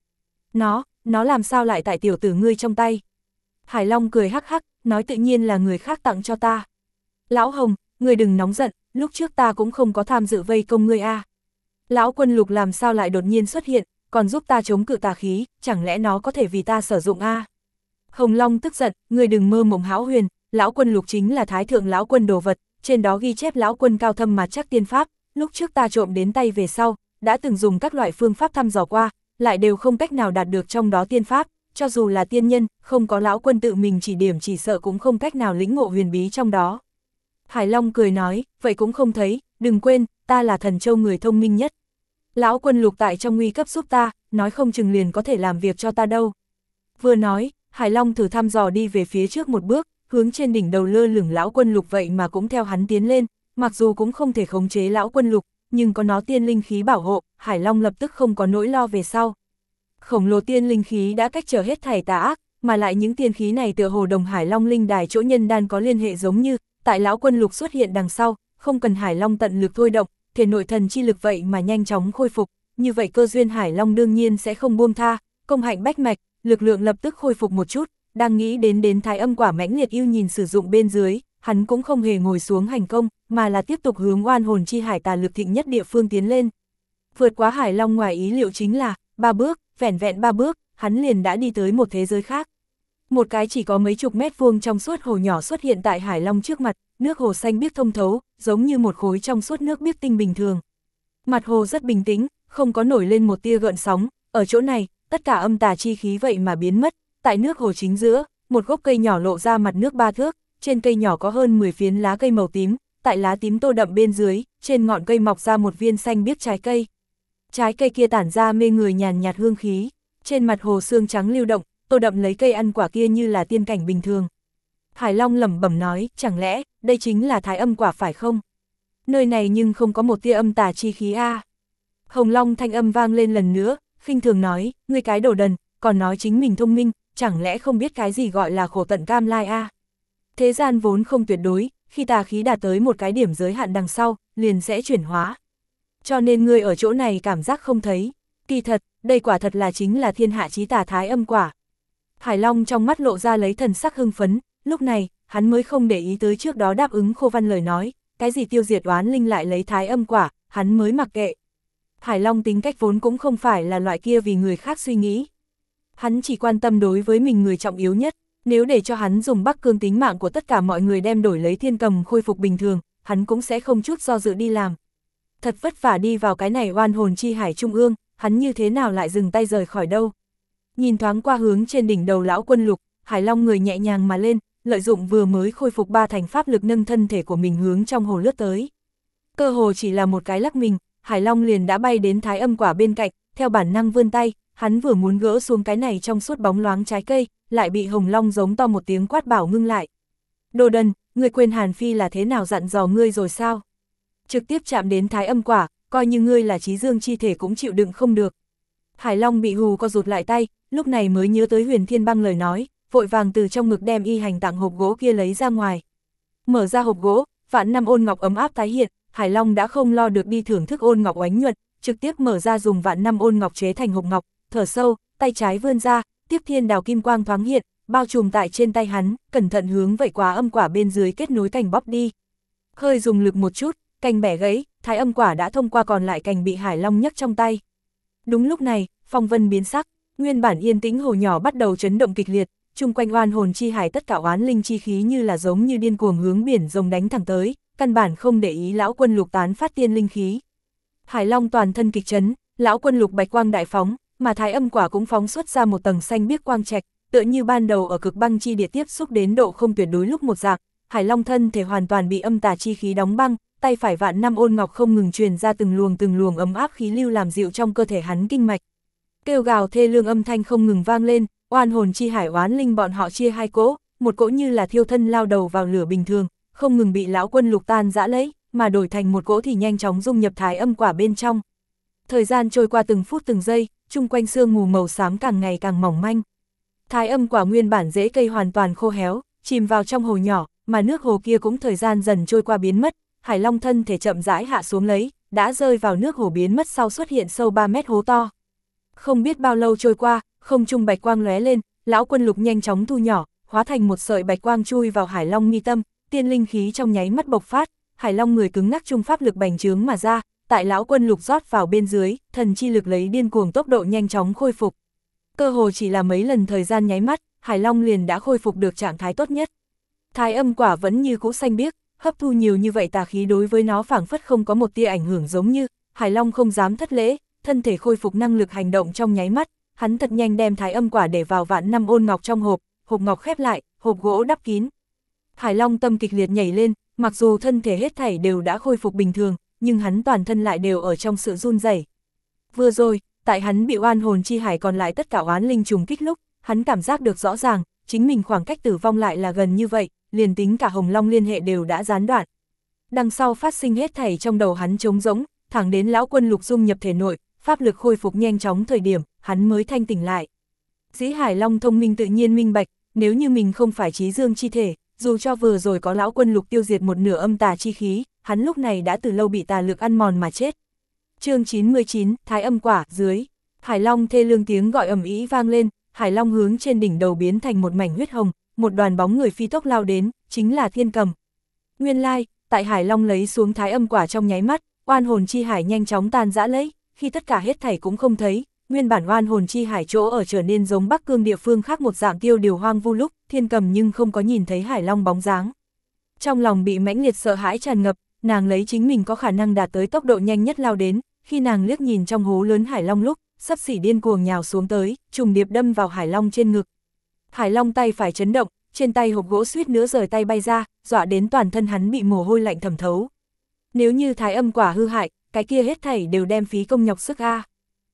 [SPEAKER 1] Nó làm sao lại tại tiểu tử ngươi trong tay? Hải Long cười hắc hắc, nói tự nhiên là người khác tặng cho ta. Lão Hồng, ngươi đừng nóng giận, lúc trước ta cũng không có tham dự vây công ngươi a. Lão quân lục làm sao lại đột nhiên xuất hiện, còn giúp ta chống cự tà khí, chẳng lẽ nó có thể vì ta sử dụng a? Hồng Long tức giận, ngươi đừng mơ mộng hão huyền, lão quân lục chính là thái thượng lão quân đồ vật, trên đó ghi chép lão quân cao thâm mà chắc tiên pháp, lúc trước ta trộm đến tay về sau, đã từng dùng các loại phương pháp thăm dò qua, lại đều không cách nào đạt được trong đó tiên pháp, cho dù là tiên nhân, không có lão quân tự mình chỉ điểm chỉ sợ cũng không cách nào lĩnh ngộ huyền bí trong đó. Hải Long cười nói, vậy cũng không thấy, đừng quên, ta là Thần Châu người thông minh nhất. Lão quân lục tại trong nguy cấp giúp ta, nói không chừng liền có thể làm việc cho ta đâu. Vừa nói, Hải Long thử thăm dò đi về phía trước một bước, hướng trên đỉnh đầu lơ lửng lão quân lục vậy mà cũng theo hắn tiến lên, mặc dù cũng không thể khống chế lão quân lục, nhưng có nó tiên linh khí bảo hộ, Hải Long lập tức không có nỗi lo về sau. Khổng lồ tiên linh khí đã cách trở hết thảy tà ác, mà lại những tiên khí này tựa hồ đồng Hải Long linh đài chỗ nhân đan có liên hệ giống như, tại lão quân lục xuất hiện đằng sau, không cần Hải Long tận lực thôi động, thể nội thần chi lực vậy mà nhanh chóng khôi phục, như vậy cơ duyên Hải Long đương nhiên sẽ không buông tha, công hạnh bách mạch, lực lượng lập tức khôi phục một chút, đang nghĩ đến thái âm quả mãnh liệt yêu nhìn sử dụng bên dưới, hắn cũng không hề ngồi xuống hành công, mà là tiếp tục hướng oan hồn chi hải tà lực thịnh nhất địa phương tiến lên. Vượt quá Hải Long ngoài ý liệu chính là, 3 bước, vẻn vẹn 3 bước, hắn liền đã đi tới một thế giới khác. Một cái chỉ có mấy chục mét vuông trong suốt hồ nhỏ xuất hiện tại Hải Long trước mặt, nước hồ xanh biếc thông thấu, giống như một khối trong suốt nước biếc tinh bình thường. Mặt hồ rất bình tĩnh, không có nổi lên một tia gợn sóng, ở chỗ này, tất cả âm tà chi khí vậy mà biến mất, tại nước hồ chính giữa, một gốc cây nhỏ lộ ra mặt nước 3 thước, trên cây nhỏ có hơn 10 phiến lá cây màu tím, tại lá tím tô đậm bên dưới, trên ngọn cây mọc ra một viên xanh biếc trái cây. Trái cây kia tản ra mê người nhàn nhạt hương khí, trên mặt hồ sương trắng lưu động, tô đậm lấy cây ăn quả kia như là tiên cảnh bình thường. Hải Long lẩm bẩm nói, chẳng lẽ, đây chính là thái âm quả phải không? Nơi này nhưng không có một tia âm tà chi khí a. Hồng Long thanh âm vang lên lần nữa, khinh thường nói, ngươi cái đồ đần, còn nói chính mình thông minh, chẳng lẽ không biết cái gì gọi là khổ tận cam lai a? Thế gian vốn không tuyệt đối, khi tà khí đạt tới một cái điểm giới hạn đằng sau, liền sẽ chuyển hóa. Cho nên ngươi ở chỗ này cảm giác không thấy. Kỳ thật, đây quả thật là chính là thiên hạ chí tà thái âm quả. Hải Long trong mắt lộ ra lấy thần sắc hưng phấn, lúc này, hắn mới không để ý tới trước đó đáp ứng Khô Văn lời nói, cái gì tiêu diệt oán linh lại lấy thái âm quả, hắn mới mặc kệ. Hải Long tính cách vốn cũng không phải là loại kia vì người khác suy nghĩ. Hắn chỉ quan tâm đối với mình người trọng yếu nhất, nếu để cho hắn dùng Bắc Cương tính mạng của tất cả mọi người đem đổi lấy thiên cầm khôi phục bình thường, hắn cũng sẽ không chút do dự đi làm. Thật vất vả đi vào cái này oan hồn chi hải trung ương, hắn như thế nào lại dừng tay rời khỏi đâu. Nhìn thoáng qua hướng trên đỉnh đầu lão quân lục, Hải Long người nhẹ nhàng mà lên, lợi dụng vừa mới khôi phục 3 thành pháp lực nâng thân thể của mình hướng trong hồ lướt tới. Cơ hồ chỉ là một cái lắc mình, Hải Long liền đã bay đến thái âm quả bên cạnh, theo bản năng vươn tay, hắn vừa muốn gỡ xuống cái này trong suốt bóng loáng trái cây, lại bị Hồng Long giống to một tiếng quát bảo ngưng lại. Đồ đần, ngươi quên Hàn Phi là thế nào dặn dò ngươi rồi sao? Trực tiếp chạm đến thái âm quả, coi như ngươi là trí dương chi thể cũng chịu đựng không được. Hải Long bị hù co rụt lại tay, lúc này mới nhớ tới Huyền Thiên Băng lời nói, vội vàng từ trong ngực đem y hành tặng hộp gỗ kia lấy ra ngoài. Mở ra hộp gỗ, vạn năm ôn ngọc ấm áp tái hiện, Hải Long đã không lo được đi thưởng thức ôn ngọc oánh nhuận, trực tiếp mở ra dùng vạn năm ôn ngọc chế thành hộp ngọc, thở sâu, tay trái vươn ra, tiếp thiên đào kim quang thoáng hiện, bao trùm tại trên tay hắn, cẩn thận hướng vậy quá âm quả bên dưới kết nối cành bóp đi. Hơi dùng lực một chút, cành bẻ gãy, thái âm quả đã thông qua còn lại cành bị Hải Long nhấc trong tay. Đúng lúc này, phong vân biến sắc, nguyên bản yên tĩnh hồ nhỏ bắt đầu chấn động kịch liệt, chung quanh oan hồn chi hải tất cả oán linh chi khí như là giống như điên cuồng hướng biển rồng đánh thẳng tới, căn bản không để ý lão quân lục tán phát tiên linh khí. Hải Long toàn thân kịch chấn, lão quân lục bạch quang đại phóng, mà thái âm quả cũng phóng xuất ra một tầng xanh biếc quang trạch, tựa như ban đầu ở cực băng chi địa tiếp xúc đến độ không tuyệt đối lúc một dạng. Hải Long thân thể hoàn toàn bị âm tà chi khí đóng băng, tay phải vạn năm ôn ngọc không ngừng truyền ra từng luồng ấm áp khí lưu làm dịu trong cơ thể hắn kinh mạch. Kêu gào thê lương âm thanh không ngừng vang lên, oan hồn chi hải oán linh bọn họ chia hai cỗ, một cỗ như là thiêu thân lao đầu vào lửa bình thường, không ngừng bị lão quân lục tan rã lấy, mà đổi thành một cỗ thì nhanh chóng dung nhập thái âm quả bên trong. Thời gian trôi qua từng phút từng giây, chung quanh sương mù màu xám càng ngày càng mỏng manh. Thái âm quả nguyên bản rễ cây hoàn toàn khô héo, chìm vào trong hồ nhỏ, mà nước hồ kia cũng thời gian dần trôi qua biến mất. Hải Long thân thể chậm rãi hạ xuống lấy, đã rơi vào nước hồ biến mất sau xuất hiện sâu 3 mét hố to. Không biết bao lâu trôi qua, không trung bạch quang lóe lên, lão quân lục nhanh chóng thu nhỏ, hóa thành một sợi bạch quang chui vào Hải Long mi tâm, tiên linh khí trong nháy mắt bộc phát, Hải Long người cứng ngắc trung pháp lực bành trướng mà ra, tại lão quân lục rót vào bên dưới, thần chi lực lấy điên cuồng tốc độ nhanh chóng khôi phục. Cơ hồ chỉ là mấy lần thời gian nháy mắt, Hải Long liền đã khôi phục được trạng thái tốt nhất. Thái âm quả vẫn như cũ xanh biếc, hấp thu nhiều như vậy tà khí đối với nó phảng phất không có một tia ảnh hưởng, giống như Hải Long không dám thất lễ, thân thể khôi phục năng lực hành động trong nháy mắt, hắn thật nhanh đem thái âm quả để vào vạn năm ôn ngọc trong hộp, hộp ngọc khép lại, hộp gỗ đắp kín. Hải Long tâm kịch liệt nhảy lên, mặc dù thân thể hết thảy đều đã khôi phục bình thường, nhưng hắn toàn thân lại đều ở trong sự run rẩy. Vừa rồi, tại hắn bị oan hồn chi hải còn lại tất cả oán linh trùng kích lúc, hắn cảm giác được rõ ràng, chính mình khoảng cách tử vong lại là gần như vậy, liền tính cả Hồng Long liên hệ đều đã gián đoạn. Đằng sau phát sinh hết thảy trong đầu hắn trống rỗng, thẳng đến lão quân lục dung nhập thể nội, pháp lực khôi phục nhanh chóng thời điểm, hắn mới thanh tỉnh lại. Dĩ Hải Long thông minh tự nhiên minh bạch, nếu như mình không phải trí dương chi thể, dù cho vừa rồi có lão quân lục tiêu diệt một nửa âm tà chi khí, hắn lúc này đã từ lâu bị tà lực ăn mòn mà chết. Chương 99, Thái âm quả, dưới. Hải Long thê lương tiếng gọi ầm ĩ vang lên, Hải Long hướng trên đỉnh đầu biến thành một mảnh huyết hồng, một đoàn bóng người phi tốc lao đến, chính là Thiên Cầm. Nguyên lai, tại Hải Long lấy xuống thái âm quả trong nháy mắt, oan hồn chi hải nhanh chóng tan rã lấy, khi tất cả hết thảy cũng không thấy, nguyên bản oan hồn chi hải chỗ ở trở nên giống Bắc Cương địa phương khác một dạng tiêu điều hoang vu lúc, Thiên Cầm nhưng không có nhìn thấy Hải Long bóng dáng. Trong lòng bị mãnh liệt sợ hãi tràn ngập, nàng lấy chính mình có khả năng đạt tới tốc độ nhanh nhất lao đến, khi nàng liếc nhìn trong hố lớn Hải Long lúc, sắp xỉ điên cuồng nhào xuống tới, trùng điệp đâm vào Hải Long trên ngực. Hải Long tay phải chấn động, trên tay hộp gỗ suýt nữa rời tay bay ra, dọa đến toàn thân hắn bị mồ hôi lạnh thẩm thấu. Nếu như thái âm quả hư hại, cái kia hết thảy đều đem phí công nhọc sức a.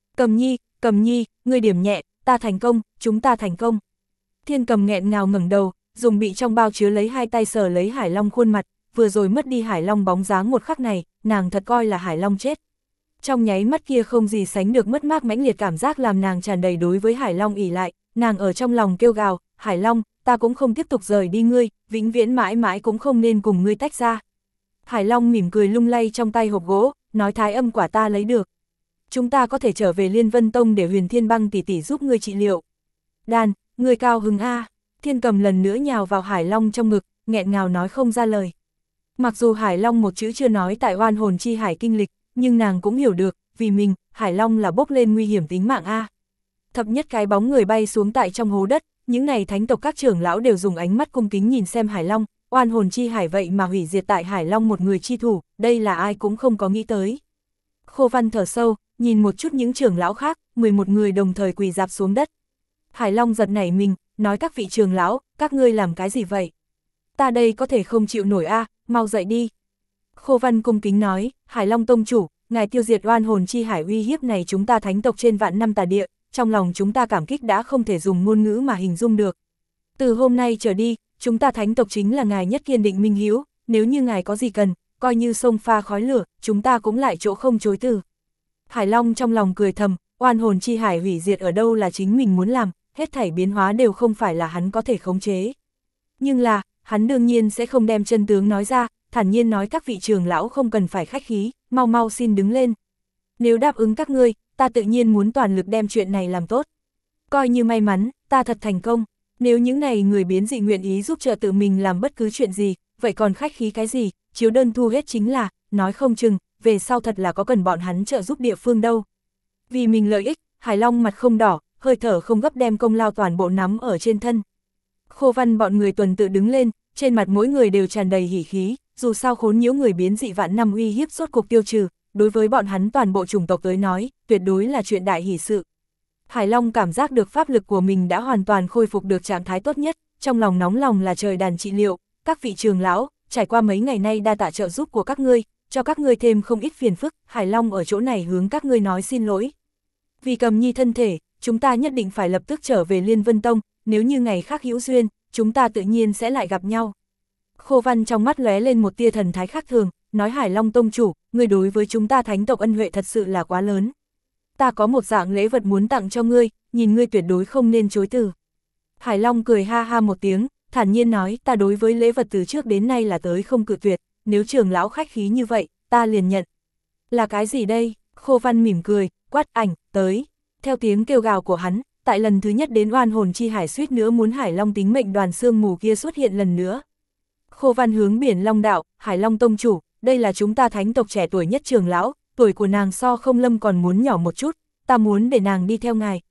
[SPEAKER 1] Cầm nhi, ngươi điểm nhẹ, ta thành công, chúng ta thành công. Thiên Cầm nghẹn ngào ngẩng đầu, dùng bị trong bao chứa lấy hai tay sờ lấy Hải Long khuôn mặt, vừa rồi mất đi Hải Long bóng dáng một khắc này, nàng thật coi là Hải Long chết. Trong nháy mắt kia không gì sánh được mất mát mãnh liệt cảm giác làm nàng tràn đầy đối với Hải Long ỷ lại, nàng ở trong lòng kêu gào, Hải Long, ta cũng không tiếp tục rời đi ngươi, vĩnh viễn mãi mãi cũng không nên cùng ngươi tách ra. Hải Long mỉm cười lung lay trong tay hộp gỗ, nói thái âm quả ta lấy được. Chúng ta có thể trở về Liên Vân Tông để Huyền Thiên Băng tỷ tỷ giúp ngươi trị liệu. Đàn, ngươi cao hứng a. Thiên Cầm lần nữa nhào vào Hải Long trong ngực, nghẹn ngào nói không ra lời. Mặc dù Hải Long một chữ chưa nói tại oan hồn chi hải kinh lịch, nhưng nàng cũng hiểu được, vì mình, Hải Long là bốc lên nguy hiểm tính mạng a. Thập nhất cái bóng người bay xuống tại trong hố đất, những này thánh tộc các trưởng lão đều dùng ánh mắt cung kính nhìn xem Hải Long, oan hồn chi hải vậy mà hủy diệt tại Hải Long một người chi thủ, đây là ai cũng không có nghĩ tới. Khô Văn thở sâu, nhìn một chút những trưởng lão khác, 11 người đồng thời quỳ rạp xuống đất. Hải Long giật nảy mình, nói các vị trưởng lão, các ngươi làm cái gì vậy? Ta đây có thể không chịu nổi a, mau dậy đi. Khô Văn cung kính nói, Hải Long tông chủ, ngài tiêu diệt oan hồn chi hải uy hiếp này chúng ta thánh tộc trên vạn năm tà địa, trong lòng chúng ta cảm kích đã không thể dùng ngôn ngữ mà hình dung được. Từ hôm nay trở đi, chúng ta thánh tộc chính là ngài nhất kiên định minh hiếu, nếu như ngài có gì cần, coi như sông pha khói lửa, chúng ta cũng lại chỗ không chối từ. Hải Long trong lòng cười thầm, oan hồn chi hải hủy diệt ở đâu là chính mình muốn làm, hết thảy biến hóa đều không phải là hắn có thể khống chế. Nhưng là, hắn đương nhiên sẽ không đem chân tướng nói ra, thản nhiên nói các vị trưởng lão không cần phải khách khí, mau mau xin đứng lên. Nếu đáp ứng các ngươi, ta tự nhiên muốn toàn lực đem chuyện này làm tốt. Coi như may mắn, ta thật thành công, nếu những này người biến dị nguyện ý giúp trợ tự mình làm bất cứ chuyện gì, vậy còn khách khí cái gì, chiếu đơn thu hết chính là, nói không chừng, về sau thật là có cần bọn hắn trợ giúp địa phương đâu. Vì mình lợi ích, Hải Long mặt không đỏ, hơi thở không gấp đem công lao toàn bộ nắm ở trên thân. Khô Văn bọn người tuần tự đứng lên, trên mặt mỗi người đều tràn đầy hỉ khí, dù sao khốn nhiễu người biến dị vạn năm uy hiếp rốt cuộc tiêu trừ, đối với bọn hắn toàn bộ chủng tộc tới nói, tuyệt đối là chuyện đại hỷ sự. Hải Long cảm giác được pháp lực của mình đã hoàn toàn khôi phục được trạng thái tốt nhất, trong lòng nóng lòng là trời đàn trị liệu, các vị trưởng lão, trải qua mấy ngày nay đa tạ trợ giúp của các ngươi, cho các ngươi thêm không ít phiền phức, Hải Long ở chỗ này hướng các ngươi nói xin lỗi. Vì Cầm Nhi thân thể, chúng ta nhất định phải lập tức trở về Liên Vân Tông, nếu như ngày khác hữu duyên, chúng ta tự nhiên sẽ lại gặp nhau. Khô Văn trong mắt lóe lên một tia thần thái khác thường, nói Hải Long tông chủ, ngươi đối với chúng ta thánh tộc ân huệ thật sự là quá lớn. Ta có một dạng lễ vật muốn tặng cho ngươi, nhìn ngươi tuyệt đối không nên chối từ. Hải Long cười ha ha một tiếng, thản nhiên nói ta đối với lễ vật từ trước đến nay là tới không cự tuyệt, nếu trưởng lão khách khí như vậy, ta liền nhận. Là cái gì đây? Khô Văn mỉm cười, quát ảnh, tới. Theo tiếng kêu gào của hắn, tại lần thứ nhất đến oan hồn chi hải suýt nữa muốn Hải Long tính mệnh đoàn sương mù kia xuất hiện lần nữa. Khô Văn hướng Biển Long đạo, Hải Long tông chủ, đây là chúng ta thánh tộc trẻ tuổi nhất trưởng lão, tuổi của nàng so Không Lâm còn muốn nhỏ một chút, ta muốn để nàng đi theo ngài,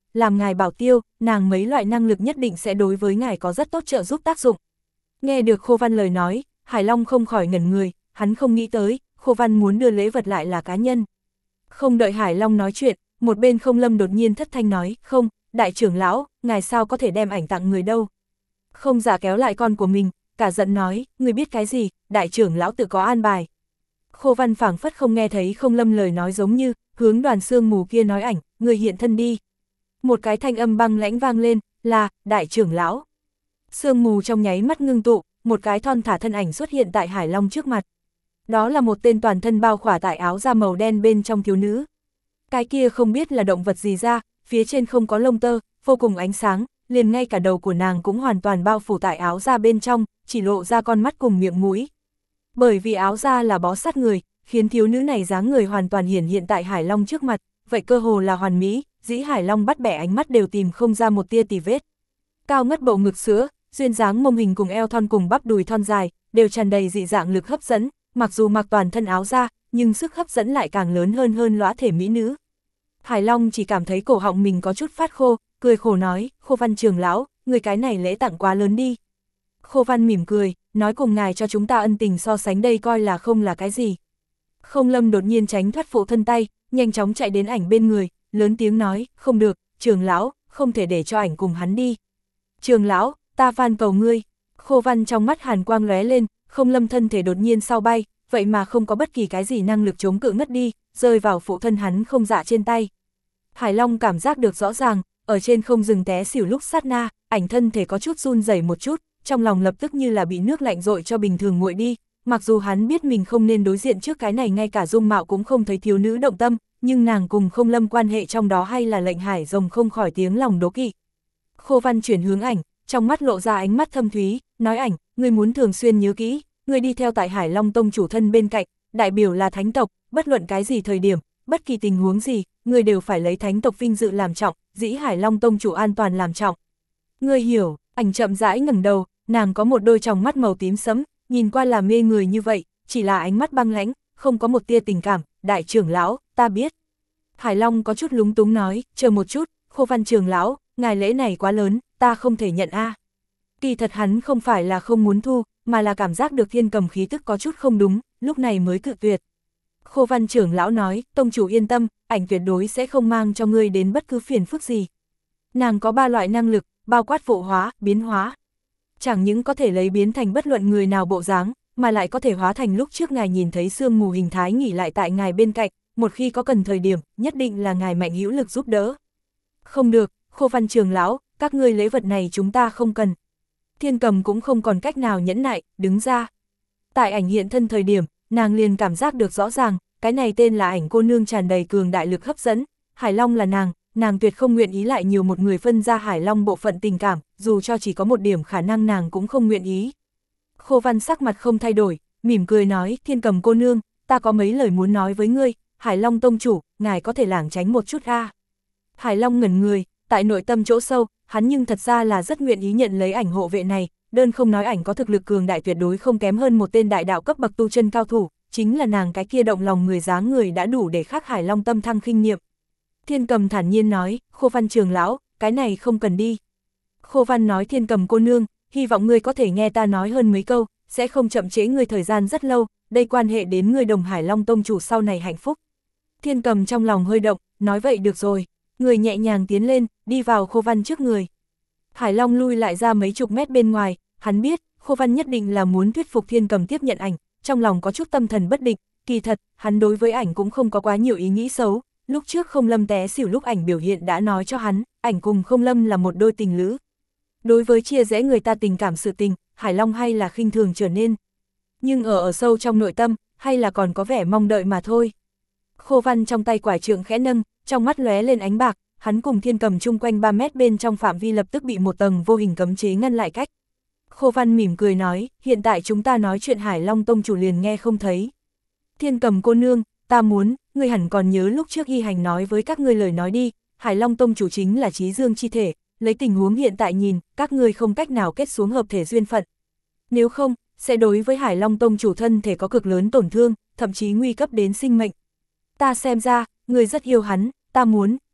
[SPEAKER 1] làm ngài bảo tiêu, nàng mấy loại năng lực nhất định sẽ đối với ngài có rất tốt trợ giúp tác dụng. Nghe được Khô Văn lời nói, Hải Long không khỏi ngẩn người, hắn không nghĩ tới, Khô Văn muốn đưa lễ vật lại là cá nhân. Không đợi Hải Long nói chuyện, một bên Không Lâm đột nhiên thất thanh nói, không, đại trưởng lão, ngài sao có thể đem ảnh tặng người đâu. Không Dạ kéo lại con của mình, cả giận nói, người biết cái gì, đại trưởng lão tự có an bài. Khô Văn phảng phất không nghe thấy Không Lâm lời nói giống như, hướng Đoàn Sương Mù kia nói ảnh, người hiện thân đi. Một cái thanh âm băng lãnh vang lên, là, đại trưởng lão. Sương mù trong nháy mắt ngưng tụ, một cái thon thả thân ảnh xuất hiện tại Hải Long trước mặt. Đó là một tên toàn thân bao khỏa tại áo da màu đen bên trong thiếu nữ. Cái kia không biết là động vật gì ra, phía trên không có lông tơ, vô cùng ánh sáng, liền ngay cả đầu của nàng cũng hoàn toàn bao phủ tại áo da bên trong, chỉ lộ ra con mắt cùng miệng mũi. Bởi vì áo da là bó sát người, khiến thiếu nữ này dáng người hoàn toàn hiển hiện tại Hải Long trước mặt, vậy cơ hồ là hoàn mỹ, dĩ Hải Long bắt bẻ ánh mắt đều tìm không ra một tia tì vết. Cao ngất bộ ngực sữa, duyên dáng mông hình cùng eo thon cùng bắp đùi thon dài, đều tràn đầy dị dạng lực hấp dẫn, mặc dù mặc toàn thân áo da, nhưng sức hấp dẫn lại càng lớn hơn lóa thể mỹ nữ. Hải Long chỉ cảm thấy cổ họng mình có chút phát khô, cười khổ nói, Khô Văn trưởng lão, người cái này lễ tặng quá lớn đi. Khô Văn mỉm cười, nói cùng ngài cho chúng ta ân tình so sánh đây coi là không là cái gì. Không Lâm đột nhiên tránh thoát phụ thân tay, nhanh chóng chạy đến ảnh bên người, lớn tiếng nói, không được, trưởng lão, không thể để cho ảnh cùng hắn đi. Trưởng lão, ta van cầu ngươi. Khô Văn trong mắt hàn quang lóe lên, Không Lâm thân thể đột nhiên sau bay, vậy mà không có bất kỳ cái gì năng lực chống cự ngất đi, rơi vào phụ thân hắn Không Dạ trên tay. Hải Long cảm giác được rõ ràng, ở trên không dừng té xỉu lúc sát na, ảnh thân thể có chút run rẩy một chút, trong lòng lập tức như là bị nước lạnh dội cho bình thường nguội đi, mặc dù hắn biết mình không nên đối diện trước cái này ngay cả dung mạo cũng không thấy thiếu nữ động tâm, nhưng nàng cùng Không Lâm quan hệ trong đó hay là lệnh Hải Rồng không khỏi tiếng lòng đố kỵ. Khô Văn chuyển hướng ảnh, trong mắt lộ ra ánh mắt thâm thúy, nói ảnh, ngươi muốn thường xuyên nhớ kỹ, ngươi đi theo tại Hải Long Tông chủ thân bên cạnh, đại biểu là thánh tộc, bất luận cái gì thời điểm, bất kỳ tình huống gì, ngươi đều phải lấy thánh tộc vinh dự làm trọng, dĩ Hải Long Tông chủ an toàn làm trọng. Ngươi hiểu, ảnh chậm rãi ngẩng đầu, nàng có một đôi tròng mắt màu tím sẫm, nhìn qua là mê người như vậy, chỉ là ánh mắt băng lãnh, không có một tia tình cảm, đại trưởng lão, ta biết. Hải Long có chút lúng túng nói, chờ một chút, Khô Văn trưởng lão, ngài lễ này quá lớn, ta không thể nhận a. Kỳ thật hắn không phải là không muốn thu, mà là cảm giác được Thiên Cầm khí tức có chút không đúng, lúc này mới cự tuyệt. Khô Văn trưởng lão nói, tông chủ yên tâm, ảnh tuyệt đối sẽ không mang cho ngươi đến bất cứ phiền phức gì. Nàng có 3 loại năng lực, bao quát vụ hóa, biến hóa. Chẳng những có thể lấy biến thành bất luận người nào bộ dáng, mà lại có thể hóa thành lúc trước ngài nhìn thấy sương mù hình thái nghỉ lại tại ngài bên cạnh, một khi có cần thời điểm, nhất định là ngài mạnh hữu lực giúp đỡ. Không được, Khô Văn trưởng lão, các ngươi lễ vật này chúng ta không cần. Thiên Cầm cũng không còn cách nào nhẫn nại, đứng ra. Tại ảnh hiện thân thời điểm, nàng liền cảm giác được rõ ràng, cái này tên là ảnh cô nương tràn đầy cường đại lực hấp dẫn, Hải Long là nàng tuyệt không nguyện ý lại nhiều một người phân ra Hải Long bộ phận tình cảm, dù cho chỉ có một điểm khả năng nàng cũng không nguyện ý. Khô Văn sắc mặt không thay đổi, mỉm cười nói, Thiên Cầm cô nương, ta có mấy lời muốn nói với ngươi, Hải Long tông chủ, ngài có thể lảng tránh một chút a. Hải Long ngẩn người, tại nội tâm chỗ sâu, hắn nhưng thật ra là rất nguyện ý nhận lấy ảnh hộ vệ này, đơn không nói ảnh có thực lực cường đại tuyệt đối không kém hơn một tên đại đạo cấp bậc tu chân cao thủ, chính là nàng cái kia động lòng người dáng người đã đủ để khắc Hải Long tâm thăng khinh niệm. Thiên Cầm thản nhiên nói, Khô Văn trưởng lão, cái này không cần đi. Khô Văn nói, Thiên Cầm cô nương, hy vọng ngươi có thể nghe ta nói hơn mấy câu, sẽ không chậm trễ ngươi thời gian rất lâu, đây quan hệ đến ngươi đồng Hải Long tông chủ sau này hạnh phúc. Thiên Cầm trong lòng hơi động, nói vậy được rồi, người nhẹ nhàng tiến lên, đi vào Khô Văn trước người. Hải Long lui lại ra mấy chục mét bên ngoài, hắn biết, Khô Văn nhất định là muốn thuyết phục Thiên Cầm tiếp nhận ảnh, trong lòng có chút tâm thần bất định, kỳ thật, hắn đối với ảnh cũng không có quá nhiều ý nghĩ xấu, lúc trước Không Lâm té xỉu lúc ảnh biểu hiện đã nói cho hắn, ảnh cùng Không Lâm là một đôi tình lữ. Đối với chia rẽ người ta tình cảm sự tình, Hải Long hay là khinh thường trở nên. Nhưng ở sâu trong nội tâm, hay là còn có vẻ mong đợi mà thôi. Khô Văn trong tay quải trượng khẽ nâng, trong mắt lóe lên ánh bạc, hắn cùng Thiên Cầm chung quanh 3 mét bên trong phạm vi lập tức bị một tầng vô hình cấm chế ngăn lại cách. Khô Văn mỉm cười nói, hiện tại chúng ta nói chuyện Hải Long tông chủ liền nghe không thấy. Thiên Cầm cô nương, ta muốn, ngươi hẳn còn nhớ lúc trước Y Hành nói với các ngươi lời nói đi, Hải Long tông chủ chính là trí dương chi thể, lấy tình huống hiện tại nhìn, các ngươi không cách nào kết xuống hợp thể duyên phận. Nếu không, sẽ đối với Hải Long tông chủ thân thể có cực lớn tổn thương, thậm chí nguy cấp đến sinh mệnh. Ta xem ra, ngươi rất yêu hắn, ta muốn,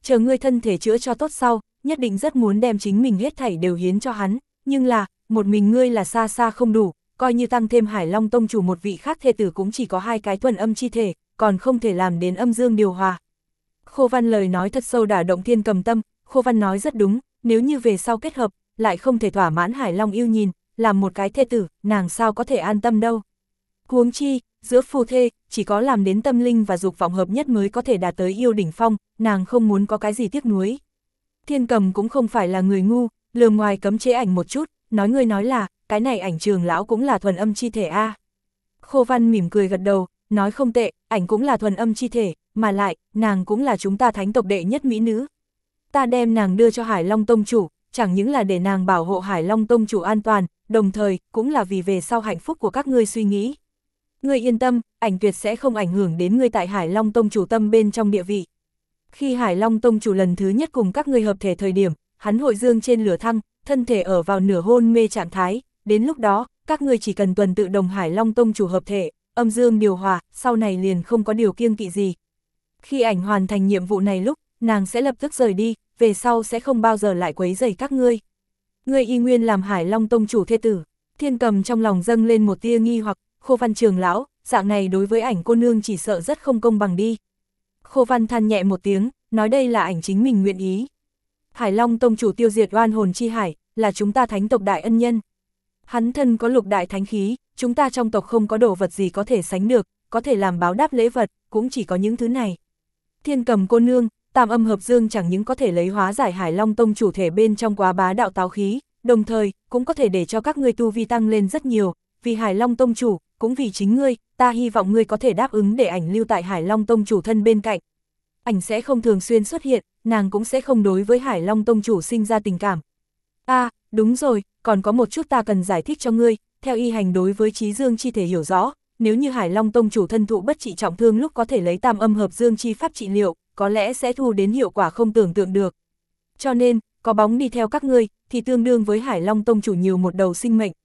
[SPEAKER 1] chờ ngươi thân thể chữa cho tốt sau, nhất định rất muốn đem chính mình hết thảy đều hiến cho hắn, nhưng là, một mình ngươi là xa xa không đủ, coi như tăng thêm Hải Long tông chủ một vị khác thê tử cũng chỉ có 2 cái thuần âm chi thể, còn không thể làm đến âm dương điều hòa. Khô Văn lời nói thật sâu đả động Thiên Cầm tâm, Khô Văn nói rất đúng, nếu như về sau kết hợp, lại không thể thỏa mãn Hải Long yêu nhìn, làm một cái thê tử, nàng sao có thể an tâm đâu. Huống chi, giữa phu thê, chỉ có làm đến tâm linh và dục vọng hợp nhất mới có thể đạt tới yêu đỉnh phong, nàng không muốn có cái gì tiếc nuối. Thiên Cầm cũng không phải là người ngu, lườm ngoài cấm chế ảnh một chút, nói ngươi nói là, cái này ảnh trường lão cũng là thuần âm chi thể a. Khô Văn mỉm cười gật đầu, nói không tệ, ảnh cũng là thuần âm chi thể, mà lại, nàng cũng là chúng ta thánh tộc đệ nhất mỹ nữ. Ta đem nàng đưa cho Hải Long tông chủ, chẳng những là để nàng bảo hộ Hải Long tông chủ an toàn, đồng thời, cũng là vì về sau hạnh phúc của các ngươi suy nghĩ. Ngươi yên tâm, ảnh tuyệt sẽ không ảnh hưởng đến ngươi tại Hải Long tông chủ tâm bên trong địa vị. Khi Hải Long tông chủ lần thứ nhất cùng các ngươi hợp thể thời điểm, hắn hội dương trên lửa thăng, thân thể ở vào nửa hôn mê trạng thái, đến lúc đó, các ngươi chỉ cần tuần tự đồng Hải Long tông chủ hợp thể, âm dương điều hòa, sau này liền không có điều kiêng kỵ gì. Khi ảnh hoàn thành nhiệm vụ này lúc, nàng sẽ lập tức rời đi, về sau sẽ không bao giờ lại quấy rầy các ngươi. Ngươi y nguyên làm Hải Long tông chủ thê tử. Thiên Cầm trong lòng dâng lên một tia nghi hoặc, Khô Văn trường lão, dạng này đối với ảnh cô nương chỉ sợ rất không công bằng đi. Khô Văn than nhẹ một tiếng, nói đây là ảnh chính mình nguyện ý. Hải Long tông chủ tiêu diệt oan hồn chi hải, là chúng ta thánh tộc đại ân nhân. Hắn thân có lục đại thánh khí, chúng ta trong tộc không có đồ vật gì có thể sánh được, có thể làm báo đáp lễ vật, cũng chỉ có những thứ này. Thiên Cầm cô nương, tam âm hợp dương chẳng những có thể lấy hóa giải Hải Long tông chủ thể bên trong quá bá đạo táo khí, đồng thời, cũng có thể để cho các ngươi tu vi tăng lên rất nhiều, vì Hải Long tông chủ, cũng vì chính ngươi, ta hy vọng ngươi có thể đáp ứng để ảnh lưu tại Hải Long tông chủ thân bên cạnh. Ảnh sẽ không thường xuyên xuất hiện, nàng cũng sẽ không đối với Hải Long tông chủ sinh ra tình cảm. Đúng rồi, còn có một chút ta cần giải thích cho ngươi, theo y hành đối với trí dương chi thể hiểu rõ, nếu như Hải Long tông chủ thân thụ bất trị trọng thương lúc có thể lấy tam âm hợp dương chi pháp trị liệu, có lẽ sẽ thu đến hiệu quả không tưởng tượng được. Cho nên, có bóng đi theo các ngươi, thì tương đương với Hải Long tông chủ nhiều một đầu sinh mệnh,